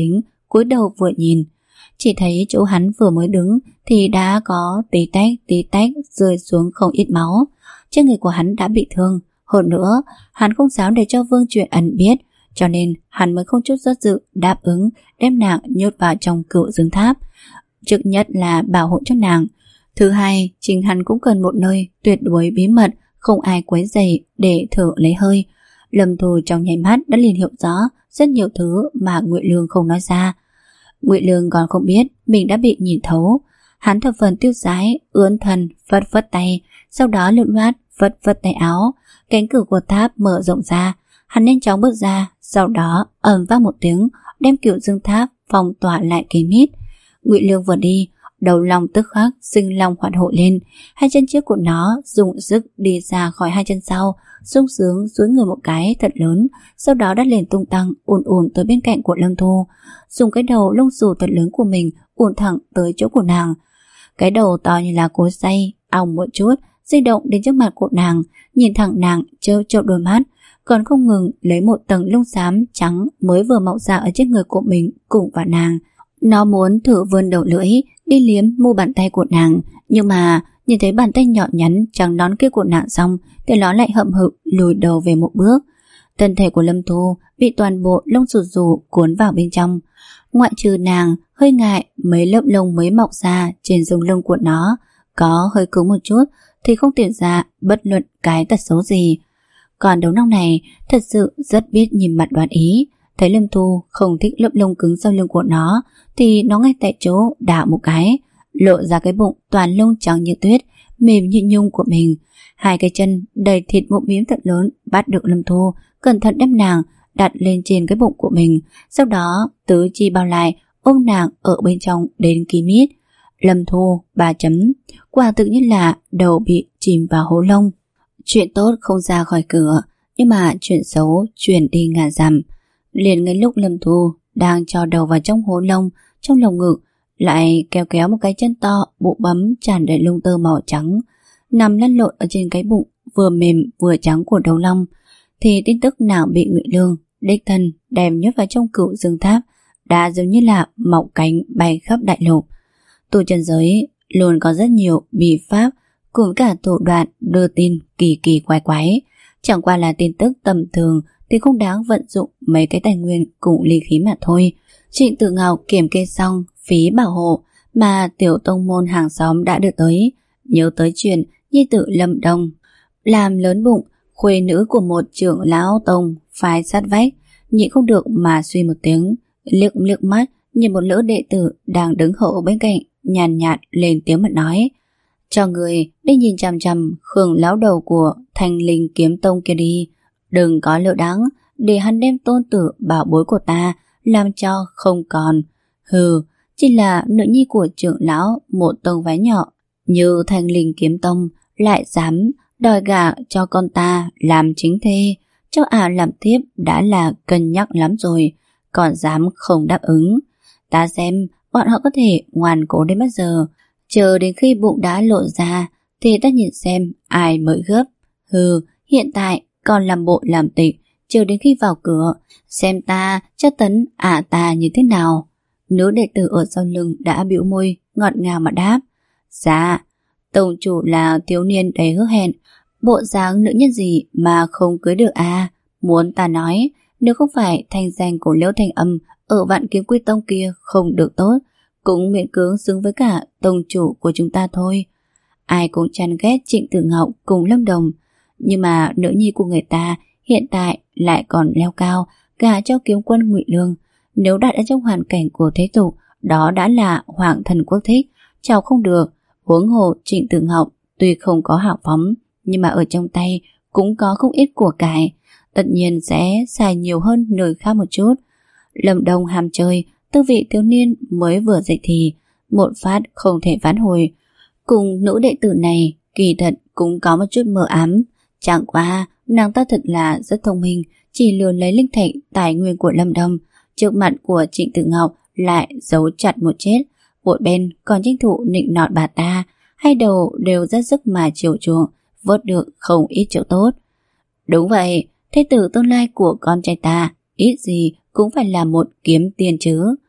cúi đầu vừa nhìn, chỉ thấy chỗ hắn vừa mới đứng thì đã có tí tách tí tách rơi xuống không ít máu. Trên người của hắn đã bị thương. Hơn nữa, hắn không dám để cho Vương Chuyện Ẩn biết, cho nên hắn mới không chút do dự đáp ứng đem nàng nhốt vào trong Cựu Dương Tháp. Trước nhất là bảo hộ cho nàng, thứ hai chính hắn cũng cần một nơi tuyệt đối bí mật, không ai quấy rầy để thở lấy hơi. Lâm Thu trong nháy mắt đã liền hiểu rõ rất nhiều thứ mà Ngụy Lương không nói ra. Ngụy Lương còn không biết mình đã bị nhìn thấu. Hắn thập phần tiêu sái, ưỡn thân phất phất tay, sau đó lượn loát phất phất tay áo, cánh cửa của tháp mở rộng ra. Hắn nhanh chóng bước ra, sau đó ầm vang một tiếng đem Cựu Dương Tháp phong tỏa lại kín mít. Ngụy Lương vừa đi, đầu long tức khắc sinh long hoạt hội lên, hai chân trước của nó dùng sức đi ra khỏi hai chân sau, sung sướng duỗi người một cái thật lớn, sau đó đắt lên tung tăng ùn ùn tới bên cạnh của Lâm Thu, dùng cái đầu lông xù thật lớn của mình ùn thẳng tới chỗ của nàng. Cái đầu to như là cối xay, ong một chút di động đến trước mặt của nàng, nhìn thẳng nàng trêu trộn đôi mắt, còn không ngừng lấy một tầng lông xám trắng mới vừa mọc ra ở trên người của mình cùng vào nàng. Nó muốn thử vươn đầu lưỡi đi liếm mu bàn tay của nàng, nhưng mà nhìn thấy bàn tay nhỏ nhắn trắng nón kia của nàng xong thì nó lại hậm hực lùi đầu về một bước. Thân thể của Lâm Thu bị toàn bộ lông xù xù cuốn vào bên trong, ngoại trừ nàng hơi ngại mấy lớp lông mới mọc ra trên vùng lưng của nó có hơi cứng một chút thì không tìm ra bất luận cái tật xấu gì. Còn đấu long này thật sự rất biết nhìn mặt đoán ý, thấy Lâm Thu không thích lớp lông cứng sau lưng của nó thì nó ngay tại chỗ đảo một cái, lộ ra cái bụng toàn lông trắng như tuyết, mềm như nhung của mình. Hai cái chân đầy thịt một miếng thật lớn bắt được Lâm Thu, cẩn thận đem nàng đặt lên trên cái bụng của mình, sau đó tứ chi bao lại ôm nàng ở bên trong đến kín mít. Lâm Thu ba chấm, quả thực như là đầu bị chìm vào hố lông. Chuyện tốt không ra khỏi cửa, nhưng mà chuyện xấu truyền đi ngàn dặm. Liền ngay lúc Lâm Thu đang cho đầu vào trong hố lông, trong lồng ngực lại kéo kéo một cái chân to bụ bấm tràn đầy lông tơ màu trắng nằm lăn lộn ở trên cái bụng vừa mềm vừa trắng của đầu long, thì tin tức nàng bị Ngụy Lương đích thân đem nhốt vào trong Cựu Dương Tháp đã giống như là mọc cánh bay khắp đại lục. Tu chân giới luôn có rất nhiều bí pháp cùng cả thủ đoạn đưa tin kỳ kỳ quái quái, chẳng qua là tin tức tầm thường thì không đáng vận dụng mấy cái tài nguyên cùng lý khí mà thôi. Trịnh Tử Ngọc kiểm kê xong phí bảo hộ mà tiểu tông môn hàng xóm đã được tới, nhớ tới chuyện nhi tử Lâm Đông làm lớn bụng, khuê nữ của một trưởng lão tông phái sát vách, nhịn không được mà suy một tiếng, liếc liếc mắt nhìn một lữ đệ tử đang đứng hậu bên cạnh, nhàn nhạt lên tiếng mà nói: cho người đi nhìn chằm chằm Khương lão đầu của Thanh Linh Kiếm Tông kia đi, đừng có lỡ đáng để hắn đem tôn tử bảo bối của ta làm cho không còn. Hừ, chỉ là nữ nhi của trưởng lão một tông phái nhỏ như Thanh Linh Kiếm Tông lại dám đòi gả cho con ta làm chính thê, cho ả làm tiếp đã là cân nhắc lắm rồi, còn dám không đáp ứng. Ta xem bọn họ có thể ngoan cố đến bao giờ, chờ đến khi bụng đã lộ ra thì ta nhìn xem ai mới gấp. Hừ, hiện tại còn làm bộ làm tịch, chờ đến khi vào cửa xem ta tra tấn ả ta như thế nào. Nữ đệ tử ở sau lưng đã bĩu môi ngọt ngào mà đáp: dạ, tông chủ là thiếu niên đầy hứa hẹn, bộ dáng nữ nhân gì mà không cưới được à? Muốn ta nói, nếu không phải thanh danh của Liễu Thanh Âm ở Vạn Kiếm Quy Tông kia không được tốt, cũng miễn cưỡng xứng với cả tông chủ của chúng ta thôi. Ai cũng chán ghét Trịnh Tử Ngọc cùng Lâm Đồng, nhưng mà nữ nhi của người ta hiện tại lại còn leo cao gả cho kiếm quân Ngụy Lương. Nếu đặt ở trong hoàn cảnh của thế tục, đó đã là hoàng thần quốc thích, chào không được. Huống hồ Trịnh Tử Ngọc tuy không có hào phóng, nhưng mà ở trong tay cũng có không ít của cải, tất nhiên sẽ xài nhiều hơn nơi khác một chút. Lâm Đông ham chơi, tư vị thiếu niên mới vừa dậy thì, một phát không thể vãn hồi. Cùng nữ đệ tử này kỳ thật cũng có một chút mờ ám, chẳng qua nàng ta thật là rất thông minh, chỉ lừa lấy linh thạch tài nguyên của Lâm Đông, trước mặt của Trịnh Tử Ngọc lại giấu chặt một chết. Một bên còn tranh thủ nịnh nọt bà ta, hai đầu đều ra sức mà chiều chuộng, vớt được không ít chỗ tốt. Đúng vậy, thế tử tương lai của con trai ta ít gì cũng phải là một kiếm tiền chứ.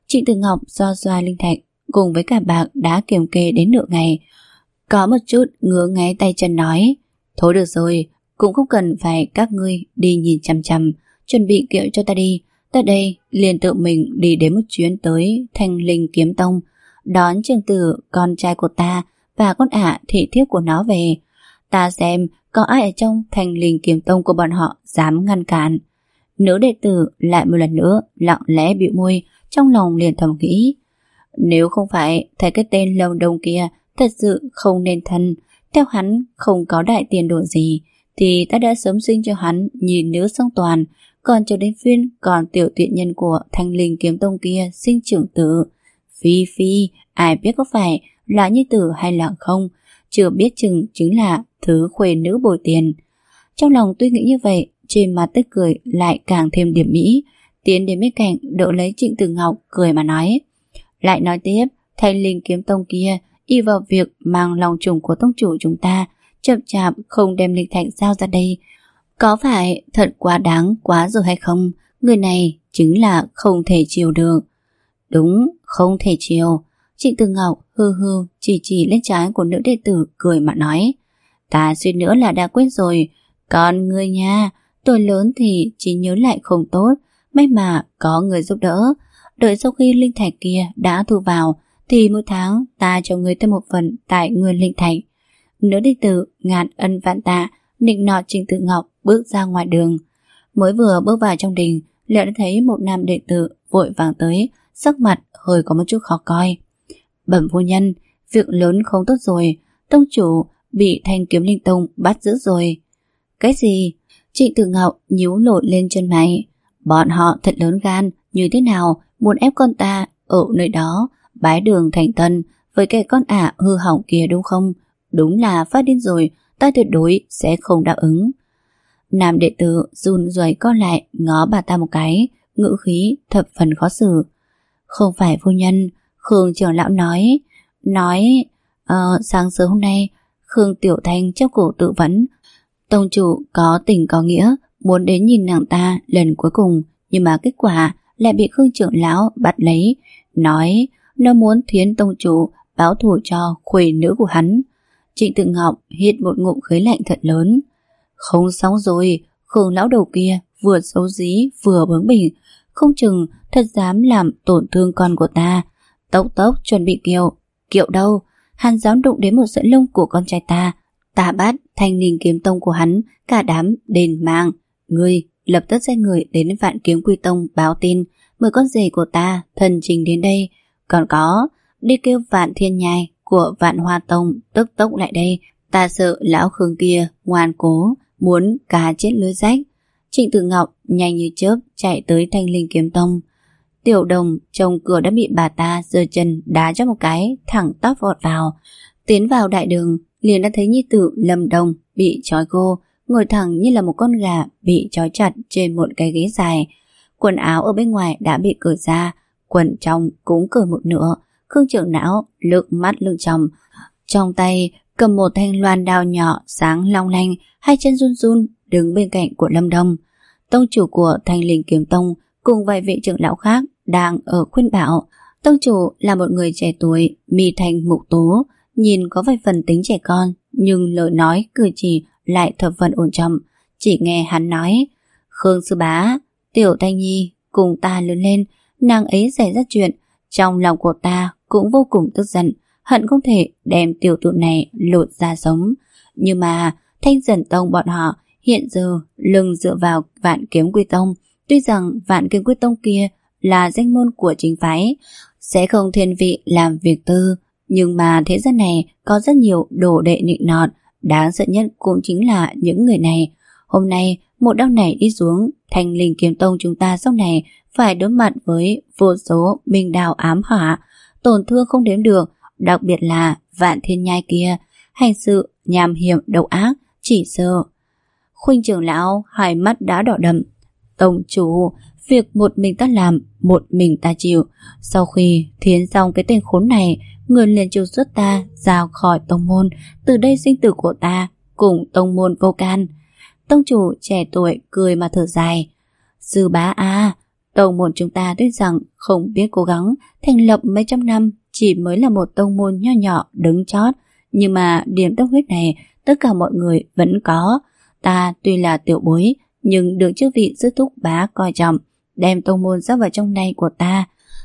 Trịnh Tử Ngọc xoa xoa linh thạch cùng với cả bạc đã kiểm kê đến nửa ngày, có một chút ngứa ngáy tay chân nói: thôi được rồi, cũng không cần phải các ngươi đi nhìn chằm chằm, chuẩn bị kiệu cho ta đi. Ta đây liền tự mình đi đến một chuyến tới Thanh Linh Kiếm Tông, đón Trường Tử, con trai của ta, và con ả thị thiếp của nó về. Ta xem có ai ở trong Thanh Linh Kiếm Tông của bọn họ dám ngăn cản. Nữ đệ tử lại một lần nữa lặng lẽ bĩu môi, trong lòng liền thầm nghĩ: nếu không phải thấy cái tên Lâm Đông kia thật sự không nên thân, theo hắn không có đại tiền đồ gì, thì ta đã sớm sinh cho hắn nhìn nữ song toàn, còn cho đến phiên còn tiểu tiện nhân của Thanh Linh Kiếm Tông kia sinh trưởng tử. Phi phi, ai biết có phải là nhi tử hay là không, chưa biết chừng chính là thứ khuê nữ bồi tiền. Trong lòng tuy nghĩ như vậy, trên mặt tức cười lại càng thêm điểm mỹ, tiến đến bên cạnh đỡ lấy Trịnh Tử Ngọc, cười mà nói. Lại nói tiếp, Thanh Linh Kiếm Tông kia y vào việc mang lòng trùng của tông chủ chúng ta, chậm chạp không đem linh thạch giao ra đây, có phải thật quá đáng quá rồi hay không? Người này chính là không thể chiều được. Đúng, không thể chiều. Trịnh Tử Ngọc hư hư chỉ chỉ lên trái của nữ đệ tử, cười mà nói. Ta suýt nữa là đã quên rồi. Còn ngươi nha, tuổi lớn thì chỉ nhớ lại không tốt, may mà có người giúp đỡ. Đợi sau khi linh thạch kia đã thu vào, thì mỗi tháng ta cho ngươi thêm một phần tại nguyên linh thạch. Nữ đệ tử ngàn ân vạn tạ, nịnh nọt Trịnh Tử Ngọc bước ra ngoài đường. Mới vừa bước vào trong đình, liền đã thấy một nam đệ tử vội vàng tới, sắc mặt hơi có một chút khó coi. Bẩm phu nhân, việc lớn không tốt rồi, tông chủ bị Thanh Kiếm Linh Tông bắt giữ rồi. Cái gì? Trịnh Tử Ngọc nhíu lộn lên chân mày. Bọn họ thật lớn gan, như thế nào muốn ép con ta ở nơi đó bái đường thành tân với cái con ả hư hỏng kia đúng không? Đúng là phát điên rồi, ta tuyệt đối sẽ không đáp ứng. Nam đệ tử run rẩy co lại, ngó bà ta một cái, ngữ khí thập phần khó xử. Không phải phu nhân, Khương trưởng lão nói, nói, uh, sáng sớm hôm nay, Khương Tiểu Thanh trong cổ tự vấn, tông chủ có tình có nghĩa, muốn đến nhìn nàng ta lần cuối cùng, nhưng mà kết quả lại bị Khương trưởng lão bắt lấy, nói nó muốn thiến tông chủ báo thù cho khuê nữ của hắn. Trịnh Tử Ngọc hít một ngụm khí lạnh thật lớn. Không xong rồi, Khương lão đầu kia vừa xấu xí vừa bướng bỉnh, không chừng thật dám làm tổn thương con của ta. Tốc tốc chuẩn bị kiệu. Kiệu đâu? Hắn dám đụng đến một sợi lông của con trai ta, ta bắt Thanh Linh Kiếm Tông của hắn cả đám đền mạng. Ngươi lập tức sai người đến Vạn Kiếm Quy Tông báo tin, mời con rể của ta thần trình đến đây. Còn có, đi kêu Vạn Thiên Nhai của Vạn Hoa Tông tức tốc lại đây, ta sợ lão Khương kia ngoan cố muốn cá chết lưới rách. Trịnh Tử Ngọc nhanh như chớp chạy tới Thanh Linh Kiếm Tông. Tiểu Đồng trông cửa đã bị bà ta giơ chân đá cho một cái, thẳng tóc vọt vào. Tiến vào đại đường, liền đã thấy nhi tử Lâm Đồng bị trói gô, ngồi thẳng như là một con gà bị trói chặt trên một cái ghế dài. Quần áo ở bên ngoài đã bị cởi ra, quần trong cũng cởi một nửa. Khương trưởng não lượn mắt lưng tròng, trong tay cầm một thanh loan đao nhỏ sáng long lanh, hai chân run run đứng bên cạnh của Lâm Đồng. Tông chủ của Thanh Linh Kiếm Tông cùng vài vị trưởng lão khác đang ở khuyên bảo. Tông chủ là một người trẻ tuổi, mi thành mục tú, nhìn có vài phần tính trẻ con, nhưng lời nói cử chỉ lại thập phần ổn trọng. Chỉ nghe hắn nói, Khương sư bá, Tiểu Thanh Nhi cùng ta lớn lên, nàng ấy xảy ra chuyện, trong lòng của ta cũng vô cùng tức giận, hận không thể đem tiểu tụ này lột ra sống. Nhưng mà Thanh Dần Tông bọn họ hiện giờ lưng dựa vào Vạn Kiếm Quy Tông. Tuy rằng Vạn Kiếm Quy Tông kia là danh môn của chính phái, sẽ không thiên vị làm việc tư, nhưng mà thế gian này có rất nhiều đồ đệ nịnh nọt, đáng sợ nhất cũng chính là những người này. Hôm nay một đao này đi xuống, Thanh Linh Kiếm Tông chúng ta sau này phải đối mặt với vô số binh đao ám hỏa, tổn thương không đếm được, đặc biệt là Vạn Thiên Nhai kia, hành sự nham hiểm độc ác, chỉ sợ. Khuynh trưởng lão hai mắt đã đỏ đậm. Tông chủ, việc một mình ta làm, một mình ta chịu. Sau khi thiến xong cái tên khốn này, người liền trục xuất ta ra khỏi tông môn, từ đây sinh tử của ta cùng tông môn vô can. Tông chủ trẻ tuổi cười mà thở dài. Sư bá à, Tông môn chúng ta tuy rằng không biết cố gắng, thành lập mấy trăm năm, chỉ mới là một tông môn nho nhỏ đứng chót, nhưng mà điểm tâm huyết này tất cả mọi người vẫn có. Ta tuy là tiểu bối, nhưng được chư vị sư thúc bá coi trọng, đem tông môn ra vào trong tay của ta.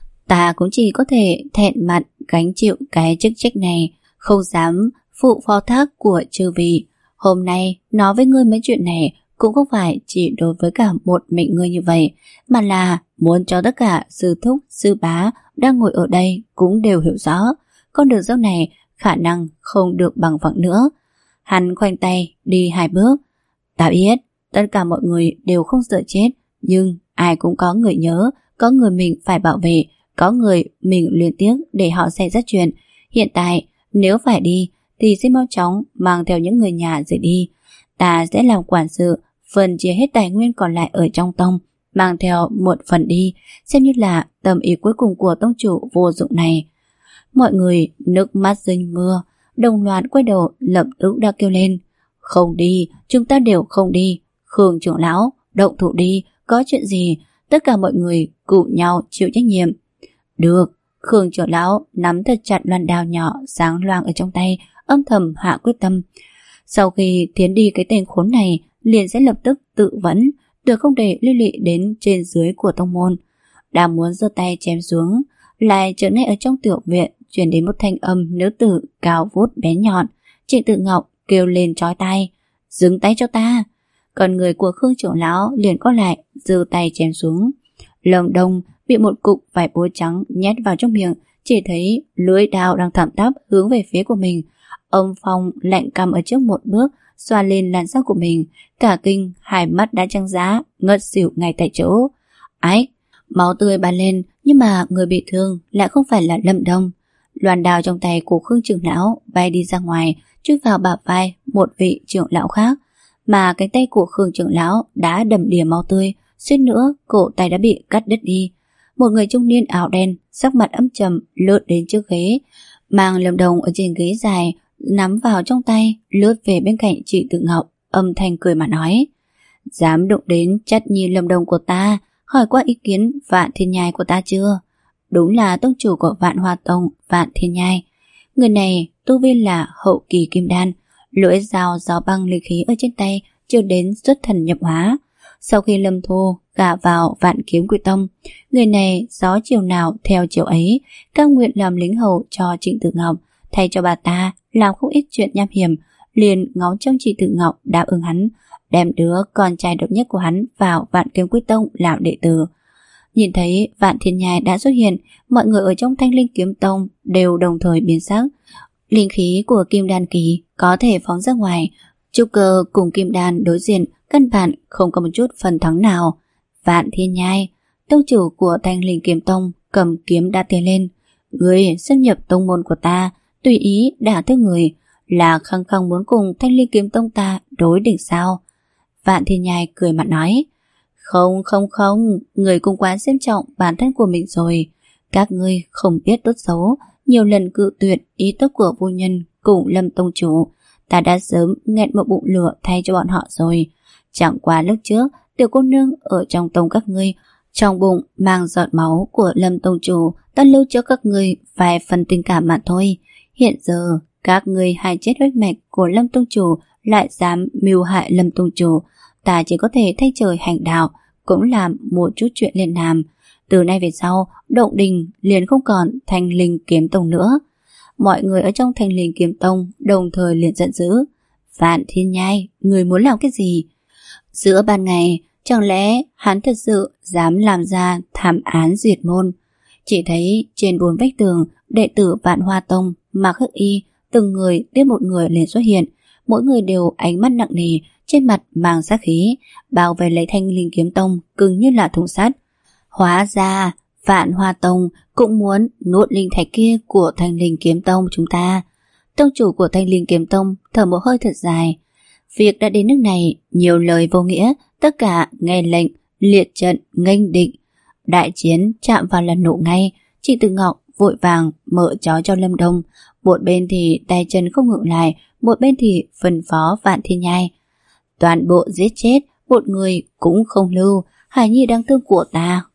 Ta cũng chỉ có thể thẹn mặt gánh chịu cái chức trách này, không dám phụ phó thác của chư vị. Hôm nay nói với ngươi mấy chuyện này cũng không phải chỉ đối với cả một mình ngươi như vậy, mà là muốn cho tất cả sư thúc, sư bá đang ngồi ở đây cũng đều hiểu rõ con đường sau này khả năng không được bằng phẳng nữa. Hắn khoanh tay đi hai bước. Ta biết tất cả mọi người đều không sợ chết, nhưng ai cũng có người nhớ, có người mình phải bảo vệ, có người mình luyến tiếc để họ xảy ra chuyện. Hiện tại nếu phải đi thì sẽ mau chóng mang theo những người nhà rời đi. Ta sẽ làm quản sự, phần chia hết tài nguyên còn lại ở trong tông, mang theo một phần đi, xem như là tâm ý cuối cùng của tông chủ vô dụng này. Mọi người nước mắt rơi như mưa, đồng loạt quay đầu lập tức đã kêu lên: không đi, chúng ta đều không đi. Khương trưởng lão, động thủ đi, có chuyện gì tất cả mọi người cùng nhau chịu trách nhiệm. Được. Khương trưởng lão nắm thật chặt loan đao nhỏ sáng loang ở trong tay, âm thầm hạ quyết tâm. Sau khi tiến đi cái tên khốn này, liền sẽ lập tức tự vẫn, được không để liên lụy đến trên dưới của tông môn. Đang muốn giơ tay chém xuống, lại chợt nghe ở trong tiểu viện truyền đến một thanh âm nữ tử cao vút bé nhọn. Trịnh Tự Ngọc kêu lên chói tai: dừng tay cho ta! Còn người của Khương trưởng lão liền có lại, giơ tay chém xuống. Lâm Đông bị một cục vải bố trắng nhét vào trong miệng, chỉ thấy lưỡi đao đang thẳng tắp hướng về phía của mình. Ông Phong lạnh cằm ở trước một bước, xoa lên làn da của mình, cả kinh, hai mắt đã trắng giá, ngất xỉu ngay tại chỗ. Ái, máu tươi bắn lên, nhưng mà người bị thương lại không phải là Lâm Đông. Loan đao trong tay của Khương trưởng lão bay đi ra ngoài, chui vào bả vai một vị trưởng lão khác, mà cánh tay của Khương trưởng lão đã đầm đìa máu tươi, suýt nữa cổ tay đã bị cắt đứt đi. Một người trung niên áo đen, sắc mặt âm trầm lướt đến trước ghế, mang Lâm Đồng ở trên ghế dài nắm vào trong tay, lướt về bên cạnh Trịnh Tự Ngọc, âm thanh cười mà nói: dám đụng đến chất nhi Lâm Đồng của ta, hỏi qua ý kiến Vạn Thiên Nhai của ta chưa? Đúng là tông chủ của Vạn Hoa Tông, Vạn Thiên Nhai. Người này tu vi là hậu kỳ kim đan, lưỡi dao gió băng linh khí ở trên tay chưa đến xuất thần nhập hóa. Sau khi Lâm Thu gả vào Vạn Kiếm Quy Tông, người này gió chiều nào theo chiều ấy, cam nguyện làm lính hầu cho Trịnh Tự Ngọc, thay cho bà ta làm không ít chuyện nham hiểm, liền ngóng trông Trịnh Tự Ngọc đáp ứng hắn, đem đứa con trai độc nhất của hắn vào Vạn Kiếm Quy Tông làm đệ tử. Nhìn thấy Vạn Thiên Nhai đã xuất hiện, mọi người ở trong Thanh Linh Kiếm Tông đều đồng thời biến sắc. Linh khí của Kim Đan kỳ có thể phóng ra ngoài, trúc cơ cùng Kim Đan đối diện căn bản không có một chút phần thắng nào. Vạn Thiên Nhai, tông chủ của Thanh Linh Kiếm Tông, cầm kiếm đã tiến lên: người xâm nhập tông môn của ta, tùy ý đả thương người, là khăng khăng muốn cùng Thanh Linh Kiếm Tông ta đối địch sao? Vạn Thiên Nhai cười mặt nói: Không không không, người cũng quá xem trọng bản thân của mình rồi. Các ngươi không biết tốt xấu, nhiều lần cự tuyệt ý tốt của phu nhân cùng Lâm tông chủ. Ta đã sớm nghẹn một bụng lửa thay cho bọn họ rồi. Chẳng qua lúc trước, tiểu cô nương ở trong tông các ngươi, trong bụng mang giọt máu của Lâm tông chủ, ta lưu cho các ngươi vài phần tình cảm mà thôi. Hiện giờ, các ngươi hai chết huyết mạch của Lâm tông chủ lại dám mưu hại Lâm tông chủ. Ta chỉ có thể thay trời hành đạo, cũng làm một chút chuyện lên làm. Từ nay về sau, Động Đình liền không còn Thanh Linh Kiếm Tông nữa. Mọi người ở trong Thanh Linh Kiếm Tông đồng thời liền giận dữ: Vạn Thiên Nhai, người muốn làm cái gì? Giữa ban ngày, chẳng lẽ hắn thật sự dám làm ra thảm án diệt môn? Chỉ thấy trên bốn vách tường, đệ tử Vạn Hoa Tông mặc hắc y, từng người tiếp một người liền xuất hiện, mỗi người đều ánh mắt nặng nề, trên mặt mang sát khí, bao vây lấy Thanh Linh Kiếm Tông cứng như là thùng sắt. Hóa ra Vạn Hoa Tông cũng muốn nuốt linh thạch kia của Thanh Linh Kiếm Tông chúng ta. Tông chủ của Thanh Linh Kiếm Tông thở một hơi thật dài. Việc đã đến nước này, nhiều lời vô nghĩa, tất cả nghe lệnh, liệt trận nghênh định. Đại chiến chạm vào lần nổ ngay. Chị Tự Ngọc vội vàng mở chó cho Lâm Đông, một bên thì tay chân không ngừng lại, một bên thì phân phó Vạn Thiên Nhai: toàn bộ giết chết, một người cũng không lưu. Hải nhi đáng thương của ta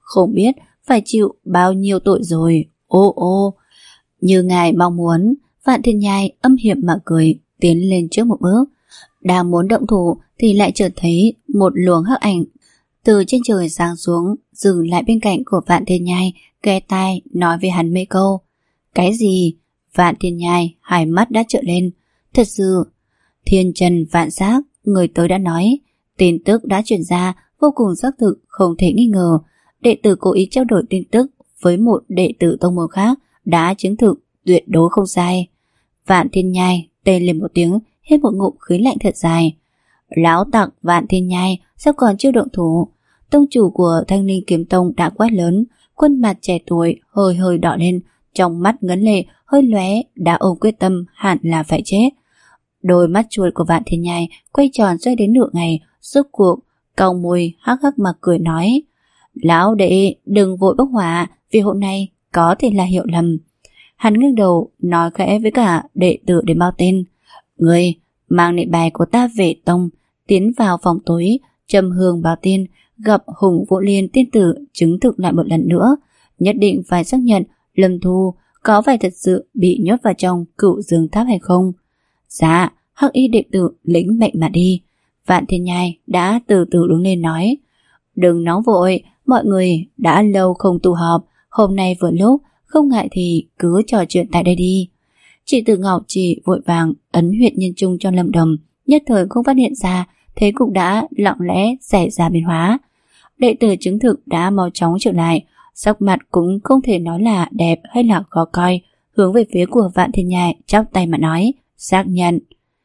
không biết phải chịu bao nhiêu tội rồi. Ô ô, như ngài mong muốn. Vạn Thiên Nhai âm hiểm mà cười, tiến lên trước một bước. Đang muốn động thủ thì lại chợt thấy một luồng hắc ảnh từ trên trời giáng xuống, dừng lại bên cạnh của Vạn Thiên Nhai, kề tai nói với hắn mấy câu. Cái gì? Vạn Thiên Nhai hai mắt đã trợn lên. Thật sự, thiên trần vạn giác, người tới đã nói. Tin tức đã truyền ra vô cùng xác thực, không thể nghi ngờ. Đệ tử cố ý trao đổi tin tức với một đệ tử tông môn khác đã chứng thực tuyệt đối không sai. Vạn Thiên Nhai tên lên một tiếng, hít một ngụm khí lạnh thật dài. Láo tặc Vạn Thiên Nhai sao còn chưa động thủ? Tông chủ của Thanh Linh Kiếm Tông đã quát lớn, khuôn mặt trẻ tuổi hơi hơi đỏ lên, trong mắt ngấn lệ hơi lóe, đã ôm quyết tâm hẳn là phải chết. Đôi mắt chuột của Vạn Thiên Nhai quay tròn xoay đến nửa ngày, rốt cuộc cau môi hắc hắc mà cười nói: Lão đệ đừng vội bốc hỏa, vì hôm nay có thể là hiểu lầm. Hắn ngước đầu nói khẽ với cả đệ tử để báo tên: Người mang lệnh bài của ta về tông, tiến vào phòng tối, trầm hương báo tin, gặp Hùng Vũ Liên tiên tử chứng thực lại một lần nữa, nhất định phải xác nhận Lâm Thu có phải thật sự bị nhốt vào trong Cửu Dương Tháp hay không. Dạ, hắc y đệ tử lĩnh mệnh mà đi. Vạn Thiên Nhai đã từ từ đứng lên nói: Đừng nóng vội, mọi người đã lâu không tụ họp, hôm nay vừa lúc, không ngại thì cứ trò chuyện tại đây đi. Chị Tử Ngọc chỉ vội vàng ấn huyệt nhân trung cho Lâm Đồng, nhất thời không phát hiện ra, thế cục đã lặng lẽ xảy ra biến hóa. Đệ tử chứng thực đã mau chóng trở lại, sắc mặt cũng không thể nói là đẹp hay là khó coi, hướng về phía của Vạn Thiên Nhai chắp tay mà nói: Xác nhận.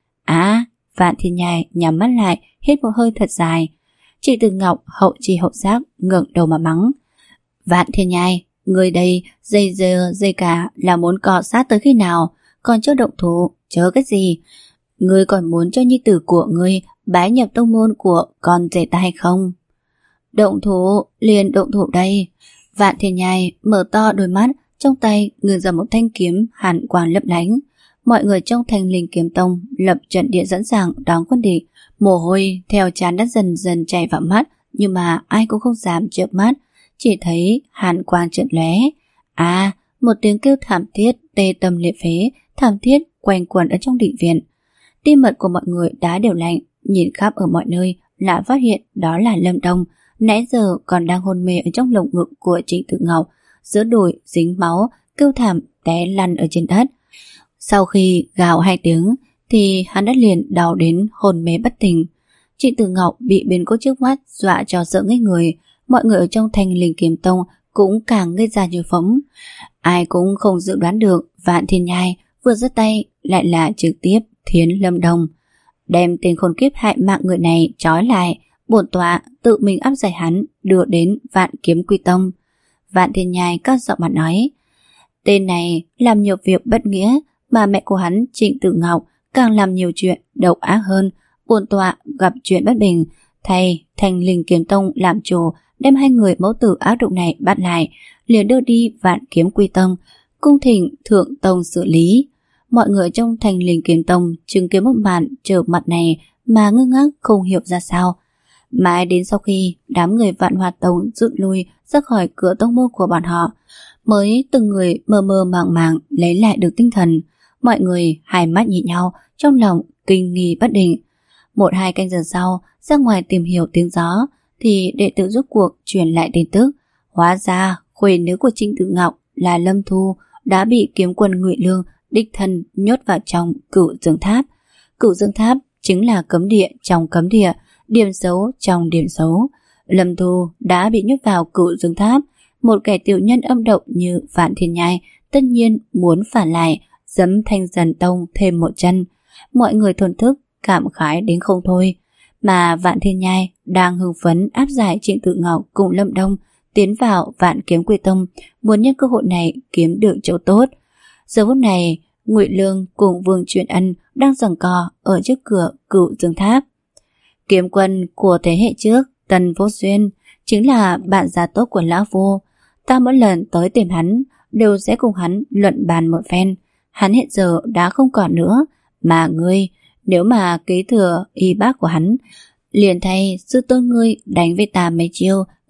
À, Vạn Thiên Nhai nhắm mắt lại, hít một hơi thật dài. Chị Tử Ngọc hậu chi hậu giác ngẩng đầu mà mắng: Vạn Thiên Nhai, người đây dây dưa dây cả là muốn cọ sát tới khi nào? Còn chưa động thủ, chớ cái gì? Ngươi còn muốn cho nhi tử của ngươi bái nhập tông môn của con rể ta hay không? Động thủ, liền động thủ đây. Vạn Thiên Nhai mở to đôi mắt, trong tay ngưng ra một thanh kiếm hàn quang lấp lánh. Mọi người trong Thanh Linh Kiếm Tông lập trận địa sẵn sàng đón quân địch. Mồ hôi theo trán đã dần dần chảy vào mắt, nhưng mà ai cũng không dám chớp mắt, chỉ thấy hàn quang chợt lóe. À, một tiếng kêu thảm thiết tê tâm liệt phế, thảm thiết quanh quẩn ở trong định viện. Tim mật của mọi người đã đều lạnh, nhìn khắp ở mọi nơi lại phát hiện đó là Lâm Đông, nãy giờ còn đang hôn mê ở trong lồng ngực của Trịnh Tử Ngọc, giữa đùi dính máu, kêu thảm té lăn ở trên đất. Sau khi gào hai tiếng thì hắn đã liền đau đến hôn mê bất tỉnh. Trịnh Tử Ngọc bị biến cố trước mắt dọa cho sợ ngây người, mọi người ở trong Thanh Linh Kiếm Tông cũng càng ngây ra như phóng. Ai cũng không dự đoán được Vạn Thiên Nhai vừa giơ tay lại là trực tiếp thiến Lâm Đồng, đem tên khốn kiếp hại mạng người này trói lại, bổn tọa tự mình áp giải hắn đưa đến Vạn Kiếm Quy Tông. Vạn Thiên Nhai cất giọng mà nói: Tên này làm nhiều việc bất nghĩa, mà mẹ của hắn Trịnh Tử Ngọc càng làm nhiều chuyện độc ác hơn. Bổn tọa gặp chuyện bất bình, thay Thanh Linh Kiếm Tông làm chủ, đem hai người mẫu tử ác độc này bắt lại, liền đưa đi Vạn Kiếm Quy Tông, cung thỉnh Thượng Tông xử lý. Mọi người trong Thanh Linh Kiếm Tông chứng kiến một màn trở mặt này mà ngơ ngác không hiểu ra sao. Mãi đến sau khi đám người Vạn Hoa Tông rút lui ra khỏi cửa tông môn của bọn họ, mới từng người mơ mơ màng màng lấy lại được tinh thần. Mọi người hai mắt nhìn nhau, trong lòng kinh nghi bất định. Một hai canh giờ sau, ra ngoài tìm hiểu tiếng gió, thì đệ tử rốt cuộc truyền lại tin tức. Hóa ra khuê nữ của Trịnh Tử Ngọc là Lâm Thu đã bị kiếm quân Ngụy Lương đích thân nhốt vào trong Cửu Dương Tháp. Cửu Dương Tháp chính là cấm địa trong cấm địa, điểm xấu trong điểm xấu. Lâm Thu đã bị nhốt vào Cửu Dương Tháp. Một kẻ tiểu nhân âm độc như Vạn Thiên Nhai tất nhiên muốn phản lại, giẫm Thanh Dần Tông thêm một chân. Mọi người thổn thức cảm khái đến không thôi. Mà Vạn Thiên Nhai đang hưng phấn áp giải Trịnh Tử Ngọc cùng Lâm Đông tiến vào Vạn Kiếm Quy Tông, muốn nhân cơ hội này kiếm được chỗ tốt. Giờ phút này, Ngụy Lương cùng Vương Truyền Ân đang giằng co ở trước cửa Cửu Dương Tháp. Kiếm quân của thế hệ trước, Tần Vô Xuyên, chính là bạn già tốt của lão Vô. Ta mỗi lần tới tìm hắn đều sẽ cùng hắn luận bàn một phen. Hắn hiện giờ đã không còn nữa, mà ngươi, nếu mà kế thừa y bác của hắn, liền thay sư tôn ngươi đánh với ta mấy chiêu,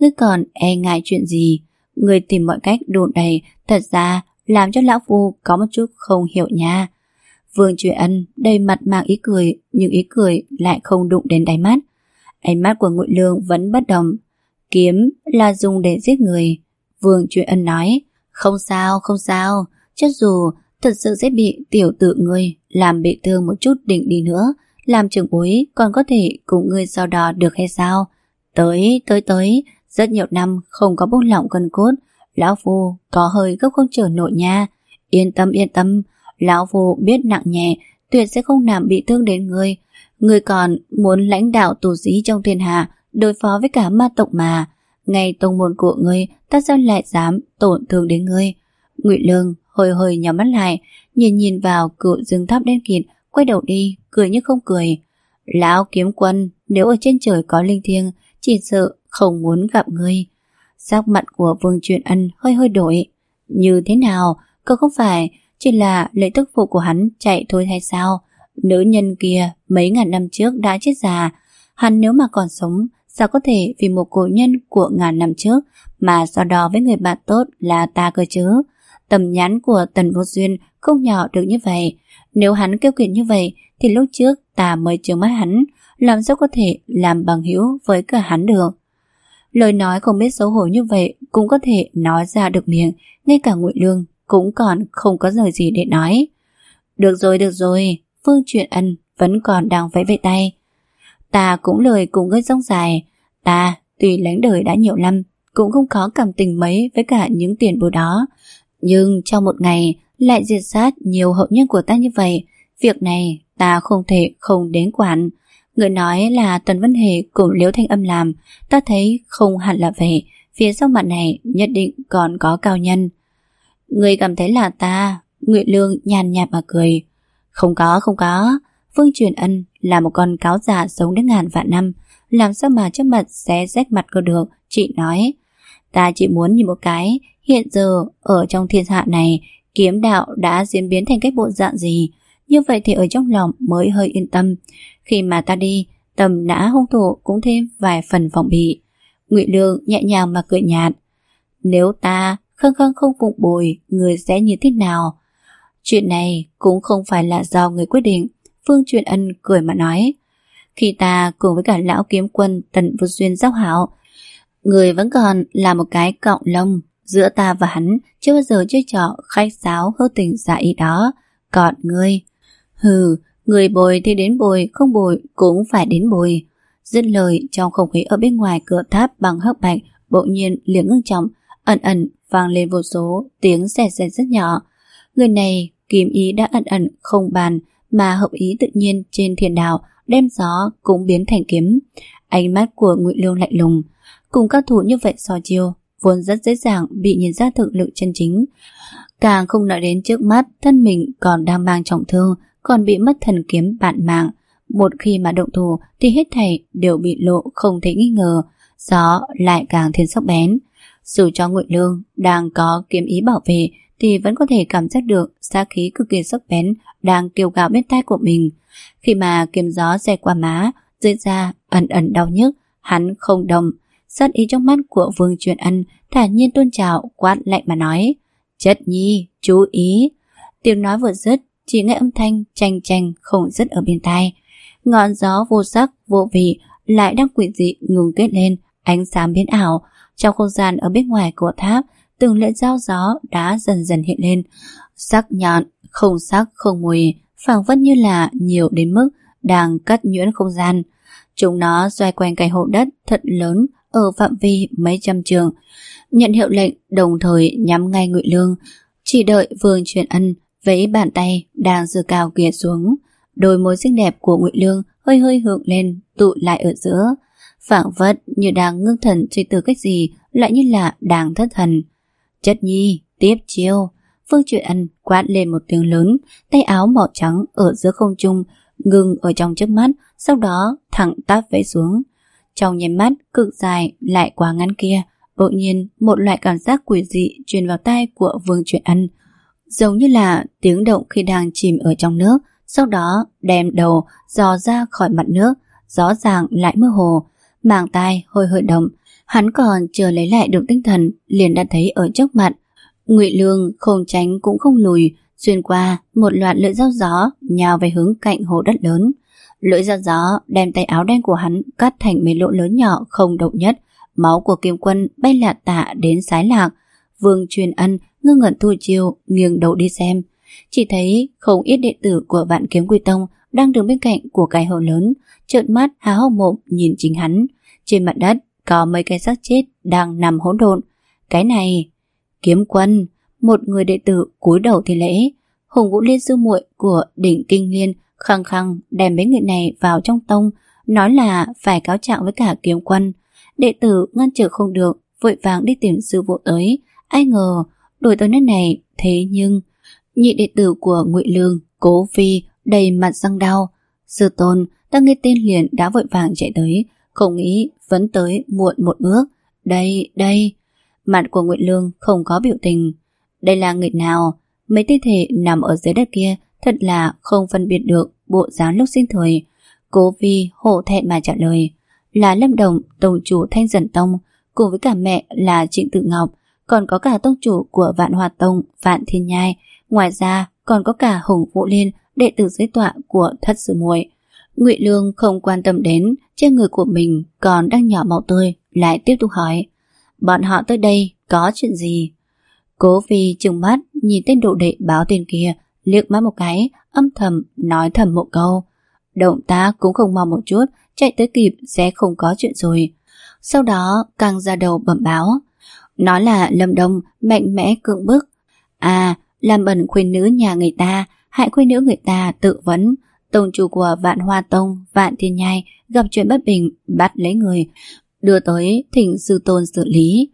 ngươi còn e ngại chuyện gì? Ngươi tìm mọi cách đùn đầy, thật ra làm cho lão phu có một chút không hiểu nha. Vương Truyền Ân đầy mặt mang ý cười, nhưng ý cười lại không đụng đến đáy mắt. Ánh mắt của Ngụy Lương vẫn bất động. Kiếm là dùng để giết người. Vương Truyền Ân nói, không sao, không sao. Cho dù thật sự sẽ bị tiểu tử ngươi làm bị thương một chút đỉnh đi nữa, làm trưởng bối còn có thể cùng ngươi sau đó được hay sao? Tới, tới tới, rất nhiều năm không có buông lỏng cân cốt, lão phu có hơi gấp không trở nổi nha. Yên tâm, yên tâm, lão phu biết nặng nhẹ, tuyệt sẽ không làm bị thương đến ngươi. Ngươi còn muốn lãnh đạo tù sĩ trong thiên hạ, đối phó với cả ma tộc mà. Ngay tông môn của ngươi, ta sao lại dám tổn thương đến ngươi? Ngụy Lương hơi hơi nhắm mắt lại, nhìn nhìn vào cự rừng tháp đen kịt, quay đầu đi, cười như không cười. Lão kiếm quân, nếu ở trên trời có linh thiêng, chỉ sợ không muốn gặp ngươi. Sắc mặt của Vương Truyền Ân hơi hơi đổi. Như thế nào, cậu không phải chỉ là lấy tức phụ của hắn chạy thôi hay sao? Nữ nhân kia mấy ngàn năm trước đã chết già, hắn nếu mà còn sống, sao có thể vì một cổ nhân của ngàn năm trước mà so đo với người bạn tốt là ta cơ chứ? Tầm nhãn của Tần Vô Duyên không nhỏ được như vậy. Nếu hắn kêu kiệt như vậy thì lúc trước ta mới trừng mắt hắn, làm sao có thể làm bằng hữu với cả hắn được? Lời nói không biết xấu hổ như vậy cũng có thể nói ra được miệng, ngay cả Ngụy Lương cũng còn không có lời gì để nói. Được rồi, được rồi, Vương Truyền Ân vẫn còn đang vẫy vẫy tay. Ta cũng lời cùng ngươi rong dài. Ta tuy lãnh đời đã nhiều năm, cũng không có cảm tình mấy với cả những tiền bối đó. Nhưng trong một ngày lại diệt sát nhiều hậu nhân của ta như vậy, việc này ta không thể không đến quản. Người nói là Tần Vân Hề cùng Liễu Thanh Âm làm, ta thấy không hẳn là vậy. Phía sau mặt này nhất định còn có cao nhân. Người cảm thấy là ta? Ngụy Lương nhàn nhạt mà cười. Không có, không có. Vương Truyền Ân là một con cáo già sống đến ngàn vạn năm, làm sao mà trước mặt xé rách mặt cơ được. Chị nói, ta chỉ muốn nhìn một cái, hiện giờ ở trong thiên hạ này kiếm đạo đã diễn biến thành cái bộ dạng gì. Như vậy thì ở trong lòng mới hơi yên tâm. Khi mà ta đi, tầm nã hung thủ cũng thêm vài phần phòng bị. Ngụy Lương nhẹ nhàng mà cười nhạt. Nếu ta khăng khăng không phục bồi, người sẽ như thế nào? Chuyện này cũng không phải là do người quyết định. Vương Truyền Ân cười mà nói. Khi ta cùng với cả lão kiếm quân Tần Vô Duyên giao hảo, người vẫn còn là một cái cọng lông. Giữa ta và hắn chưa bao giờ chơi trò khách sáo hữu tình giả ý đó. Còn ngươi, hừ, người bồi thì đến bồi, không bồi cũng phải đến bồi. Dứt lời, trong không khí ở bên ngoài cửa tháp bằng hắc bạch bỗng nhiên liền ngưng trọng, ẩn ẩn vang lên vô số tiếng xè xè rất nhỏ. Người này kiếm ý đã ẩn ẩn không bàn, mà hợp ý tự nhiên trên thiên đạo đem gió cũng biến thành kiếm. Ánh mắt của Ngụy Lương lạnh lùng, cùng các thủ như vậy so chiêu vốn rất dễ dàng bị nhìn ra thực lực chân chính. Càng không nói đến trước mắt thân mình còn đang mang trọng thương, còn bị mất thần kiếm bạn mạng. Một khi mà động thủ thì hết thảy đều bị lộ không thể nghi ngờ. Gió lại càng thêm sắc bén. Dù cho Ngụy Lương đang có kiếm ý bảo vệ thì vẫn có thể cảm giác được sát khí cực kỳ sắc bén đang kêu gào bên tai của mình. Khi mà kiếm gió xẹt qua má, dưới da ẩn ẩn đau nhức, hắn không động. Sát ý trong mắt của Vương Truyền Ân thản nhiên tôn trào, quát lạnh mà nói. Chất nhi, chú ý. Tiếng nói vừa dứt, chỉ nghe âm thanh chanh chanh không dứt ở bên tai. Ngọn gió vô sắc, vô vị lại đang quỷ dị ngừng kết lên, ánh sáng biến ảo. Trong không gian ở bên ngoài của tháp, từng lưỡi dao gió đã dần dần hiện lên. Sắc nhọn, không sắc, không mùi, phảng phất như là nhiều đến mức đang cắt nhuyễn không gian. Chúng nó xoay quanh cái hộp đất thật lớn ở phạm vi mấy trăm trường, nhận hiệu lệnh đồng thời nhắm ngay Ngụy Lương. Chỉ đợi Vương Truyền Ân vẫy bàn tay đang giơ cao kia xuống, đôi môi xinh đẹp của Ngụy Lương hơi hơi hướng lên, tụ lại ở giữa, phảng phất như đang ngưng thần suy tư cách gì, lại như là đang thất thần. Chất nhi, tiếp chiêu. Vương Truyền Ân quát lên một tiếng lớn, tay áo màu trắng ở giữa không trung ngừng ở trong trước mắt, sau đó thẳng tắp vẫy xuống. Trong nháy mắt cực dài lại quá ngắn kia, bỗng nhiên một loại cảm giác quỷ dị truyền vào tai của Vương Truyền Ân, giống như là tiếng động khi đang chìm ở trong nước, sau đó đem đầu dò ra khỏi mặt nước, rõ ràng lại mơ hồ. Màng tai hơi hơi động, Hắn còn chưa lấy lại được tinh thần liền đã thấy ở trước mặt Ngụy Lương không tránh cũng không lùi, xuyên qua một loạt lưỡi dao gió nhào về hướng cạnh hồ đất lớn. Lưỡi dao gió đem tay áo đen của hắn cắt thành mấy lỗ lớn nhỏ không động nhất. Máu của Kiếm Quân bay lạ tả đến sái lạc. Vương Truyền Ân ngơ ngẩn thu chiêu, nghiêng đầu đi xem. Chỉ thấy không ít đệ tử của Vạn Kiếm Quy Tông đang đứng bên cạnh của cái hồ lớn, trợn mắt há hốc mồm nhìn chính hắn. Trên mặt đất có mấy cái xác chết đang nằm hỗn độn. Cái này, Kiếm Quân, một người đệ tử cúi đầu thi lễ. Hùng Vũ Liên sư muội của Đỉnh Kinh Liên khăng khăng đem mấy người này vào trong tông, nói là phải cáo trạng với cả Kiếm Quân. Đệ tử ngăn trở không được, vội vàng đi tìm sư phụ tới. Ai ngờ đuổi tới nơi này, thế nhưng nhị đệ tử của Ngụy Lương, Cố Phi, đầy mặt răng đau. Sư tôn, ta nghe tên liền đã vội vàng chạy tới, không nghĩ vẫn tới muộn một bước. Đây, đây. Mặt của Ngụy Lương không có biểu tình. Đây là người nào? Mấy thi thể nằm ở dưới đất kia thật là không phân biệt được bộ dáng lúc sinh thời. Cố Phi hổ thẹn mà trả lời, là Lâm Đồng, tông chủ Thanh Dần Tông, cùng với cả mẹ là Trịnh Tự Ngọc, còn có cả tông chủ của Vạn Hoa Tông, Vạn Thiên Nhai. Ngoài ra còn có cả Hùng Vũ Liên, đệ tử dưới tọa của thất sư muội. Ngụy Lương không quan tâm đến trên người của mình còn đang nhỏ máu tươi, lại tiếp tục hỏi, bọn họ tới đây có chuyện gì? Cố Phi trừng mắt nhìn tên đồ đệ báo tên kia, liếc mắt một cái, âm thầm nói thầm một câu, động tác cũng không mau một chút, chạy tới kịp sẽ không có chuyện rồi. Sau đó càng ra đầu bẩm báo, nói là Lâm Đông mạnh mẽ cưỡng bức, à, làm bẩn khuyên nữ nhà người ta, hại khuyên nữ người ta tự vấn. Tông chủ của Vạn Hoa Tông, Vạn Thiên Nhai gặp chuyện bất bình, bắt lấy người, đưa tới thỉnh sư tôn xử lý.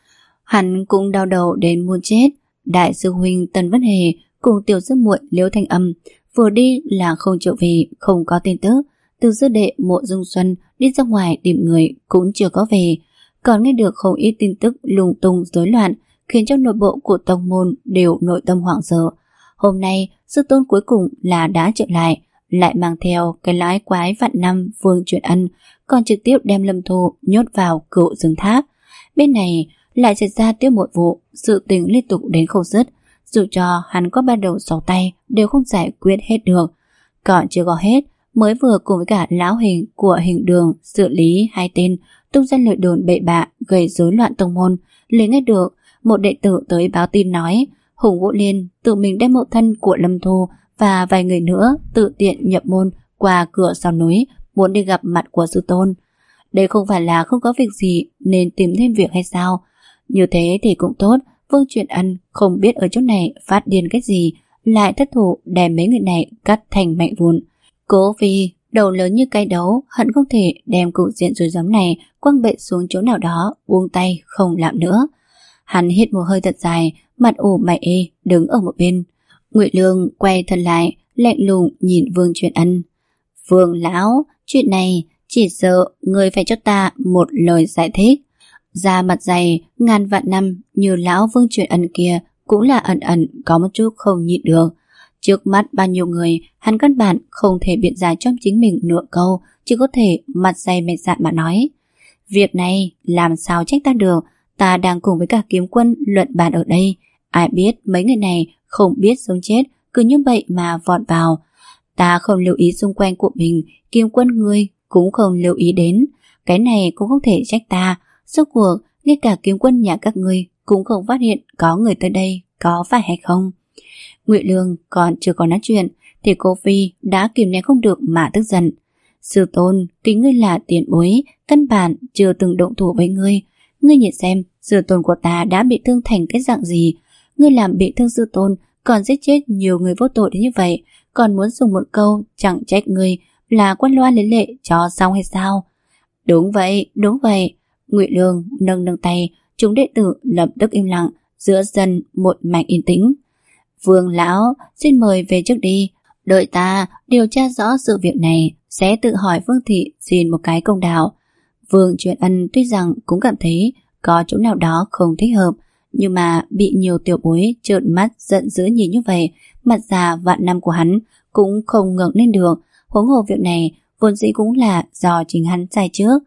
Hắn cũng đau đầu đến muốn chết. Đại sư huynh Tần Vân Hề cùng tiểu sư muội Liễu Thanh Âm vừa đi là không chịu về, không có tin tức. Từ sư đệ Mộ Dung Xuân đi ra ngoài tìm người cũng chưa có về, còn nghe được không ít tin tức lung tung rối loạn, khiến cho nội bộ của tông môn đều nội tâm hoảng sợ. Hôm nay sư tôn cuối cùng là đã trở lại, lại mang theo cái lái quái vạn năm Vương Truyền Ân, còn trực tiếp đem Lâm Thu nhốt vào Cựu Dương Tháp. Bên này lại xảy ra tiếp một vụ, sự tình liên tục đến không dứt, dù cho hắn có ba đầu sáu tay đều không giải quyết hết được. Còn chưa có hết, mới vừa cùng với cả lão hình của Hình Đường xử lý hai tên tung ra lời đồn bậy bạ gây rối loạn tông môn, liền nghe được một đệ tử tới báo tin nói Hùng Vũ Liên tự mình đem mẫu thân của Lâm Thu và vài người nữa tự tiện nhập môn qua cửa sau núi, muốn đi gặp mặt của sư tôn. Đây không phải là không có việc gì nên tìm thêm việc hay sao? Như thế thì cũng tốt. Vương Truyền Ân không biết ở chỗ này phát điên cái gì, lại thất thủ đem mấy người này cắt thành mảnh vụn. Cố Phi đầu lớn như cái đấu, hận không thể đem cục diện rối rắm này quăng bệ xuống chỗ nào đó, buông tay không làm nữa. Hắn hít một hơi thật dài, mặt ủ mày ê đứng ở một bên. Ngụy Lương quay thân lại, lạnh lùng nhìn Vương Truyền Ân. Vương lão, chuyện này chỉ sợ người phải cho ta một lời giải thích. Da mặt dày ngàn vạn năm như lão Vương Truyền Ân kia cũng là ẩn ẩn có một chút không nhịn được. Trước mắt bao nhiêu người, hắn căn bản không thể biện giải cho chính mình nửa câu, chỉ có thể mặt dày mày dạn mà nói. Việc này làm sao trách ta được, ta đang cùng với cả Kiếm Quân luận bàn ở đây. Ai biết mấy người này không biết sống chết, cứ như vậy mà vọt vào. Ta không lưu ý xung quanh của mình, Kiếm Quân ngươi cũng không lưu ý đến. Cái này cũng không thể trách ta. Suốt cuộc, ngay cả Kiếm Quân nhà các ngươi cũng không phát hiện có người tới đây, có phải hay không? Ngụy Lương còn chưa có nói chuyện thì cô Phi đã kìm nén không được mà tức giận. Sư tôn, kính ngươi là tiền bối, căn bản chưa từng động thủ với ngươi. Ngươi nhìn xem, sư tôn của ta đã bị thương thành cái dạng gì. Ngươi làm bị thương sư tôn, còn giết chết nhiều người vô tội đến như vậy, còn muốn dùng một câu chẳng trách ngươi là quan loa lấy lệ cho xong hay sao? Đúng vậy, đúng vậy. Ngụy Lương nâng nâng tay, chúng đệ tử lập tức im lặng, giữa sân một mảnh yên tĩnh. Vương lão, xin mời về trước đi, đợi ta điều tra rõ sự việc này, sẽ tự hỏi Vương thị xin một cái công đạo. Vương Truyền Ân tuy rằng cũng cảm thấy có chỗ nào đó không thích hợp, nhưng mà bị nhiều tiểu bối trợn mắt giận dữ nhìn như vậy, mặt già vạn năm của hắn cũng không ngẩng lên được. Huống hồ việc này vốn dĩ cũng là do chính hắn sai trước.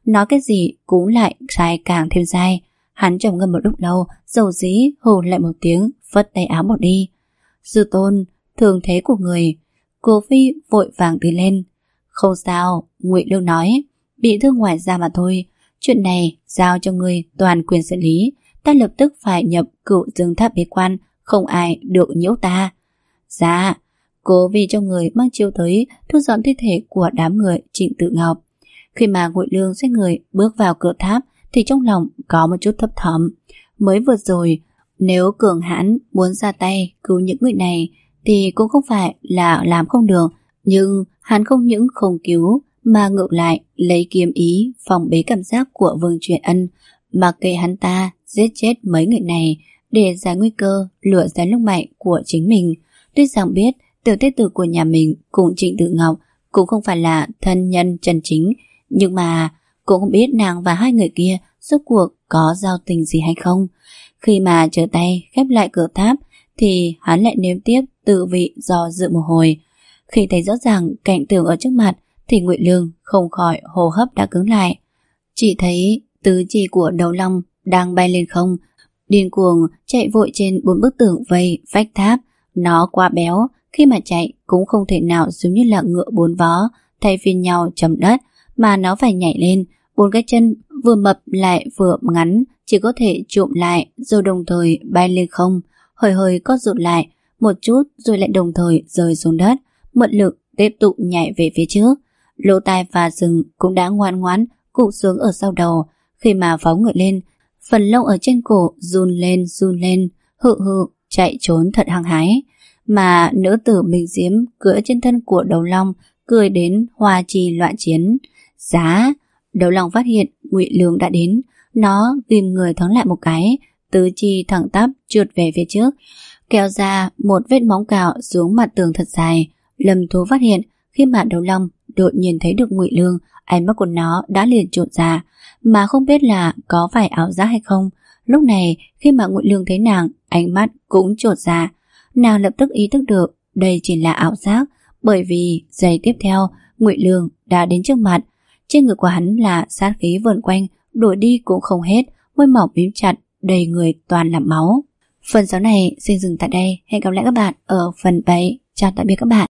nói cái gì cũng lại sai càng thêm sai. Hắn trầm ngâm một lúc lâu, dầu dĩ hù lại một tiếng, phất tay áo bỏ đi. Sư tôn, thường thế của người. Cô Phi vội vàng đi lên. Không sao, Ngụy Lương nói, bị thương ngoài da mà thôi. Chuyện này giao cho người toàn quyền xử lý. Ta lập tức phải nhập Cửu Dương Tháp bế quan, không ai được nhiễu ta. Dạ, cố vì cho người mang chiếu tới thu dọn thi thể của đám người Trịnh Tự Ngọc. Khi mà Ngụy Lương xoay người bước vào cửa tháp thì trong lòng có một chút thấp thỏm. Mới vừa rồi, nếu cường hãn muốn ra tay cứu những người này thì cũng không phải là làm không được, nhưng hắn không những không cứu mà ngược lại lấy kiếm ý phòng bế cảm giác của Vương Truyền Ân, mặc kệ hắn ta giết chết mấy người này để giải nguy cơ lửa ra lúc mạnh của chính mình. Tuy rằng biết tiểu tế tử của nhà mình cùng Trịnh Tự Ngọc cũng không phải là thân nhân chân chính, nhưng mà cũng không biết nàng và hai người kia rốt cuộc có giao tình gì hay không. Khi mà trở tay khép lại cửa tháp thì hắn lại nếm tiếp tự vị do dự một hồi. Khi thấy rõ ràng cảnh tượng ở trước mặt thì Ngụy Lương không khỏi hô hấp đã cứng lại. Chỉ thấy tứ chi của Đấu Long đang bay lên không, điên cuồng chạy vội trên bốn bức tường vây vách tháp. Nó quá béo, khi mà chạy cũng không thể nào giống như là ngựa bốn vó thay phiên nhau chấm đất, mà nó phải nhảy lên. Bốn cái chân vừa mập lại vừa ngắn chỉ có thể trụm lại rồi đồng thời bay lên không, hơi hơi có rụt lại một chút rồi lại đồng thời rơi xuống đất, mượn lực tiếp tục nhảy về phía trước. Lỗ tai và sừng cũng đã ngoan ngoãn cụp xuống ở sau đầu. Khi mà phóng người lên, phần lông ở trên cổ run lên run lên, hự hự chạy trốn thật hăng hái. Mà nữ tử Minh Diễm cưỡi trên thân của Đấu Long cười đến hoa chi loạn chiến. Giá, Đấu Long phát hiện Ngụy Lương đã đến, nó ghim người thoáng lại một cái, tứ chi thẳng tắp trượt về phía trước, kéo ra một vết móng cào xuống mặt tường thật dài. Lâm Thú phát hiện khi mà Đấu Long đột nhiên thấy được Ngụy Lương, ánh mắt của nó đã liền trộn ra, mà không biết là có phải ảo giác hay không. Lúc này khi mà Ngụy Lương thấy nàng, ánh mắt cũng trột ra. Nàng lập tức ý thức được đây chỉ là ảo giác, bởi vì giây tiếp theo Ngụy Lương đã đến trước mặt. Trên người của hắn là sát khí vờn quanh, đổi đi cũng không hết, môi mỏng mím chặt, đầy người toàn là máu. Phần sáu này xin dừng tại đây, hẹn gặp lại các bạn ở phần bảy. Chào tạm biệt các bạn.